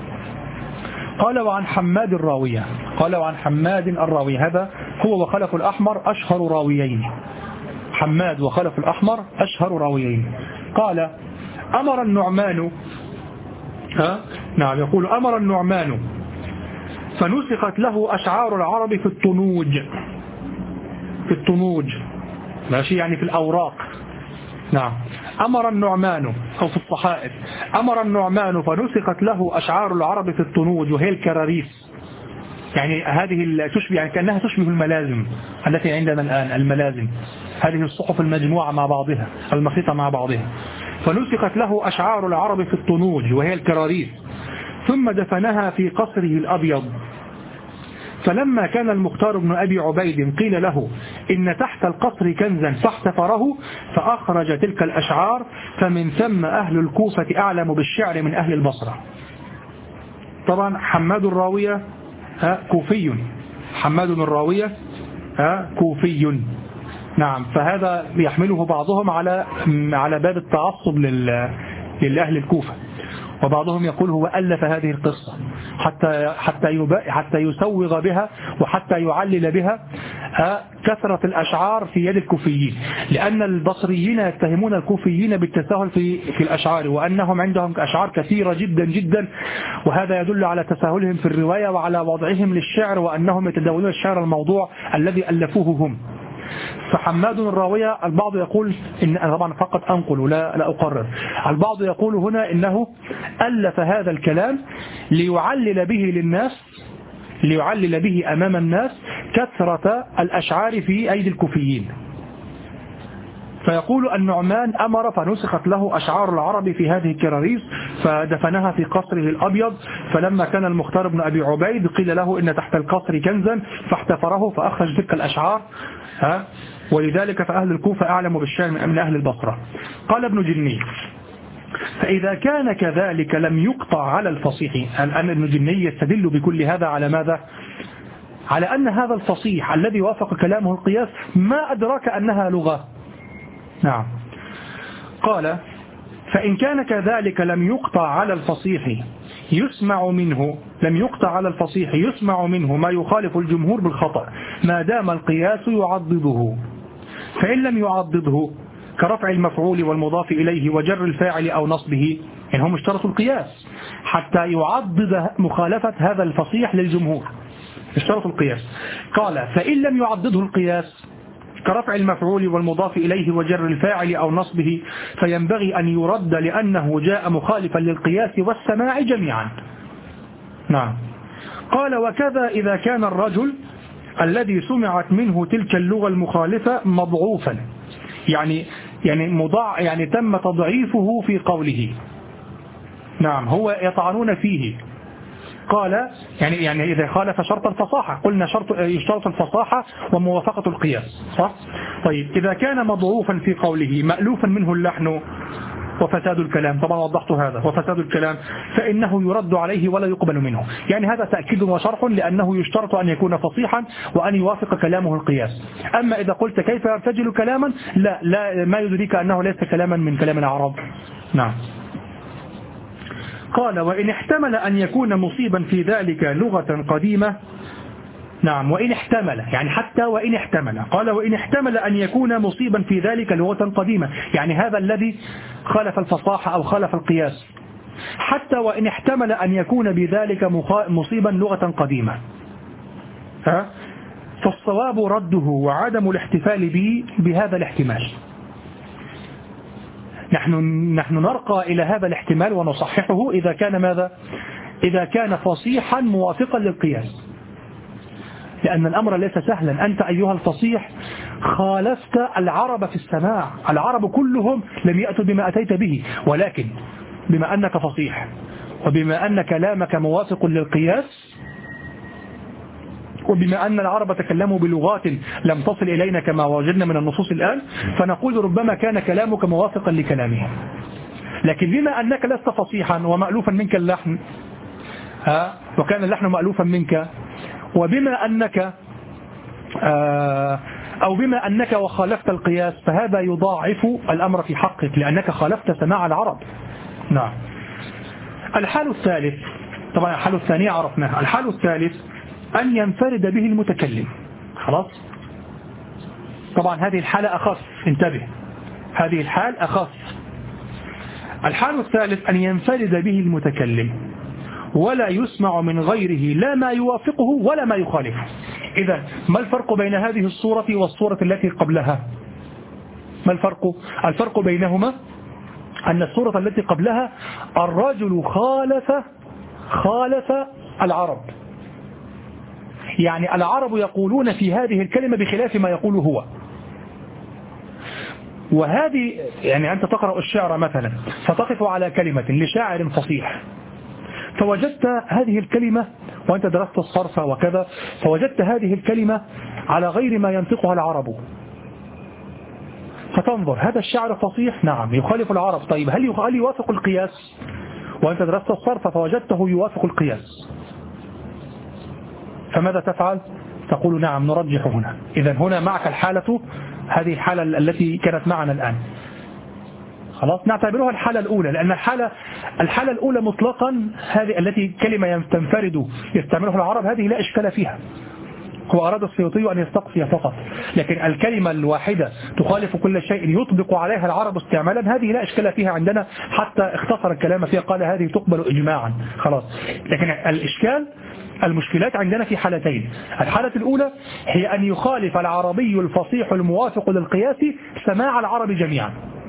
قال: وعن حماد الراوية قال وعن حماد الراوية هذا هو وخلف الأحمر أشهر راويين. حماد وخلف الأحمر أشهر راويين. قال: أمر النعمان ها؟ نعم يقول: أمر النعمان فنسخت له أشعار العرب في الطنوج في الطنوج ماشي يعني في الأوراق. نعم. أمر النعمان أو في الصحائف. أمر النعمان فنسخت له أشعار العرب في الطنوج، وهي الكراريس. يعني هذه تشبه يعني كأنها تشبه الملازم التي عندنا الآن، الملازم هذه الصحف المجموعة مع بعضها المخيطة مع بعضها. فنسخت له أشعار العرب في الطنوج وهي الكراريس، ثم دفنها في قصره الأبيض. فلما كان المختار بن أبي عبيد قيل له إن تحت القصر كنزا فاحتفره فأخرج تلك الأشعار، فمن ثم أهل الكوفة أعلم بالشعر من أهل البصرة. طبعا حماد الراوية كوفي، حماد الراوية كوفي. نعم. فهذا يحمله بعضهم على على باب التعصب للأهل الكوفة، وبعضهم يقول هو ألف هذه القصة حتى حتى حتى يسوغ بها وحتى يعلل بها كثرة الأشعار في يد الكوفيين، لأن البصريين يتهمون الكوفيين بالتساهل في في الأشعار، وأنهم عندهم أشعار كثيرة جدا جدا، وهذا يدل على تساهلهم في الرواية وعلى وضعهم للشعر، وأنهم يتداولون الشعر الموضوع الذي ألفوه هم. فحماد الراوية البعض يقول إن طبعا فقط أنقل ولا لا أقرر، البعض يقول هنا إنه ألف هذا الكلام ليعلل به للناس ليعلل به أمام الناس كثرة الأشعار في أيدي الكوفيين. فيقول النعمان أمر فنسخت له أشعار العرب في هذه الكراريس فدفنها في قصره الأبيض. فلما كان المختار بن أبي عبيد قيل له إن تحت القصر كنزا فاحتفره فأخرج تلك الأشعار، ها؟ ولذلك فأهل الكوفة أعلم بالشعر من أهل البصرة. قال ابن جني: فإذا كان كذلك لم يقطع على الفصيح. الآن ابن جني يستدل بكل هذا على ماذا؟ على أن هذا الفصيح الذي وافق كلامه القياس ما أدراك أنها لغة. نعم. قال: فإن كان كذلك لم يقطع على الفصيح يسمع منه لم يقطع على الفصيح يسمع منه ما يخالف الجمهور بالخطأ ما دام القياس يعضده. فإن لم يعضده كرفع المفعول والمضاف إليه وجر الفاعل أو نصبه، إنهم اشترطوا القياس حتى يعضد مخالفة هذا الفصيح للجمهور، اشترطوا القياس. قال: فإن لم يعضده القياس كرفع المفعول والمضاف إليه وجر الفاعل أو نصبه فينبغي أن يرد لأنه جاء مخالفا للقياس والسماع جميعا. نعم. قال: وكذا إذا كان الرجل الذي سمعت منه تلك اللغة المخالفة مضعوفا، يعني يعني مضاع يعني تم تضعيفه في قوله. نعم. هو يطعنون فيه. قال يعني يعني إذا خالف شرط الفصاحة، قلنا شرط يشترط الفصاحة وموافقة القياس، صح؟ طيب إذا كان مضعوفا في قوله مألوفا منه اللحن وفساد الكلام، طبعا وضحت هذا، وفساد الكلام فإنه يرد عليه ولا يقبل منه. يعني هذا تأكيد وشرح لأنه يشترط أن يكون فصيحا وأن يوافق كلامه القياس. أما إذا قلت كيف يرتجل كلاما، لا لا ما يدريك أنه ليس كلاما من كلام العرب. نعم. قال وإن احتمل أن يكون مصيبا في ذلك لغة قديمة. نعم، وإن احتمل يعني حتى وإن احتمل. قال وإن احتمل أن يكون مصيبا في ذلك لغة قديمة، يعني هذا الذي خالف الفصاحة أو خالف القياس، حتى وإن احتمل أن يكون بذلك مصيبا لغة قديمة، ها؟ فالصواب رده وعدم الاحتفال به بهذا الاحتمال. نحن نحن نرقى إلى هذا الاحتمال ونصححه إذا كان ماذا؟ إذا كان فصيحا موافقا للقياس، لأن الأمر ليس سهلا. أنت أيها الفصيح خالفت العرب في السماع، العرب كلهم لم يأتوا بما أتيت به، ولكن بما أنك فصيح وبما أن كلامك موافق للقياس وبما أن العرب تكلموا بلغات لم تصل إلينا كما وجدنا من النصوص الآن، فنقول ربما كان كلامك موافقا لكلامهم. لكن بما أنك لست فصيحا ومألوفا منك اللحن، ها، وكان اللحن مألوفا منك، وبما أنك أو بما أنك وخالفت القياس، فهذا يضاعف الأمر في حقك لأنك خالفت سماع العرب. نعم. الحال الثالث، طبعا الحال الثانية عرفناها. الحال الثالث أن ينفرد به المتكلم. خلاص، طبعا هذه الحالة أخف، انتبه، هذه الحال أخف. الحال الثالث أن ينفرد به المتكلم ولا يسمع من غيره لا ما يوافقه ولا ما يخالفه. إذا ما الفرق بين هذه الصورة والصورة التي قبلها؟ ما الفرق؟ الفرق بينهما أن الصورة التي قبلها الرجل خالف خالف العرب، يعني العرب يقولون في هذه الكلمة بخلاف ما يقول هو. وهذه يعني أنت تقرأ الشعر مثلا فتقف على كلمة لشاعر فصيح، فوجدت هذه الكلمة وأنت درست الصرف وكذا، فوجدت هذه الكلمة على غير ما ينطقها العرب، فتنظر هذا الشعر فصيح، نعم يخالف العرب، طيب هل هل يوافق القياس؟ وأنت درست الصرف فوجدته يوافق القياس، فماذا تفعل؟ تقول نعم نرجح هنا. إذا هنا معك الحالة، هذه الحالة التي كانت معنا الآن، خلاص نعتبرها الحالة الأولى، لأن الحالة الحالة الأولى مطلقا هذه التي كلمة تنفرد يستعملها العرب هذه لا إشكال فيها، هو أراد السيوطي أن يستقصي فقط، لكن الكلمة الواحدة تخالف كل شيء يطبق عليها العرب استعمالا هذه لا إشكال فيها عندنا، حتى اختصر الكلام فيها قال هذه تقبل إجماعا خلاص. لكن الإشكال المشكلات عندنا في حالتين، الحالة الأولى هي أن يخالف العربي الفصيح الموافق للقياس سماع العرب جميعا.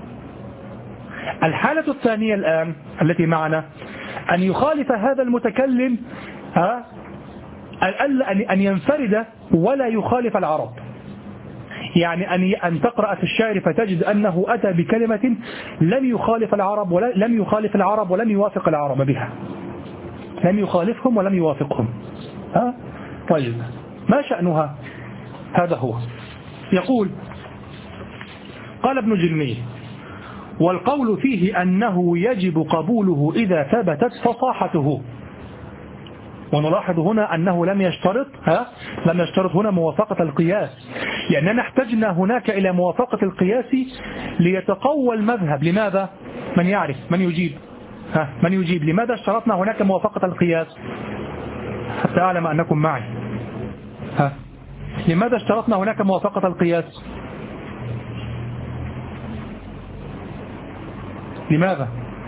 الحالة الثانية الآن التي معنا أن يخالف هذا المتكلم ها أن ينفرد ولا يخالف العرب، يعني أن أن تقرأ في الشعر فتجد أنه أتى بكلمة لم يخالف العرب ولا لم يخالف العرب ولم يوافق العرب بها، لم يخالفهم ولم يوافقهم. ها طيب ما شأنها؟ هذا هو يقول قال ابن جلمي والقول فيه أنه يجب قبوله إذا ثبتت فصاحته. ونلاحظ هنا أنه لم يشترط ها لم يشترط هنا موافقة القياس، لأننا احتجنا هناك إلى موافقة القياس ليتقوى المذهب. لماذا؟ من يعرف؟ من يجيب؟ ها من يجيب؟ لماذا اشترطنا هناك موافقة القياس؟ حتى أعلم أنكم معي. ها لماذا اشترطنا هناك موافقة القياس؟ لماذا؟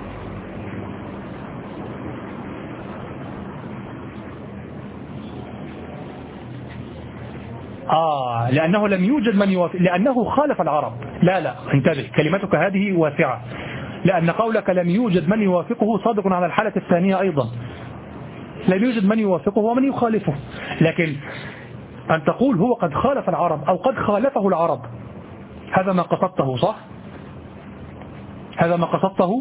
آه لأنه لم يوجد من يوافق، لأنه خالف العرب. لا لا انتبه، كلمتك هذه واسعة، لأن قولك لم يوجد من يوافقه صادق على الحالة الثانية أيضا، لم يوجد من يوافقه ومن يخالفه، لكن أن تقول هو قد خالف العرب أو قد خالفه العرب، هذا ما قصدته صح؟ هذا ما قصدته؟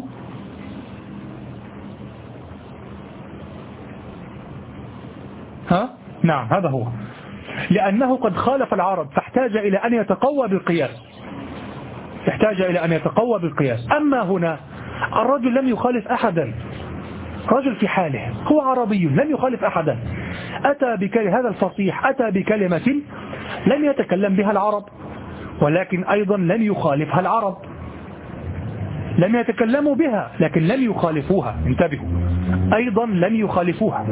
ها؟ نعم هذا هو، لأنه قد خالف العرب فاحتاج إلى أن يتقوى بالقياس، احتاج إلى أن يتقوى بالقياس. أما هنا الرجل لم يخالف أحدا، رجل في حاله هو عربي لم يخالف أحدا، أتى بكلمة، هذا الفصيح أتى بكلمة لم يتكلم بها العرب ولكن أيضا لم يخالفها العرب، لم يتكلموا بها لكن لم يخالفوها، انتبهوا، أيضا لم يخالفوها.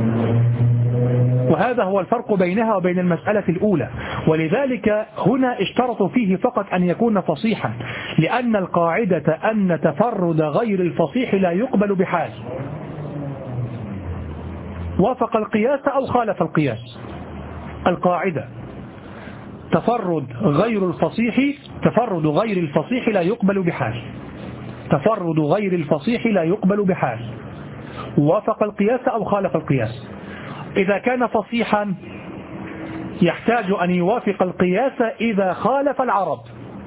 وهذا هو الفرق بينها وبين المسألة الأولى. ولذلك هنا اشترطوا فيه فقط أن يكون فصيحا، لأن القاعدة أن تفرد غير الفصيح لا يقبل بحال، وافق القياس أو خالف القياس. القاعدة تفرد غير الفصيح تفرد غير الفصيح لا يقبل بحال، تفرد غير الفصيح لا يقبل بحال، وافق القياس أو خالف القياس. إذا كان فصيحا يحتاج أن يوافق القياس إذا خالف العرب.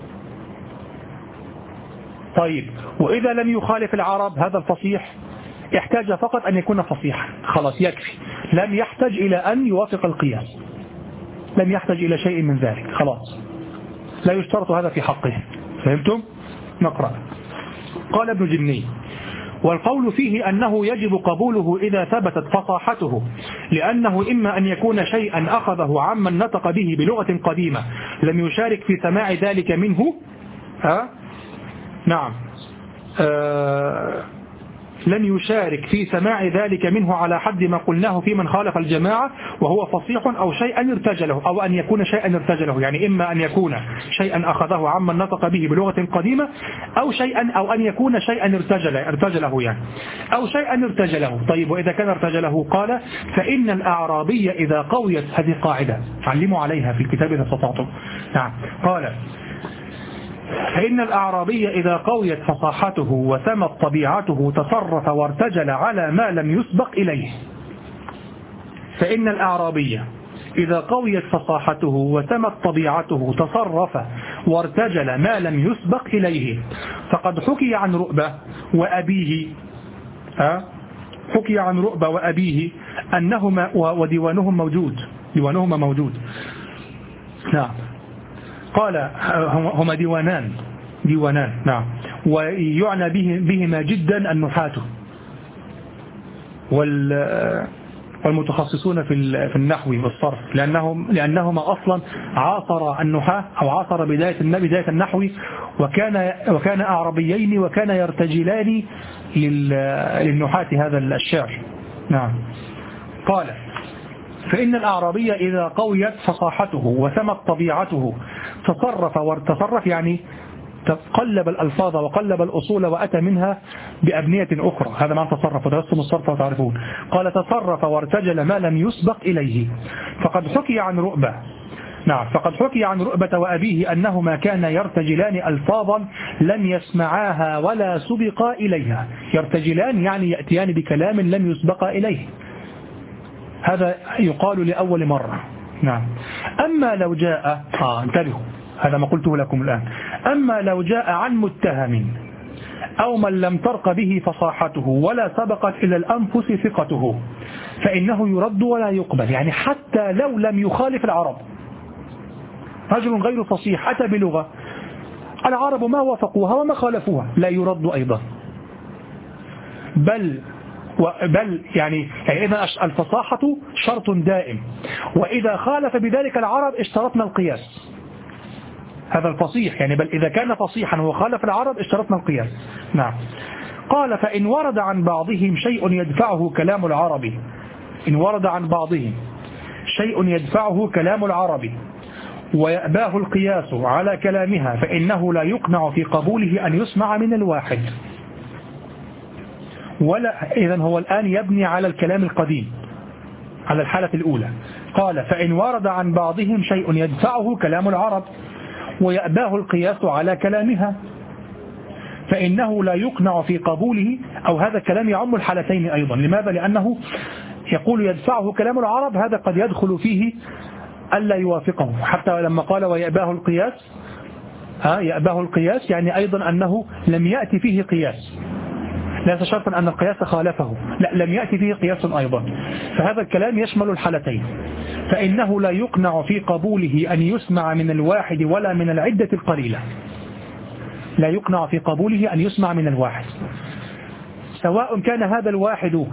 طيب، وإذا لم يخالف العرب هذا الفصيح يحتاج فقط أن يكون فصيحا، خلاص يكفي، لم يحتاج إلى أن يوافق القياس، لم يحتاج إلى شيء من ذلك، خلاص لا يشترط هذا في حقه. فهمتم؟ نقرأ. قال ابن جني: والقول فيه أنه يجب قبوله إذا ثبتت فصاحته، لأنه إما أن يكون شيئا أخذه عمن نطق به بلغة قديمة لم يشارك في سماع ذلك منه. ها؟ نعم، آه لم يشارك في سماع ذلك منه على حد ما قلناه في من خالف الجماعة وهو فصيح، أو شيئا ارتجله، أو أن يكون شيئا ارتجله، يعني إما أن يكون شيئا أخذه عمن نطق به بلغة قديمة، أو شيئا أو أن يكون شيئا ارتجله ارتجله يعني أو شيئا ارتجله. طيب، وإذا كان ارتجله قال: فإن الأعرابي إذا قويت، هذه قاعدة علموا عليها في الكتاب إذا استطعتم. نعم، قال: فإن الأعرابي إذا قويت فصاحته وسمت طبيعته تصرف وارتجل على ما لم يسبق إليه. فإن الأعرابي إذا قويت فصاحته وسمت طبيعته تصرف وارتجل ما لم يسبق إليه. فقد حكي عن رؤبة وأبيه ها حكي عن رؤبة وأبيه أنهما، وديوانهم موجود، ديوانهما موجود. نعم، قال: هما ديوانان ديوانان نعم، ويعنى به بهما جدا النحاة والمتخصصون في في النحو والصرف، لأنهم لأنهما أصلا عاصر النحاة أو عاصر بداية بداية النحو، وكان وكان أعربيين وكان يرتجلان للنحاة هذا الشعر. نعم، قال: فإن الأعرابي إذا قويت فصاحته وسمت طبيعته تصرف وارتصرف، يعني قلب الألفاظ وقلب الأصول وأتى منها بأبنية أخرى، هذا معنى تصرف، ودرستم الصرف وتعرفون. قال: تصرف وارتجل ما لم يسبق إليه. فقد حكي عن رؤبة نعم فقد حكي عن رؤبة وأبيه أنهما كانا يرتجلان ألفاظا لم يسمعاها ولا سبقا إليها. يرتجلان يعني يأتيان بكلام لم يسبق إليه، هذا يقال لأول مرة. نعم. أما لو جاء آه انتبهوا، هذا ما قلته لكم الآن. أما لو جاء عن متهم أو من لم ترق به فصاحته ولا سبقت إلى الأنفس ثقته فإنه يرد ولا يقبل، يعني حتى لو لم يخالف العرب، رجل غير فصيح أتى بلغة العرب ما وافقوها وما خالفوها، لا يرد أيضا، بل بل يعني إذا الفصاحة شرط دائم، وإذا خالف بذلك العرب اشترطنا القياس. هذا الفصيح يعني، بل إذا كان فصيحا وخالف العرب اشترطنا القياس. نعم. قال: فإن ورد عن بعضهم شيء يدفعه كلام العربي إن ورد عن بعضهم شيء يدفعه كلام العربي ويأباه القياس على كلامها فإنه لا يقنع في قبوله أن يسمع من الواحد. ولا إذن هو الآن يبني على الكلام القديم، على الحالة الأولى. قال: فإن ورد عن بعضهم شيء يدفعه كلام العرب ويأباه القياس على كلامها فإنه لا يقنع في قبوله، أو هذا الكلام يعم الحالتين أيضا. لماذا؟ لأنه يقول يدفعه كلام العرب، هذا قد يدخل فيه ألا يوافقه، حتى لما قال ويأباه القياس ها يأباه القياس يعني أيضا أنه لم يأتي فيه قياس، ليس شرطا أن القياس خالفه، لا، لم يأتي فيه قياس أيضا. فهذا الكلام يشمل الحالتين. فإنه لا يقنع في قبوله أن يسمع من الواحد ولا من العدة القليلة. لا يقنع في قبوله أن يسمع من الواحد، سواء كان هذا الواحد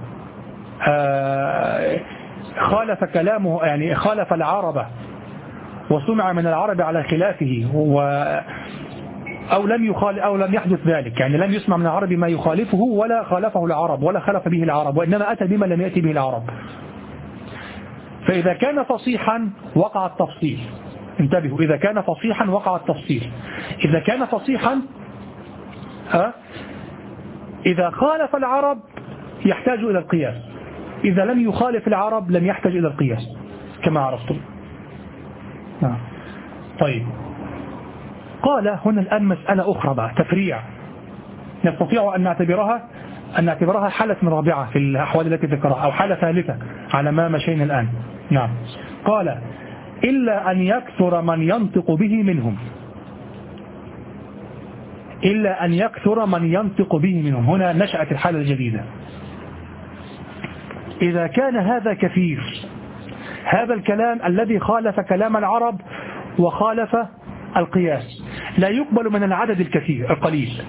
خالف كلامه، يعني خالف العرب وسمع من العرب على خلافه، و أو لم يخالف أو لم يحدث ذلك، يعني لم يسمع من العرب ما يخالفه ولا خالفه العرب ولا خلف به العرب، وإنما أتى بما لم يأتي به العرب. فإذا كان فصيحا وقع التفصيل، انتبهوا، إذا كان فصيحا وقع التفصيل. إذا كان فصيحا ها إذا خالف العرب يحتاج إلى القياس، إذا لم يخالف العرب لم يحتاج إلى القياس كما عرفتم. نعم. طيب، قال هنا الآن مسألة أخرى بقى، تفريع، نستطيع أن نعتبرها أن نعتبرها حالة رابعة في الأحوال التي ذكرها، أو حالة ثالثة على ما مشينا الآن. نعم. قال إلا أن يكثر من ينطق به منهم، إلا أن يكثر من ينطق به منهم. هنا نشأت الحالة الجديدة. إذا كان هذا كثير، هذا الكلام الذي خالف كلام العرب وخالف القياس لا يقبل من العدد الكثير القليل،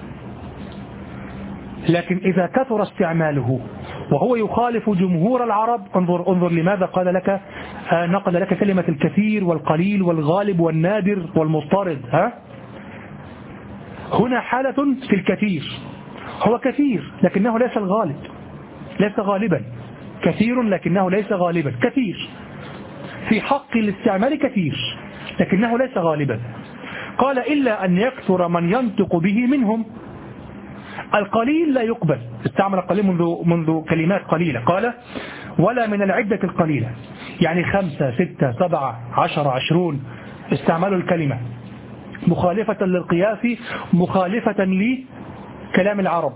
لكن إذا كثر استعماله وهو يخالف جمهور العرب، انظر انظر لماذا قال لك آه نقل لك كلمة الكثير والقليل والغالب والنادر والمضطرد. ها هنا حالة في الكثير، هو كثير لكنه ليس الغالب، ليس غالبا، كثير لكنه ليس غالبا، كثير في حق الاستعمال كثير لكنه ليس غالبا. قال إلا أن يكثر من ينطق به منهم. القليل لا يقبل، استعمل القليل منذ, منذ كلمات قليلة، قال ولا من العدة القليلة، يعني خمسة ستة سبعة عشر عشرون، استعملوا الكلمة مخالفة للقياس، مخالفة لكلام العرب.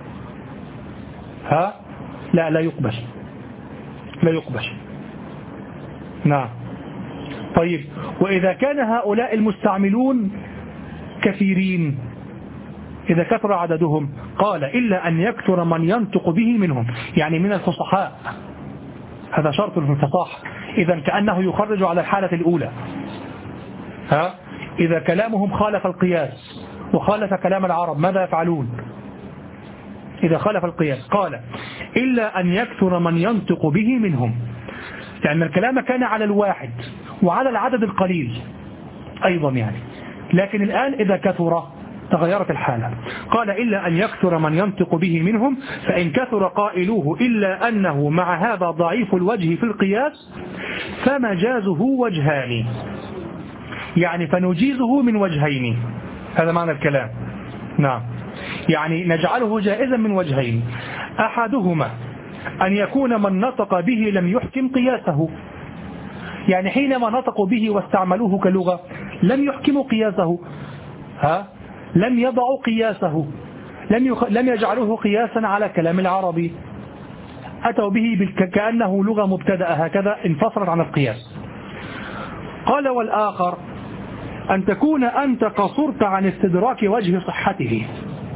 ها لا لا يقبل، لا يقبل. نعم. طيب، وإذا كان هؤلاء المستعملون كثيرين، إذا كثر عددهم، قال إلا أن يكثر من ينطق به منهم، يعني من الفصحاء، هذا شرط في الفصاحة. إذا كأنه يخرج على الحالة الأولى. ها إذا كلامهم خالف القياس وخالف كلام العرب ماذا يفعلون؟ إذا خالف القياس قال إلا أن يكثر من ينطق به منهم، لأن الكلام كان على الواحد وعلى العدد القليل أيضا يعني، لكن الآن إذا كثر تغيرت الحالة. قال إلا أن يكثر من ينطق به منهم، فإن كثر قائلوه إلا أنه مع هذا ضعيف الوجه في القياس فمجازه وجهان، يعني فنجيزه من وجهين، هذا معنى الكلام. نعم، يعني نجعله جائزا من وجهين، أحدهما أن يكون من نطق به لم يحكم قياسه، يعني حينما نطقوا به واستعملوه كلغة لم يحكموا قياسه، ها لم يضعوا قياسه، لم يخ... لم يجعلوه قياسا على كلام العربي، أتوا به بالك... كأنه لغة مبتدأة هكذا انفصلت عن القياس. قال والآخر أن تكون أنت قصرت عن استدراك وجه صحته،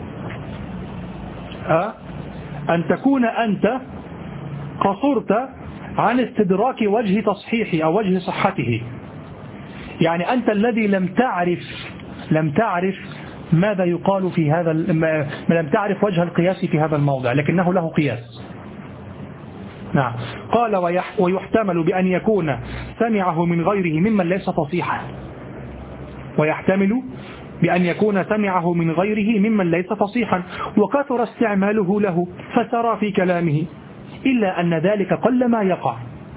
ها أن تكون أنت قصرت عن استدراك وجه تصحيحه أو وجه صحته، يعني أنت الذي لم تعرف لم تعرف ماذا يقال في هذا، لم تعرف وجه القياس في هذا الموضع لكنه له قياس. نعم. قال ويحتمل بأن يكون سمعه من غيره ممن ليس فصيحا، ويحتمل بأن يكون سمعه من غيره ممن ليس فصيحا وكثر استعماله له فسرى في كلامه، إلا أن ذلك قل ما يقع.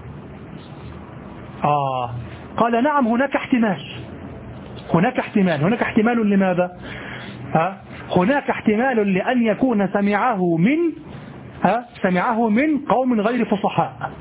آه قال نعم، هناك احتمال، هناك احتمال هناك احتمال لماذا؟ ها هناك احتمال لأن يكون سمعه من ها سمعه من قوم غير فصحاء،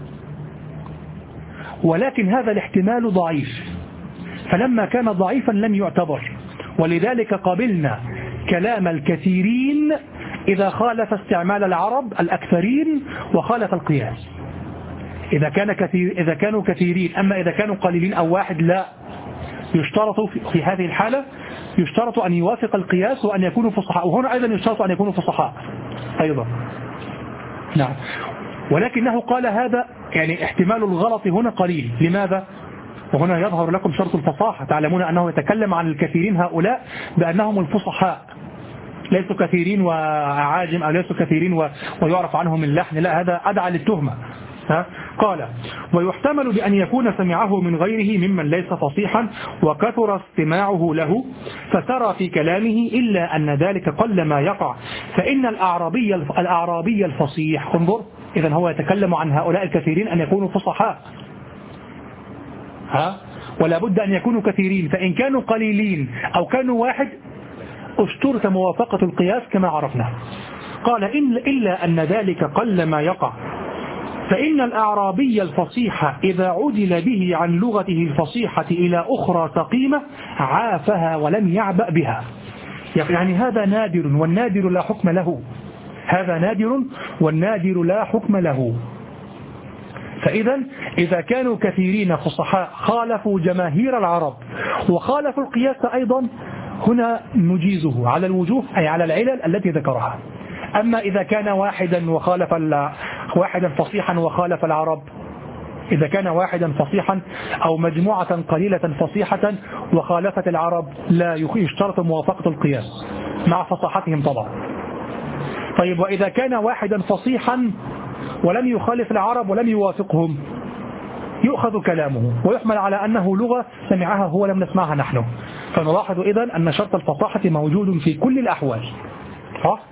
ولكن هذا الاحتمال ضعيف، فلما كان ضعيفا لم يعتبر، ولذلك قبلنا كلام الكثيرين إذا خالف استعمال العرب الأكثرين وخالف القياس، إذا كان كثير إذا كانوا كثيرين. أما إذا كانوا قليلين أو واحد لا، يشترط في هذه الحالة يشترط أن يوافق القياس وأن يكونوا فصحاء، وهنا أيضا يشترط أن يكونوا فصحاء أيضا. نعم. ولكنه قال هذا يعني احتمال الغلط هنا قليل، لماذا؟ وهنا يظهر لكم شرط الفصاحة، تعلمون أنه يتكلم عن الكثيرين هؤلاء بأنهم الفصحاء، ليسوا كثيرين وعاجم أو ليسوا كثيرين ويعرف عنهم اللحن، لا، هذا أدعى للتهمة، ها؟ قال ويحتمل بأن يكون سمعه من غيره ممن ليس فصيحا وكثر استماعه له فسرى في كلامه إلا أن ذلك قل ما يقع فإن الأعرابي الأعرابي الفصيح انظر إذا هو يتكلم عن هؤلاء الكثيرين أن يكونوا فصحاء ها ولا بد أن يكونوا كثيرين فإن كانوا قليلين أو كانوا واحد اشترط موافقة القياس كما عرفنا قال إن إلا أن ذلك قل ما يقع فإن الأعرابي الفصيح إذا عدل به عن لغته الفصيحة إلى أخرى سقيمة عافها ولم يعبأ بها يعني هذا نادر والنادر لا حكم له هذا نادر والنادر لا حكم له فإذا إذا كانوا كثيرين فصحاء خالفوا جماهير العرب وخالفوا القياس أيضا هنا نجيزه على الوجوه أي على العلل التي ذكرها أما إذا كان واحدا وخالف واحدا فصيحا وخالف العرب إذا كان واحدا فصيحا أو مجموعة قليلة فصيحة وخالفت العرب لا يشترط موافقة القياس مع فصاحتهم طبعا طيب وإذا كان واحدا فصيحا ولم يخالف العرب ولم يوافقهم يؤخذ كلامه ويحمل على أنه لغة سمعها هو لم نسمعها نحن فنلاحظ إذن أن شرط الفصاحة موجود في كل الأحوال صح؟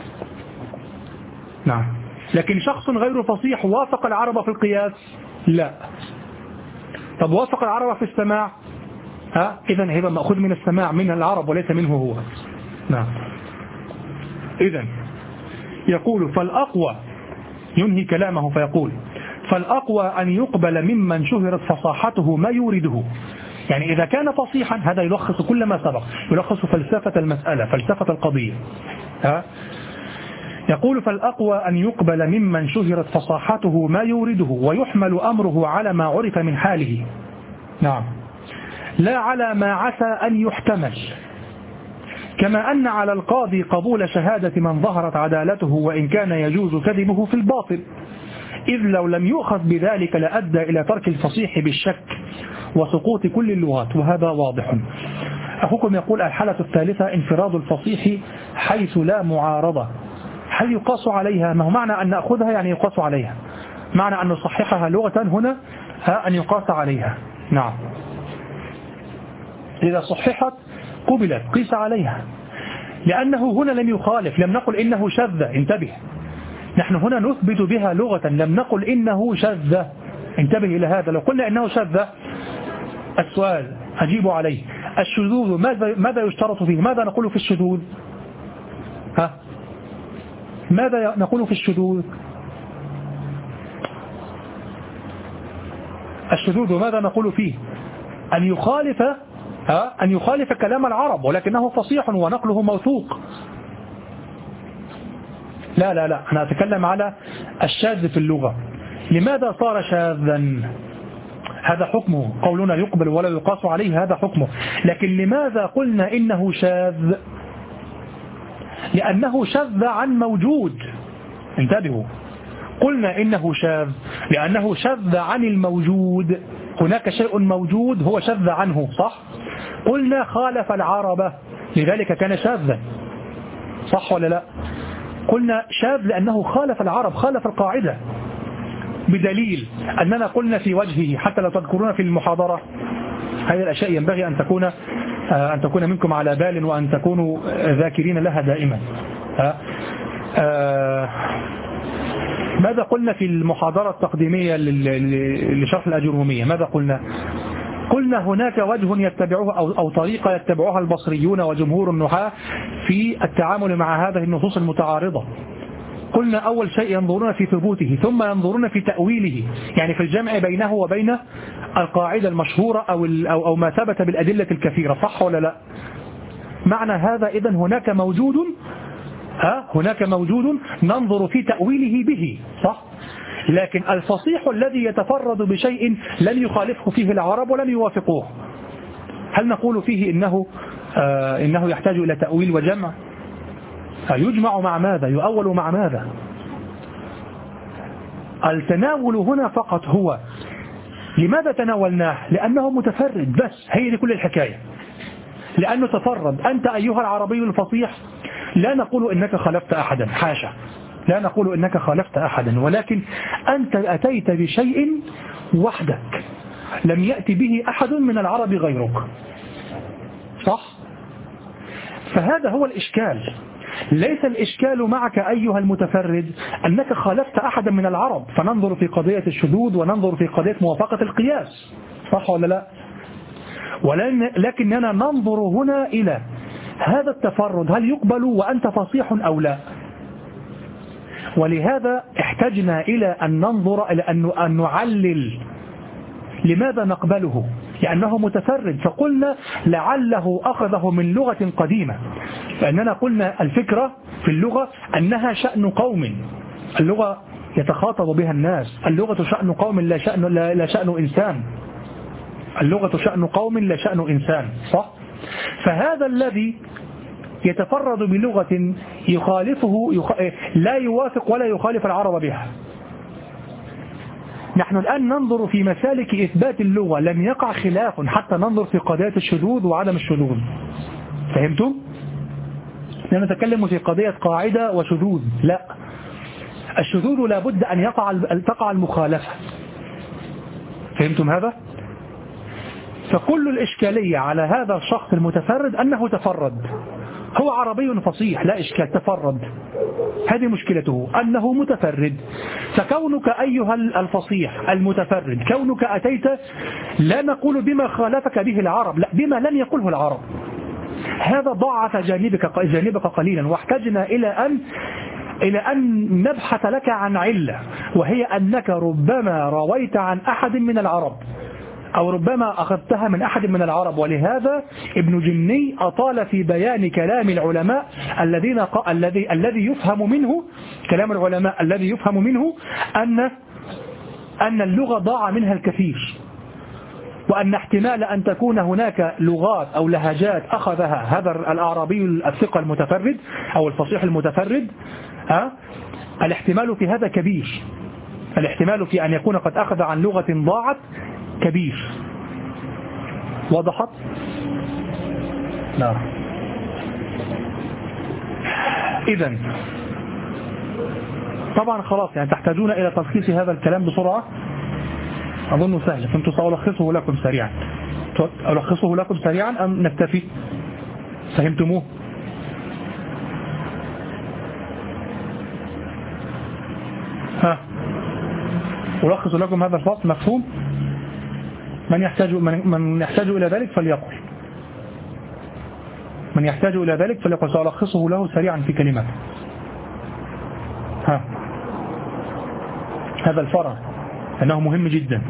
نعم لكن شخص غير فصيح وافق العرب في القياس لا طب وافق العرب في السماع ها إذن هذا مأخوذ من السماع من العرب وليس منه هو نعم إذن يقول فالأقوى ينهي كلامه فيقول فالأقوى أن يقبل ممن شهرت فصاحته ما يورده يعني إذا كان فصيحا هذا يلخص كل ما سبق يلخص فلسفة المسألة فلسفة القضية ها يقول فالأقوى أن يقبل ممن شهرت فصاحته ما يورده ويحمل أمره على ما عرف من حاله نعم لا على ما عسى أن يحتمل كما أن على القاضي قبول شهادة من ظهرت عدالته وإن كان يجوز كذبه في الباطل إذ لو لم يؤخذ بذلك لأدى إلى ترك الفصيح بالشك وسقوط كل اللغات وهذا واضح أخوكم يقول الحالة الثالثة انفراد الفصيح حيث لا معارضة هل يقاس عليها ما هو معنى أن نأخذها يعني يقاس عليها معنى أن نصححها لغة هنا أن يقاس عليها نعم إذا صححت قبلت قيس عليها لأنه هنا لم يخالف لم نقل إنه شذ انتبه نحن هنا نثبت بها لغة لم نقل إنه شذ انتبه إلى هذا لو قلنا إنه شذ السؤال أجيب عليه الشذوذ ماذا, ماذا يشترط فيه ماذا نقول في الشذوذ ها ماذا نقول في الشذوذ الشذوذ ماذا نقول فيه أن يخالف ها أن يخالف كلام العرب ولكنه فصيح ونقله موثوق لا لا لا أنا أتكلم على الشاذ في اللغة لماذا صار شاذا هذا حكمه قولنا يقبل ولا يقاس عليه هذا حكمه لكن لماذا قلنا إنه شاذ لأنه شذ عن موجود انتبهوا قلنا إنه شاذ لأنه شذ عن الموجود هناك شيء موجود هو شذ عنه صح قلنا خالف العرب لذلك كان شاذا صح ولا لا قلنا شاذ لأنه خالف العرب خالف القاعدة بدليل أننا قلنا في وجهه حتى لو تذكرون في المحاضرة هذه الأشياء ينبغي أن تكون أن تكون منكم على بال وأن تكونوا ذاكرين لها دائما ماذا قلنا في المحاضرة التقديمية لشرح الأجرومية ماذا قلنا قلنا هناك وجه يتبعه أو, أو طريقة يتبعها البصريون وجمهور النحاة في التعامل مع هذه النصوص المتعارضة قلنا أول شيء ينظرون في ثبوته ثم ينظرون في تأويله يعني في الجمع بينه وبين القاعدة المشهورة أو, أو, أو ما ثبت بالأدلة الكثيرة صح ولا لا معنى هذا إذن هناك موجود ها هناك موجود ننظر في تأويله به صح لكن الفصيح الذي يتفرد بشيء لم يخالفه فيه العرب ولم يوافقوه هل نقول فيه إنه, آه إنه يحتاج إلى تأويل وجمع يجمع مع ماذا يؤول مع ماذا التناول هنا فقط هو لماذا تناولناه لأنه متفرد بس هي دي كل الحكاية لأنه تفرد أنت أيها العربي الفصيح لا نقول إنك خلفت أحدا حاشا لا نقول إنك خالفت أحدا، ولكن أنت أتيت بشيء وحدك لم يأتي به أحد من العرب غيرك، صح؟ فهذا هو الإشكال. ليس الإشكال معك أيها المتفرد أنك خالفت أحدا من العرب، فننظر في قضية الشذوذ وننظر في قضية موافقة القياس، صح ولا لا؟ ولكننا ننظر هنا إلى هذا التفرد هل يقبل وأنت فصيح أو لا. ولهذا احتجنا إلى أن ننظر إلى أن نعلل لماذا نقبله، لأنه متفرد، فقلنا لعله أخذه من لغة قديمة، فإننا قلنا الفكرة في اللغة أنها شأن قوم، اللغة يتخاطب بها الناس، اللغة شأن قوم لا شأن, لا, لا شأن إنسان، اللغة شأن قوم لا شأن إنسان، صح؟ فهذا الذي يتفرد بلغة يخالفه يخ... لا يوافق ولا يخالف العرب بها. نحن الآن ننظر في مسالك إثبات اللغة، لم يقع خلاف حتى ننظر في قضية الشذوذ وعدم الشذوذ. فهمتم؟ لا نتكلم في قضية قاعدة وشذوذ، لا، الشذوذ لابد أن يقع تقع المخالفة. فهمتم هذا؟ فكل الإشكالية على هذا الشخص المتفرد أنه تفرد، هو عربي فصيح لا إشكال، تفرد، هذه مشكلته أنه متفرد. فكونك أيها الفصيح المتفرد، كونك أتيت لا نقول بما خالفك به العرب، لا، بما لم يقله العرب، هذا ضعف جانبك جانبك قليلا، واحتجنا إلى أن إلى أن نبحث لك عن علة، وهي أنك ربما رويت عن أحد من العرب أو ربما أخذتها من أحد من العرب. ولهذا ابن جني أطال في بيان كلام العلماء الذين ق... الذي الذي يفهم منه كلام العلماء الذي يفهم منه أن أن اللغة ضاع منها الكثير، وأن احتمال أن تكون هناك لغات أو لهجات أخذها هذا الأعرابي الثقة المتفرد أو الفصيح المتفرد، ها؟ الاحتمال في هذا كبير، الاحتمال في أن يكون قد أخذ عن لغة ضاعت كبير. وضحت؟ نعم. إذن طبعا خلاص، يعني تحتاجون إلى تلخيص هذا الكلام بسرعة، أظن سهل، كنت سألخصه لكم سريعا. ألخصه لكم سريعا أم نكتفي؟ فهمتموه؟ ها، ألخص لكم هذا الفصل، مفهوم؟ من يحتاج من, من يحتاج إلى ذلك فليقل، من يحتاج إلى ذلك فليقل، سألخصه له سريعا في كلمات. ها، هذا الفرع أنه مهم جدا،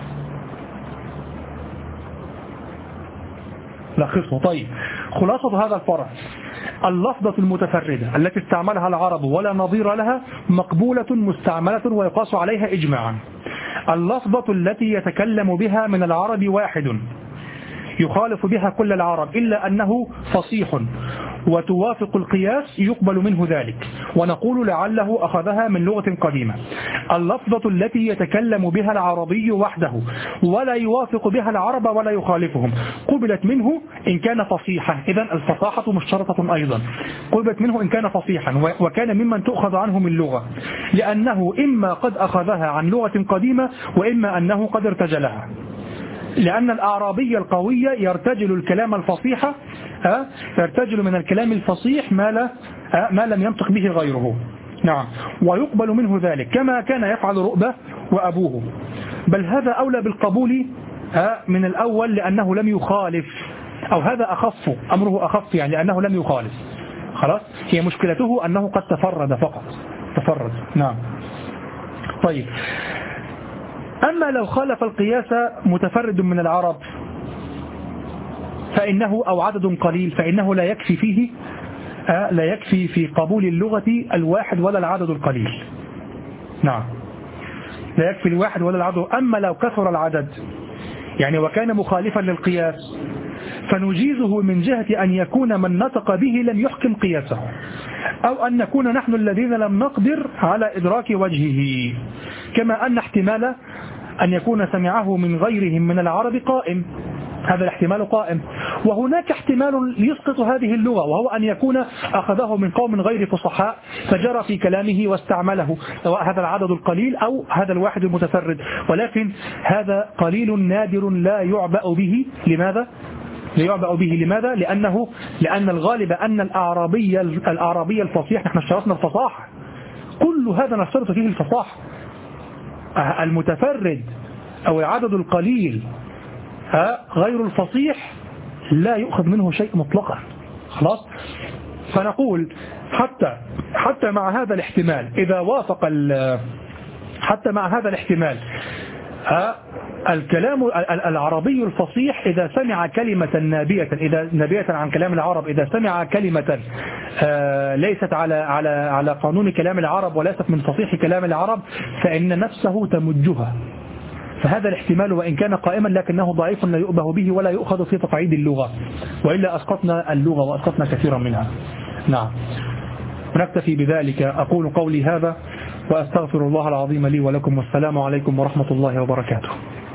لخصه. طيب، خلاصة هذا الفرع: اللفظة المتفردة التي استعملها العرب ولا نظير لها مقبولة مستعملة ويقاس عليها إجماعا. اللفظة التي يتكلم بها من العرب واحد يخالف بها كل العرب إلا أنه فصيح وتوافق القياس يقبل منه ذلك، ونقول لعله أخذها من لغة قديمة. اللفظة التي يتكلم بها العربي وحده ولا يوافق بها العرب ولا يخالفهم قبلت منه إن كان فصيحا، إذن الفصاحة مشترطة أيضا، قبلت منه إن كان فصيحا وكان ممن تؤخذ عنه من لغة، لأنه إما قد أخذها عن لغة قديمة وإما أنه قد ارتجلها، لأن الأعرابي القوي يرتجل الكلام الفصيح، يرتجل من الكلام الفصيح ما, لا ما لم ينطق به غيره. نعم، ويقبل منه ذلك كما كان يفعل رؤبة وأبوه، بل هذا أولى بالقبول من الأول لأنه لم يخالف، أو هذا أخف، أمره أخف يعني لأنه لم يخالف. خلاص، هي مشكلته أنه قد تفرد فقط، تفرد. نعم. طيب، أما لو خالف القياس متفرد من العرب فإنه أو عدد قليل فإنه لا يكفي فيه آه لا يكفي في قبول اللغة الواحد ولا العدد القليل. نعم، لا يكفي الواحد ولا العدد. أما لو كثر العدد يعني وكان مخالفا للقياس فنجيزه من جهة أن يكون من نطق به لم يحكم قياسه، أو أن نكون نحن الذين لم نقدر على إدراك وجهه، كما أن احتمال أن يكون سمعه من غيرهم من العرب قائم. هذا الاحتمال قائم. وهناك احتمال يسقط هذه اللغة، وهو أن يكون أخذه من قوم غير فصحاء فجرى في كلامه واستعمله، سواء هذا العدد القليل أو هذا الواحد المتفرد، ولكن هذا قليل نادر لا يعبأ به. لماذا؟ لا يعبأ به لماذا؟ لأنه لأن الغالب أن الأعرابي الأعرابي الفصيح، نحن اشترطنا الفصاحة، كل هذا نشترط فيه الفصاحة. المتفرد أو العدد القليل غير الفصيح لا يؤخذ منه شيء مطلقا. خلاص. فنقول حتى حتى مع هذا الاحتمال إذا وافق حتى مع هذا الاحتمال الكلام العربي الفصيح إذا سمع كلمة نابية إذا نابية عن كلام العرب إذا سمع كلمة ليست على على على قانون كلام العرب وليست من فصيح كلام العرب فإن نفسه تمجها. فهذا الاحتمال وإن كان قائما لكنه ضعيف لا يؤبه به ولا يؤخذ في تقعيد اللغة، وإلا أسقطنا اللغة وأسقطنا كثيرا منها. نعم. نكتفي بذلك. أقول قولي هذا وأستغفر الله العظيم لي ولكم، والسلام عليكم ورحمة الله وبركاته.